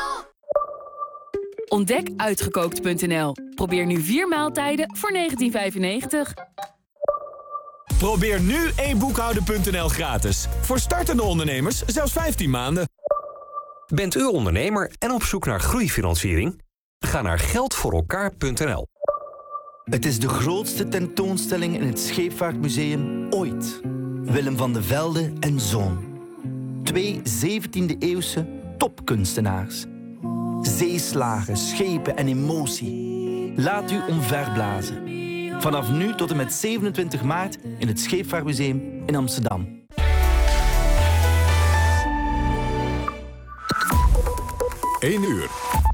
Ontdek Uitgekookt.nl. Probeer nu 4 maaltijden voor €19,95. Probeer nu e-boekhouden.nl gratis. Voor startende ondernemers zelfs 15 maanden. Bent u ondernemer en op zoek naar groeifinanciering? Ga naar geldvoorelkaar.nl. Het is de grootste tentoonstelling in het Scheepvaartmuseum ooit. Willem van de Velde en Zoon. 2 17e-eeuwse topkunstenaars. Zeeslagen, schepen en emotie. Laat u omverblazen. Vanaf nu tot en met 27 maart in het Scheepvaartmuseum in Amsterdam. Eén uur.